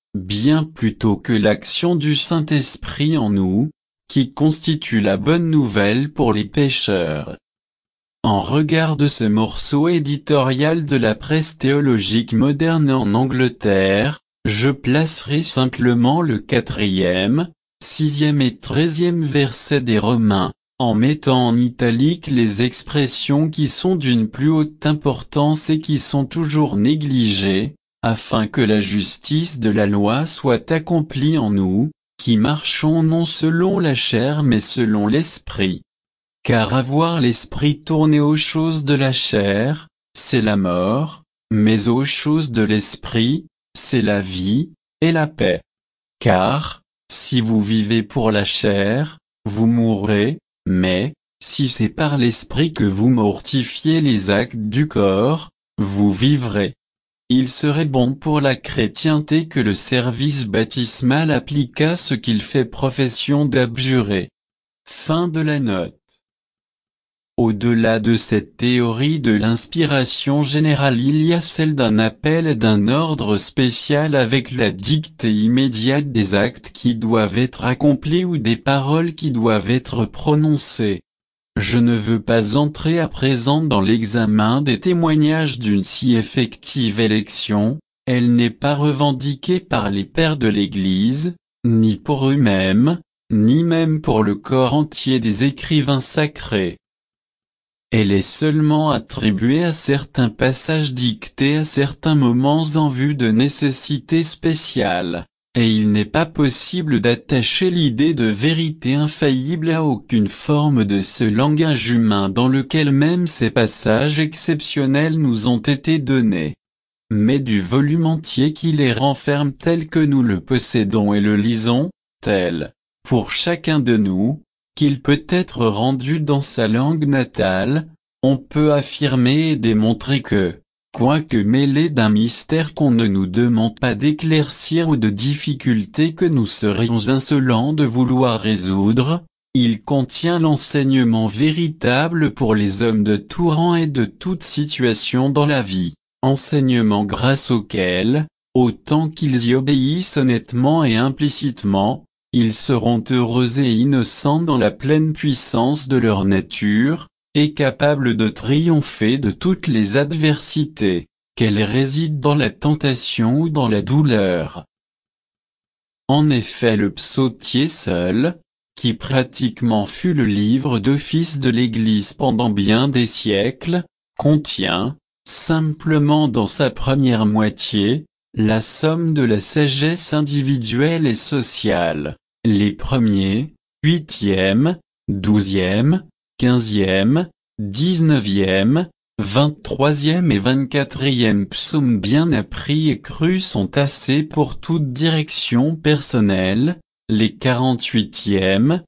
bien plutôt que l'action du Saint-Esprit en nous, qui constitue la bonne nouvelle pour les pécheurs. En regard de ce morceau éditorial de la presse théologique moderne en Angleterre, je placerai simplement le 4e, 6e et 13e verset des Romains, en mettant en italique les expressions qui sont d'une plus haute importance et qui sont toujours négligées, afin que la justice de la loi soit accomplie en nous, qui marchons non selon la chair mais selon l'esprit. Car avoir l'esprit tourné aux choses de la chair, c'est la mort, mais aux choses de l'esprit, c'est la vie, et la paix. Car, si vous vivez pour la chair, vous mourrez, mais, si c'est par l'esprit que vous mortifiez les actes du corps, vous vivrez. Il serait bon pour la chrétienté que le service baptismal appliquât ce qu'il fait profession d'abjurer. Fin de la note. Au-delà de cette théorie de l'inspiration générale, il y a celle d'un appel d'un ordre spécial avec la dictée immédiate des actes qui doivent être accomplis ou des paroles qui doivent être prononcées. Je ne veux pas entrer à présent dans l'examen des témoignages d'une si effective élection, elle n'est pas revendiquée par les pères de l'Église, ni pour eux-mêmes, ni même pour le corps entier des écrivains sacrés. Elle est seulement attribuée à certains passages dictés à certains moments en vue de nécessités spéciales, et il n'est pas possible d'attacher l'idée de vérité infaillible à aucune forme de ce langage humain dans lequel même ces passages exceptionnels nous ont été donnés. Mais du volume entier qui les renferme tel que nous le possédons et le lisons, tel, pour chacun de nous, qu'il peut être rendu dans sa langue natale, on peut affirmer et démontrer que, quoique mêlé d'un mystère qu'on ne nous demande pas d'éclaircir ou de difficultés que nous serions insolents de vouloir résoudre, il contient l'enseignement véritable pour les hommes de tout rang et de toute situation dans la vie, enseignement grâce auquel, autant qu'ils y obéissent honnêtement et implicitement, ils seront heureux et innocents dans la pleine puissance de leur nature, et capables de triompher de toutes les adversités, qu'elles résident dans la tentation ou dans la douleur. En effet, le psautier seul, qui pratiquement fut le livre d'office de l'Église pendant bien des siècles, contient, simplement dans sa première moitié, la somme de la sagesse individuelle et sociale, les premiers, 8e, 12e, 15e, 19e, 23e et 24e psaumes bien appris et crus sont assez pour toute direction personnelle, les 48e,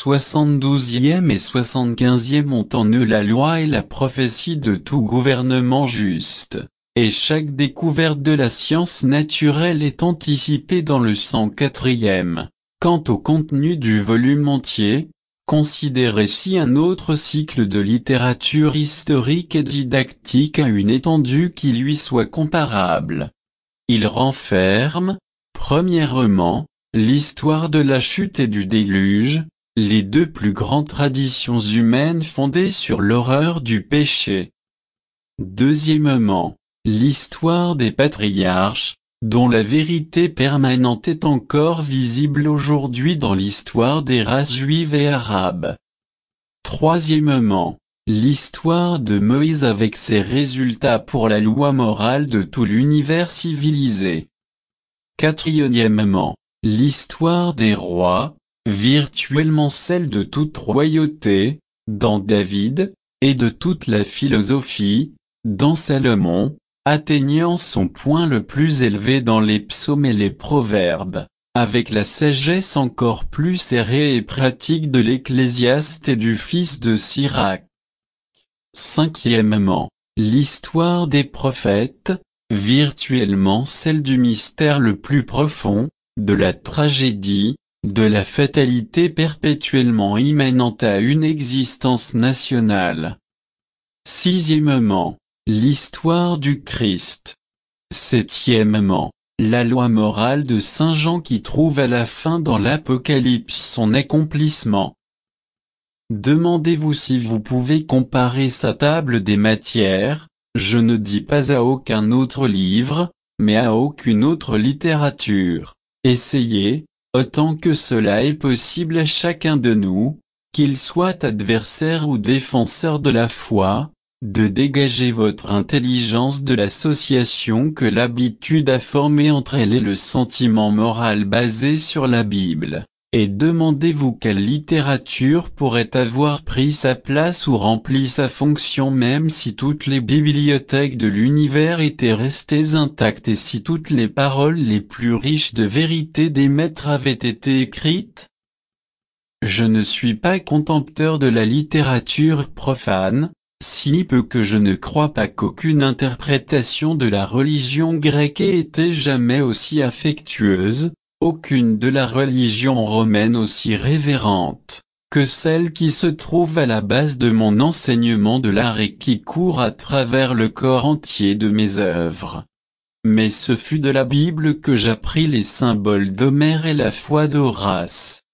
72e et 75e ont en eux la loi et la prophétie de tout gouvernement juste. Et chaque découverte de la science naturelle est anticipée dans le 104e. Quant au contenu du volume entier, considérez si un autre cycle de littérature historique et didactique à une étendue qui lui soit comparable. Il renferme, premièrement, l'histoire de la chute et du déluge, les deux plus grandes traditions humaines fondées sur l'horreur du péché. Deuxièmement, l'histoire des patriarches, dont la vérité permanente est encore visible aujourd'hui dans l'histoire des races juives et arabes. Troisièmement, l'histoire de Moïse avec ses résultats pour la loi morale de tout l'univers civilisé. Quatrièmement, l'histoire des rois, virtuellement celle de toute royauté, dans David, et de toute la philosophie, dans Salomon, atteignant son point le plus élevé dans les psaumes et les proverbes, avec la sagesse encore plus serrée et pratique de l'Ecclésiaste et du fils de Sirach. Cinquièmement, l'histoire des prophètes, virtuellement celle du mystère le plus profond, de la tragédie, de la fatalité perpétuellement immanente à une existence nationale. Sixièmement, l'histoire du Christ. Septièmement, la loi morale de Saint Jean qui trouve à la fin dans l'Apocalypse son accomplissement. Demandez-vous si vous pouvez comparer sa table des matières, je ne dis pas à aucun autre livre, mais à aucune autre littérature. Essayez, autant que cela est possible à chacun de nous, qu'il soit adversaire ou défenseur de la foi, de dégager votre intelligence de l'association que l'habitude a formée entre elle et le sentiment moral basé sur la Bible, et demandez-vous quelle littérature pourrait avoir pris sa place ou rempli sa fonction même si toutes les bibliothèques de l'univers étaient restées intactes et si toutes les paroles les plus riches de vérité des maîtres avaient été écrites. Je ne suis pas contempteur de la littérature profane, si peu que je ne crois pas qu'aucune interprétation de la religion grecque ait été jamais aussi affectueuse, aucune de la religion romaine aussi révérente, que celle qui se trouve à la base de mon enseignement de l'art et qui court à travers le corps entier de mes œuvres. Mais ce fut de la Bible que j'appris les symboles d'Homère et la foi d'Horace.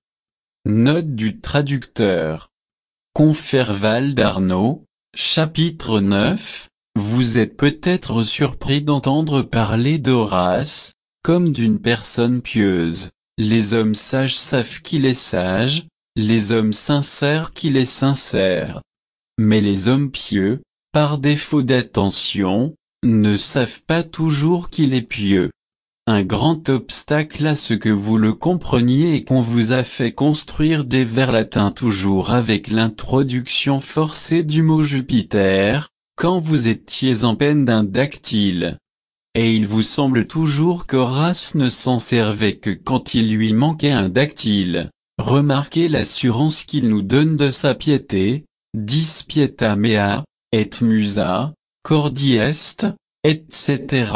Note du traducteur. Conferval d'Arnaud, chapitre 9, vous êtes peut-être surpris d'entendre parler d'Horace, comme d'une personne pieuse. Les hommes sages savent qu'il est sage, les hommes sincères qu'il est sincère. Mais les hommes pieux, par défaut d'attention, ne savent pas toujours qu'il est pieux. Un grand obstacle à ce que vous le compreniez est qu'on vous a fait construire des vers latins toujours avec l'introduction forcée du mot Jupiter, quand vous étiez en peine d'un dactyle. Et il vous semble toujours qu'Horace ne s'en servait que quand il lui manquait un dactyle. Remarquez l'assurance qu'il nous donne de sa piété, dis pieta mea, et musa, cordi est, etc.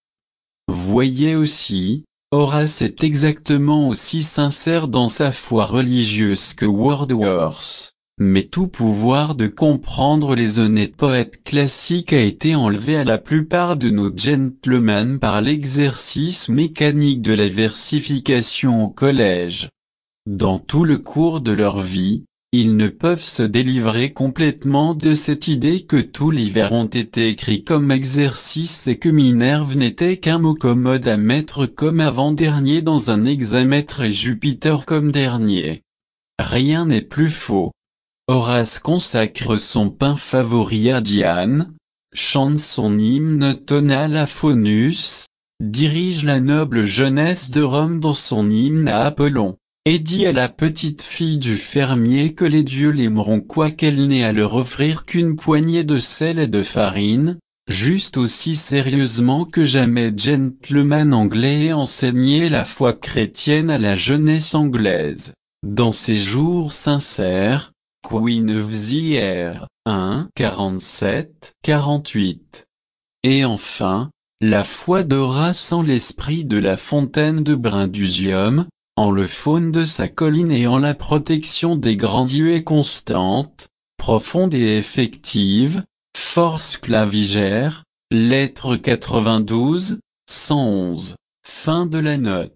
Voyez aussi, Horace est exactement aussi sincère dans sa foi religieuse que Wordsworth, mais tout pouvoir de comprendre les honnêtes poètes classiques a été enlevé à la plupart de nos gentlemen par l'exercice mécanique de la versification au collège. Dans tout le cours de leur vie, ils ne peuvent se délivrer complètement de cette idée que tous les vers ont été écrits comme exercice et que Minerve n'était qu'un mot commode à mettre comme avant-dernier dans un hexamètre et Jupiter comme dernier. Rien n'est plus faux. Horace consacre son pain favori à Diane, chante son hymne tonal à Faunus, dirige la noble jeunesse de Rome dans son hymne à Apollon, et dit à la petite fille du fermier que les dieux l'aimeront quoiqu'elle n'ait à leur offrir qu'une poignée de sel et de farine, juste aussi sérieusement que jamais gentleman anglais ait enseigné la foi chrétienne à la jeunesse anglaise. Dans ses jours sincères, Queen of the Air, 1, 47, 48. Et enfin, la foi d'Horace en l'esprit de la fontaine de Brundusium, en le faune de sa colline et en la protection des grands dieux est constante, profonde et effective, force clavigère, lettre 92, 111, fin de la note.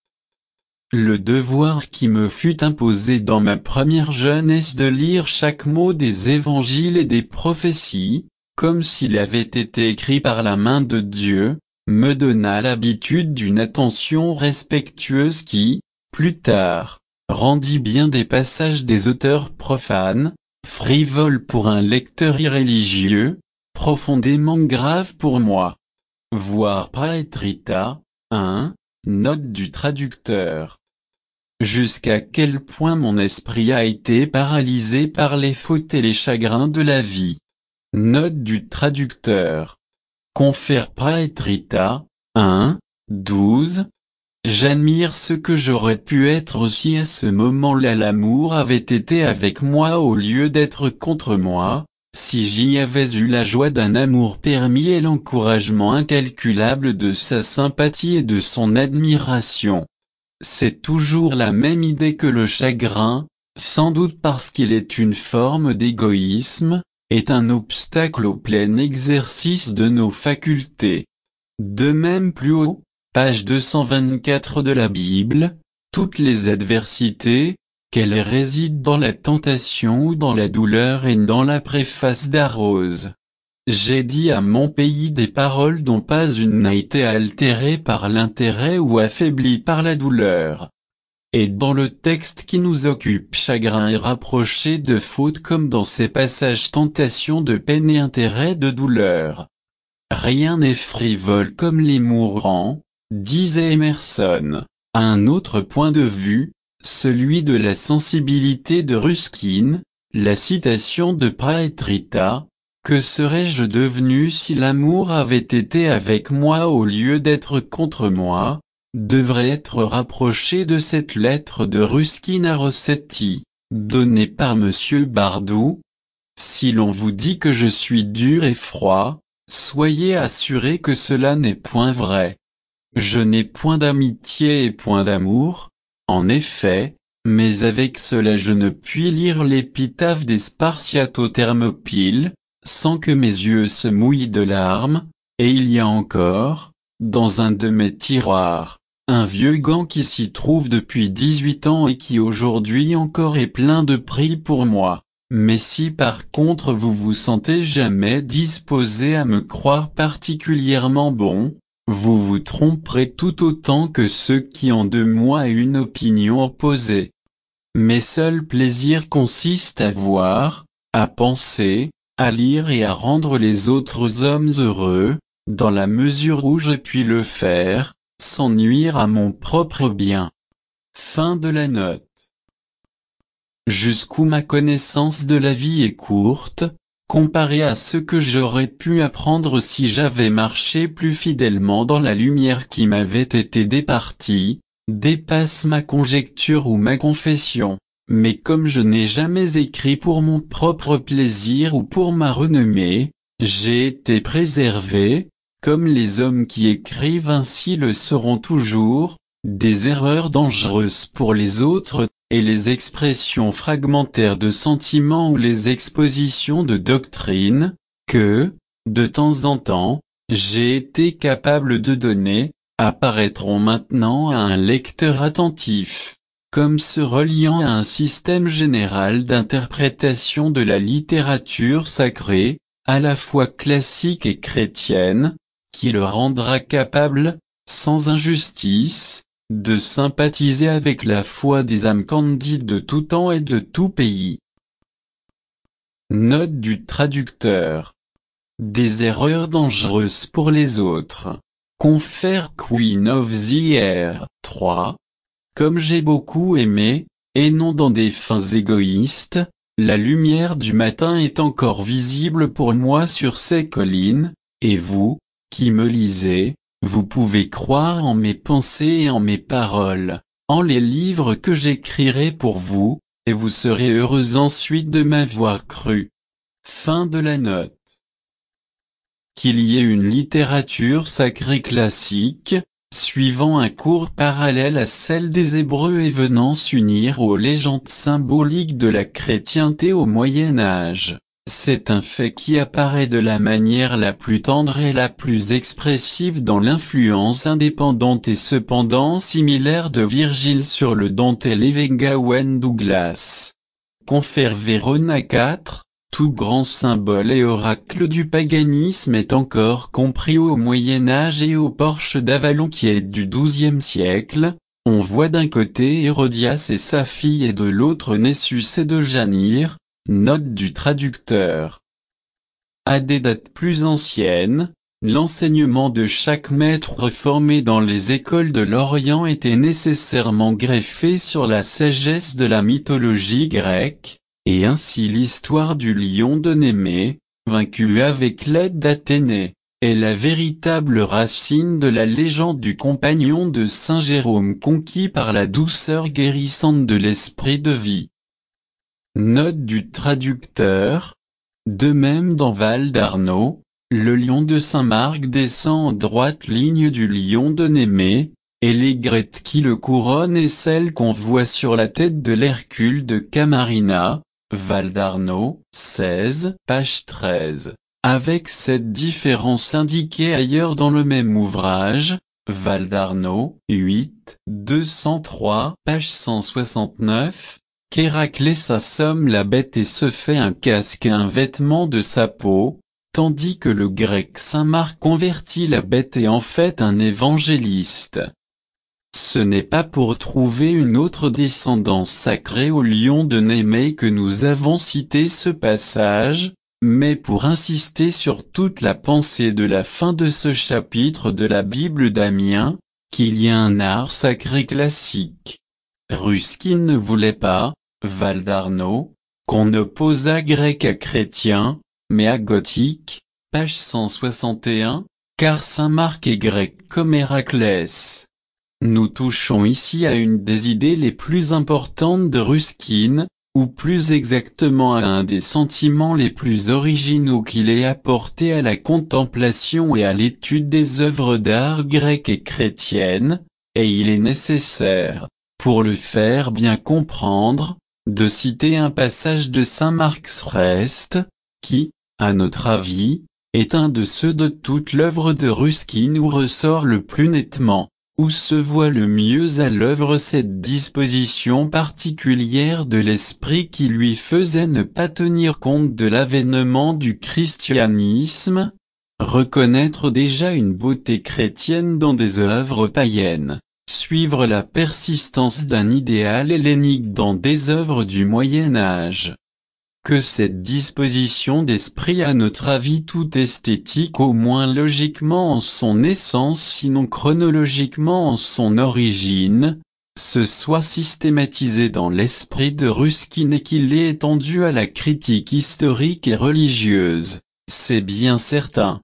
Le devoir qui me fut imposé dans ma première jeunesse de lire chaque mot des évangiles et des prophéties, comme s'il avait été écrit par la main de Dieu, me donna l'habitude d'une attention respectueuse qui, plus tard, rendit bien des passages des auteurs profanes, frivoles pour un lecteur irréligieux, profondément graves pour moi. Voir Praetrita, 1, note du traducteur. Jusqu'à quel point mon esprit a été paralysé par les fautes et les chagrins de la vie. Note du traducteur. Confère Praetrita, 1, 12. J'admire ce que j'aurais pu être si à ce moment-là l'amour avait été avec moi au lieu d'être contre moi, si j'y avais eu la joie d'un amour permis et l'encouragement incalculable de sa sympathie et de son admiration. C'est toujours la même idée que le chagrin, sans doute parce qu'il est une forme d'égoïsme, est un obstacle au plein exercice de nos facultés. De même plus haut, page 224 de la Bible, toutes les adversités, qu'elles résident dans la tentation ou dans la douleur et dans la préface d'Arose. J'ai dit à mon pays des paroles dont pas une n'a été altérée par l'intérêt ou affaiblie par la douleur. Et dans le texte qui nous occupe, chagrin est rapproché de faute comme dans ces passages tentation de peine et intérêt de douleur. Rien n'est frivole comme les mourants, disait Emerson. À un autre point de vue, celui de la sensibilité de Ruskin, la citation de Praetrita, « Que serais-je devenu si l'amour avait été avec moi au lieu d'être contre moi ?» devrait être rapproché de cette lettre de Ruskin à Rossetti, donnée par M. Bardou. Si l'on vous dit que je suis dur et froid, soyez assurés que cela n'est point vrai. Je n'ai point d'amitié et point d'amour, en effet, mais avec cela je ne puis lire l'épitaphe des Spartiates aux Thermopyles, sans que mes yeux se mouillent de larmes, et il y a encore, dans un de mes tiroirs, un vieux gant qui s'y trouve depuis 18 ans et qui aujourd'hui encore est plein de prix pour moi. Mais si par contre vous vous sentez jamais disposé à me croire particulièrement bon, vous vous tromperez tout autant que ceux qui ont de moi une opinion opposée. Mes seuls plaisirs consistent à voir, à penser, à lire et à rendre les autres hommes heureux, dans la mesure où je puis le faire, sans nuire à mon propre bien. Fin de la note. Jusqu'où ma connaissance de la vie est courte, comparée à ce que j'aurais pu apprendre si j'avais marché plus fidèlement dans la lumière qui m'avait été départie, dépasse ma conjecture ou ma confession. Mais comme je n'ai jamais écrit pour mon propre plaisir ou pour ma renommée, j'ai été préservé, comme les hommes qui écrivent ainsi le seront toujours, des erreurs dangereuses pour les autres, et les expressions fragmentaires de sentiments ou les expositions de doctrine, que, de temps en temps, j'ai été capable de donner, apparaîtront maintenant à un lecteur attentif, comme se reliant à un système général d'interprétation de la littérature sacrée, à la fois classique et chrétienne, qui le rendra capable, sans injustice, de sympathiser avec la foi des âmes candides de tout temps et de tout pays. Note du traducteur. Des erreurs dangereuses pour les autres. Confère Queen of the Air 3. Comme j'ai beaucoup aimé, et non dans des fins égoïstes, la lumière du matin est encore visible pour moi sur ces collines, et vous, qui me lisez, vous pouvez croire en mes pensées et en mes paroles, en les livres que j'écrirai pour vous, et vous serez heureux ensuite de m'avoir cru. Fin de la note. Qu'il y ait une littérature sacrée classique, suivant un cours parallèle à celle des Hébreux et venant s'unir aux légendes symboliques de la chrétienté au Moyen Âge. C'est un fait qui apparaît de la manière la plus tendre et la plus expressive dans l'influence indépendante et cependant similaire de Virgile sur le Dante Levengowen Douglas. Confère Verona 4, tout grand symbole et oracle du paganisme est encore compris au Moyen Âge et au Porche d'Avalon qui est du XIIe siècle. On voit d'un côté Hérodias et sa fille et de l'autre Nessus et de Janire. Note du traducteur. À des dates plus anciennes, l'enseignement de chaque maître formé dans les écoles de l'Orient était nécessairement greffé sur la sagesse de la mythologie grecque, et ainsi l'histoire du lion de Némée, vaincu avec l'aide d'Athénée, est la véritable racine de la légende du compagnon de Saint Jérôme conquis par la douceur guérissante de l'esprit de vie. Note du traducteur. De même dans Val d'Arnaud, le lion de Saint-Marc descend en droite ligne du lion de Némée, et l'aigrette qui le couronne est celle qu'on voit sur la tête de l'Hercule de Camarina, Val d'Arnaud, 16, page 13. Avec cette différence indiquée ailleurs dans le même ouvrage, Val d'Arnaud, 8, 203, page 169. qu'Héraclès assomme la bête et se fait un casque et un vêtement de sa peau, tandis que le grec Saint Marc convertit la bête et en fait un évangéliste. Ce n'est pas pour trouver une autre descendance sacrée au lion de Némée que nous avons cité ce passage, mais pour insister sur toute la pensée de la fin de ce chapitre de la Bible d'Amiens, qu'il y a un art sacré classique. Ruskin ne voulait pas, Val d'Arnaud, qu'on opposât grec à chrétien, mais à gothique, page 161, car Saint Marc est grec comme Héraclès. Nous touchons ici à une des idées les plus importantes de Ruskin, ou plus exactement à un des sentiments les plus originaux qu'il ait apportés à la contemplation et à l'étude des œuvres d'art grecques et chrétiennes, et il est nécessaire, pour le faire bien comprendre, de citer un passage de Saint Marc Srest, qui, à notre avis, est un de ceux de toute l'œuvre de Ruskin où ressort le plus nettement, où se voit le mieux à l'œuvre cette disposition particulière de l'esprit qui lui faisait ne pas tenir compte de l'avènement du christianisme, reconnaître déjà une beauté chrétienne dans des œuvres païennes, suivre la persistance d'un idéal hellénique dans des œuvres du Moyen Âge. Que cette disposition d'esprit à notre avis tout esthétique au moins logiquement en son essence sinon chronologiquement en son origine, se soit systématisée dans l'esprit de Ruskin et qu'il l'ait étendue à la critique historique et religieuse, c'est bien certain.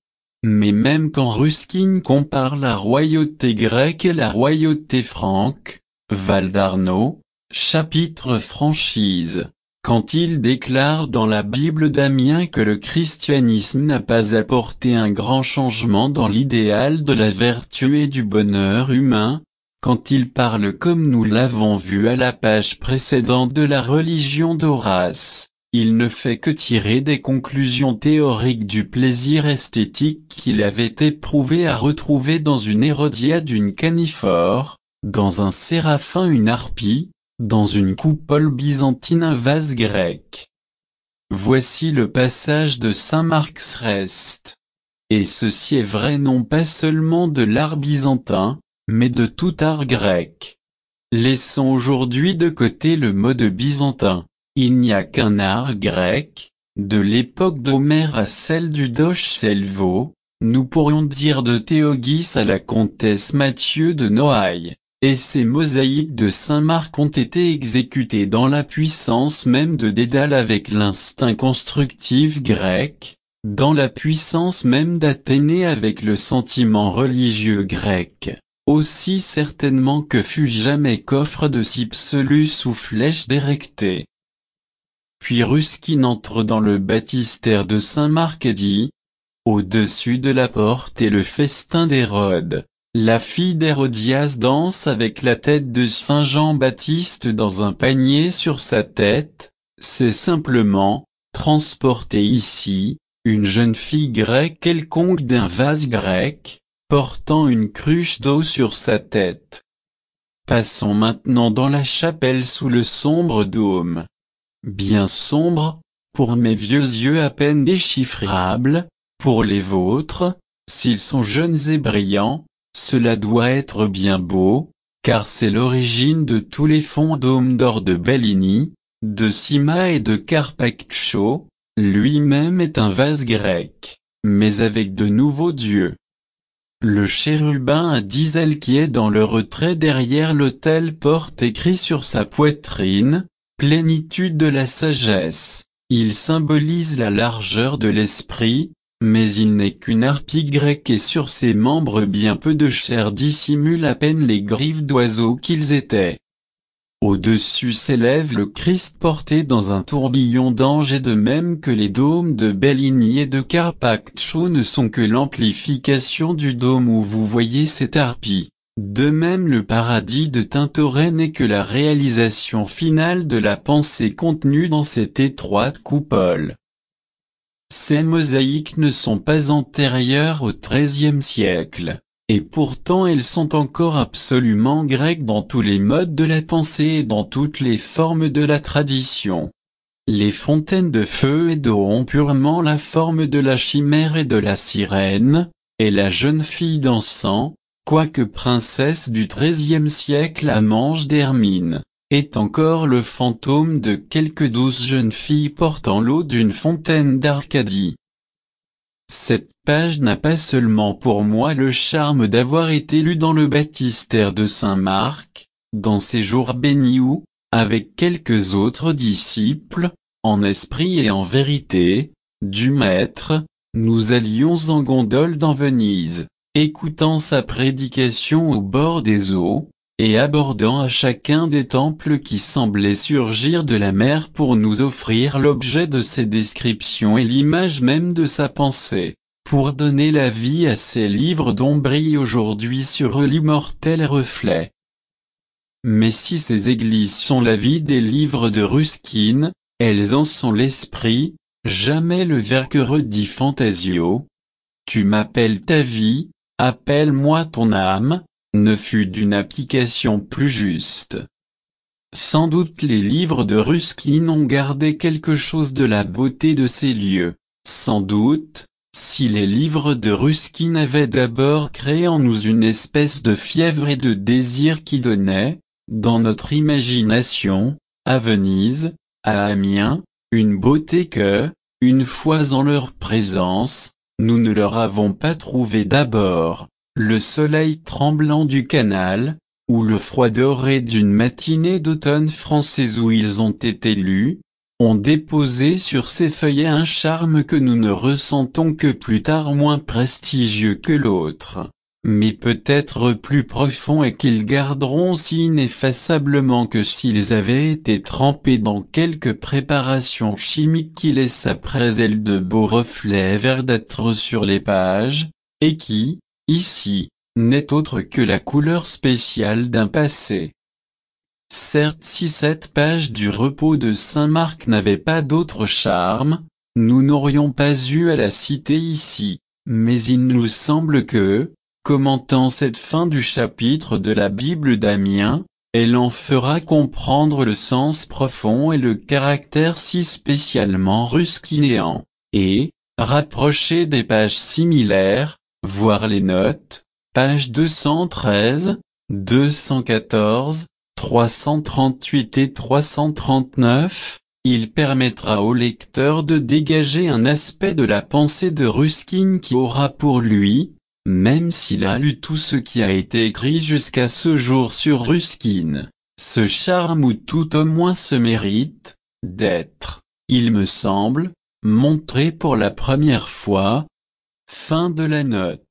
Mais même quand Ruskin compare la royauté grecque et la royauté franque, Val d'Arnaud, chapitre franchise, quand il déclare dans la Bible d'Amiens que le christianisme n'a pas apporté un grand changement dans l'idéal de la vertu et du bonheur humain, quand il parle comme nous l'avons vu à la page précédente de la religion d'Horace, il ne fait que tirer des conclusions théoriques du plaisir esthétique qu'il avait éprouvé à retrouver dans une Hérodiade une caniphore, dans un séraphin une harpie, dans une coupole byzantine un vase grec. Voici le passage de Saint Marc Srest. Et ceci est vrai non pas seulement de l'art byzantin, mais de tout art grec. Laissons aujourd'hui de côté le mode byzantin. Il n'y a qu'un art grec, de l'époque d'Homère à celle du Doge Selvo, nous pourrions dire de Théogis à la comtesse Mathieu de Noailles, et ces mosaïques de Saint Marc ont été exécutées dans la puissance même de Dédale avec l'instinct constructif grec, dans la puissance même d'Athénée avec le sentiment religieux grec, aussi certainement que fut jamais coffre de Cypselus ou flèche d'érectée. Puis Ruskin entre dans le baptistère de Saint Marc et dit, au-dessus de la porte est le festin d'Hérode, la fille d'Hérodias danse avec la tête de Saint Jean-Baptiste dans un panier sur sa tête, c'est simplement, transporter ici, une jeune fille grecque quelconque d'un vase grec, portant une cruche d'eau sur sa tête. Passons maintenant dans la chapelle sous le sombre dôme. Bien sombre, pour mes vieux yeux à peine déchiffrables, pour les vôtres, s'ils sont jeunes et brillants, cela doit être bien beau, car c'est l'origine de tous les fonds dômes d'or de Bellini, de Sima et de Carpaccio, lui-même est un vase grec, mais avec de nouveaux dieux. Le chérubin à 10 ailes qui est dans le retrait derrière l'autel porte écrit sur sa poitrine, plénitude de la sagesse, il symbolise la largeur de l'esprit, mais il n'est qu'une harpie grecque et sur ses membres bien peu de chair dissimule à peine les griffes d'oiseaux qu'ils étaient. Au-dessus s'élève le Christ porté dans un tourbillon d'anges et de même que les dômes de Bellini et de Carpaccio ne sont que l'amplification du dôme où vous voyez cette harpie. De même le paradis de Tintoret n'est que la réalisation finale de la pensée contenue dans cette étroite coupole. Ces mosaïques ne sont pas antérieures au XIIIe siècle, et pourtant elles sont encore absolument grecques dans tous les modes de la pensée et dans toutes les formes de la tradition. Les fontaines de feu et d'eau ont purement la forme de la chimère et de la sirène, et la jeune fille dansant, quoique princesse du XIIIe siècle à manches d'hermine, est encore le fantôme de quelque douce jeune fille portant l'eau d'une fontaine d'Arcadie. Cette page n'a pas seulement pour moi le charme d'avoir été lue dans le baptistère de Saint Marc, dans ces jours bénis où, avec quelques autres disciples, en esprit et en vérité, du Maître, nous allions en gondole dans Venise, écoutant sa prédication au bord des eaux, et abordant à chacun des temples qui semblaient surgir de la mer pour nous offrir l'objet de ses descriptions et l'image même de sa pensée, pour donner la vie à ces livres dont brille aujourd'hui sur eux l'immortel reflet. Mais si ces églises sont la vie des livres de Ruskin, elles en sont l'esprit, jamais le vers que redit Fantasio. Tu m'appelles ta vie, appelle-moi ton âme, ne fut d'une application plus juste. Sans doute les livres de Ruskin ont gardé quelque chose de la beauté de ces lieux. Sans doute, si les livres de Ruskin avaient d'abord créé en nous une espèce de fièvre et de désir qui donnait, dans notre imagination, à Venise, à Amiens, une beauté que, une fois en leur présence, nous ne leur avons pas trouvée d'abord, le soleil tremblant du canal, ou le froid doré d'une matinée d'automne française où ils ont été lus, ont déposé sur ces feuillets un charme que nous ne ressentons que plus tard moins prestigieux que l'autre, mais peut-être plus profond et qu'ils garderont si ineffaçablement que s'ils avaient été trempés dans quelque préparation chimique qui laisse après elles de beaux reflets verdâtres sur les pages, et qui, ici, n'est autre que la couleur spéciale d'un passé. Certes, si cette page du repos de Saint Marc n'avait pas d'autre charme, nous n'aurions pas eu à la citer ici, mais il nous semble que, commentant cette fin du chapitre de la Bible d'Amiens, elle en fera comprendre le sens profond et le caractère si spécialement ruskinéen, et, rapprocher des pages similaires, voir les notes, pages 213, 214, 338 et 339, il permettra au lecteur de dégager un aspect de la pensée de Ruskin qui aura pour lui, même s'il a lu tout ce qui a été écrit jusqu'à ce jour sur Ruskin, ce charme ou tout au moins ce mérite, d'être, il me semble, montré pour la première fois. Fin de la note.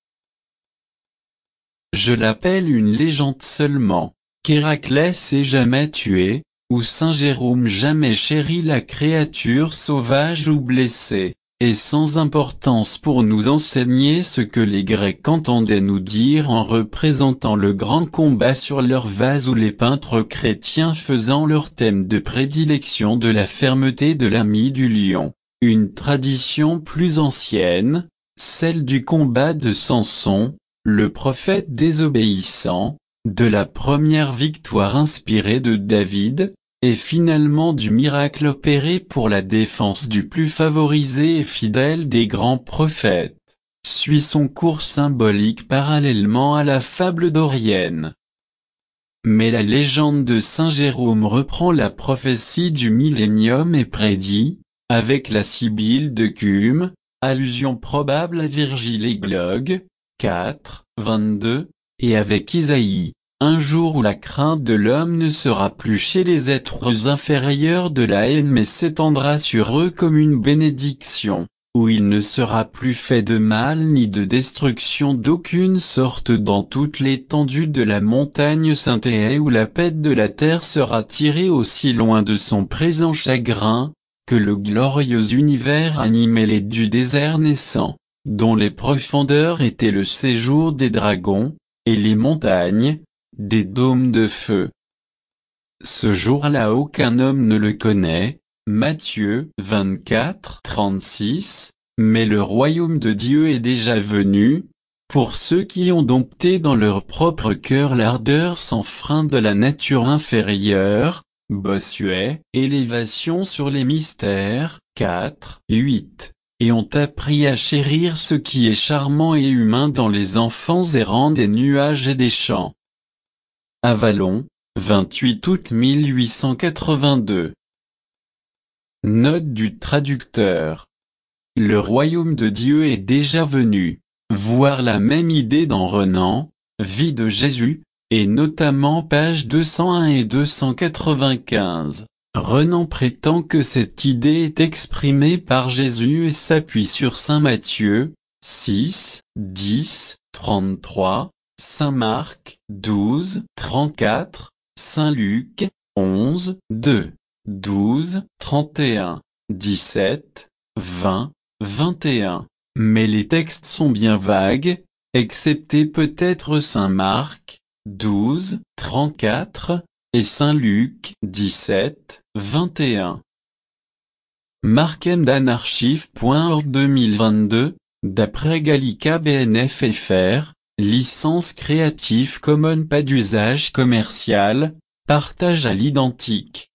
Je l'appelle une légende seulement, qu'Héraclès ait jamais tué, ou Saint Jérôme jamais chéri la créature sauvage ou blessée, est sans importance pour nous enseigner ce que les Grecs entendaient nous dire en représentant le grand combat sur leur vase ou les peintres chrétiens faisant leur thème de prédilection de la fermeté de l'ami du lion, une tradition plus ancienne, celle du combat de Samson, le prophète désobéissant, de la première victoire inspirée de David, et finalement du miracle opéré pour la défense du plus favorisé et fidèle des grands prophètes, suit son cours symbolique parallèlement à la fable dorienne. Mais la légende de Saint Jérôme reprend la prophétie du millénium et prédit, avec la Sibylle de Cumes, allusion probable à Virgile et Glogue, 4, 22, et avec Isaïe, un jour où la crainte de l'homme ne sera plus chez les êtres inférieurs de la haine mais s'étendra sur eux comme une bénédiction, où il ne sera plus fait de mal ni de destruction d'aucune sorte dans toute l'étendue de la montagne sainte et où la paix de la terre sera tirée aussi loin de son présent chagrin, que le glorieux univers animé du désert naissant, dont les profondeurs étaient le séjour des dragons, et les montagnes, des dômes de feu. Ce jour-là aucun homme ne le connaît, Matthieu 24, 36, mais le royaume de Dieu est déjà venu, pour ceux qui ont dompté dans leur propre cœur l'ardeur sans frein de la nature inférieure, Bossuet, élévation sur les mystères, 4, 8, et ont appris à chérir ce qui est charmant et humain dans les enfants errants des nuages et des champs. Avalon, 28 août 1882. Note du traducteur. Le royaume de Dieu est déjà venu. Voir la même idée dans Renan, Vie de Jésus, et notamment pages 201 et 295. Renan prétend que cette idée est exprimée par Jésus et s'appuie sur saint Matthieu, 6, 10, 33, saint Marc, 12, 34, saint Luc, 11, 2, 12, 31, 17, 20, 21. Mais les textes sont bien vagues, excepté peut-être saint Marc, 12, 34, et saint Luc, 17, 21. Markendanarchive.org 2022, d'après Gallica BNF FR, licence Creative Commons pas d'usage commercial, partage à l'identique.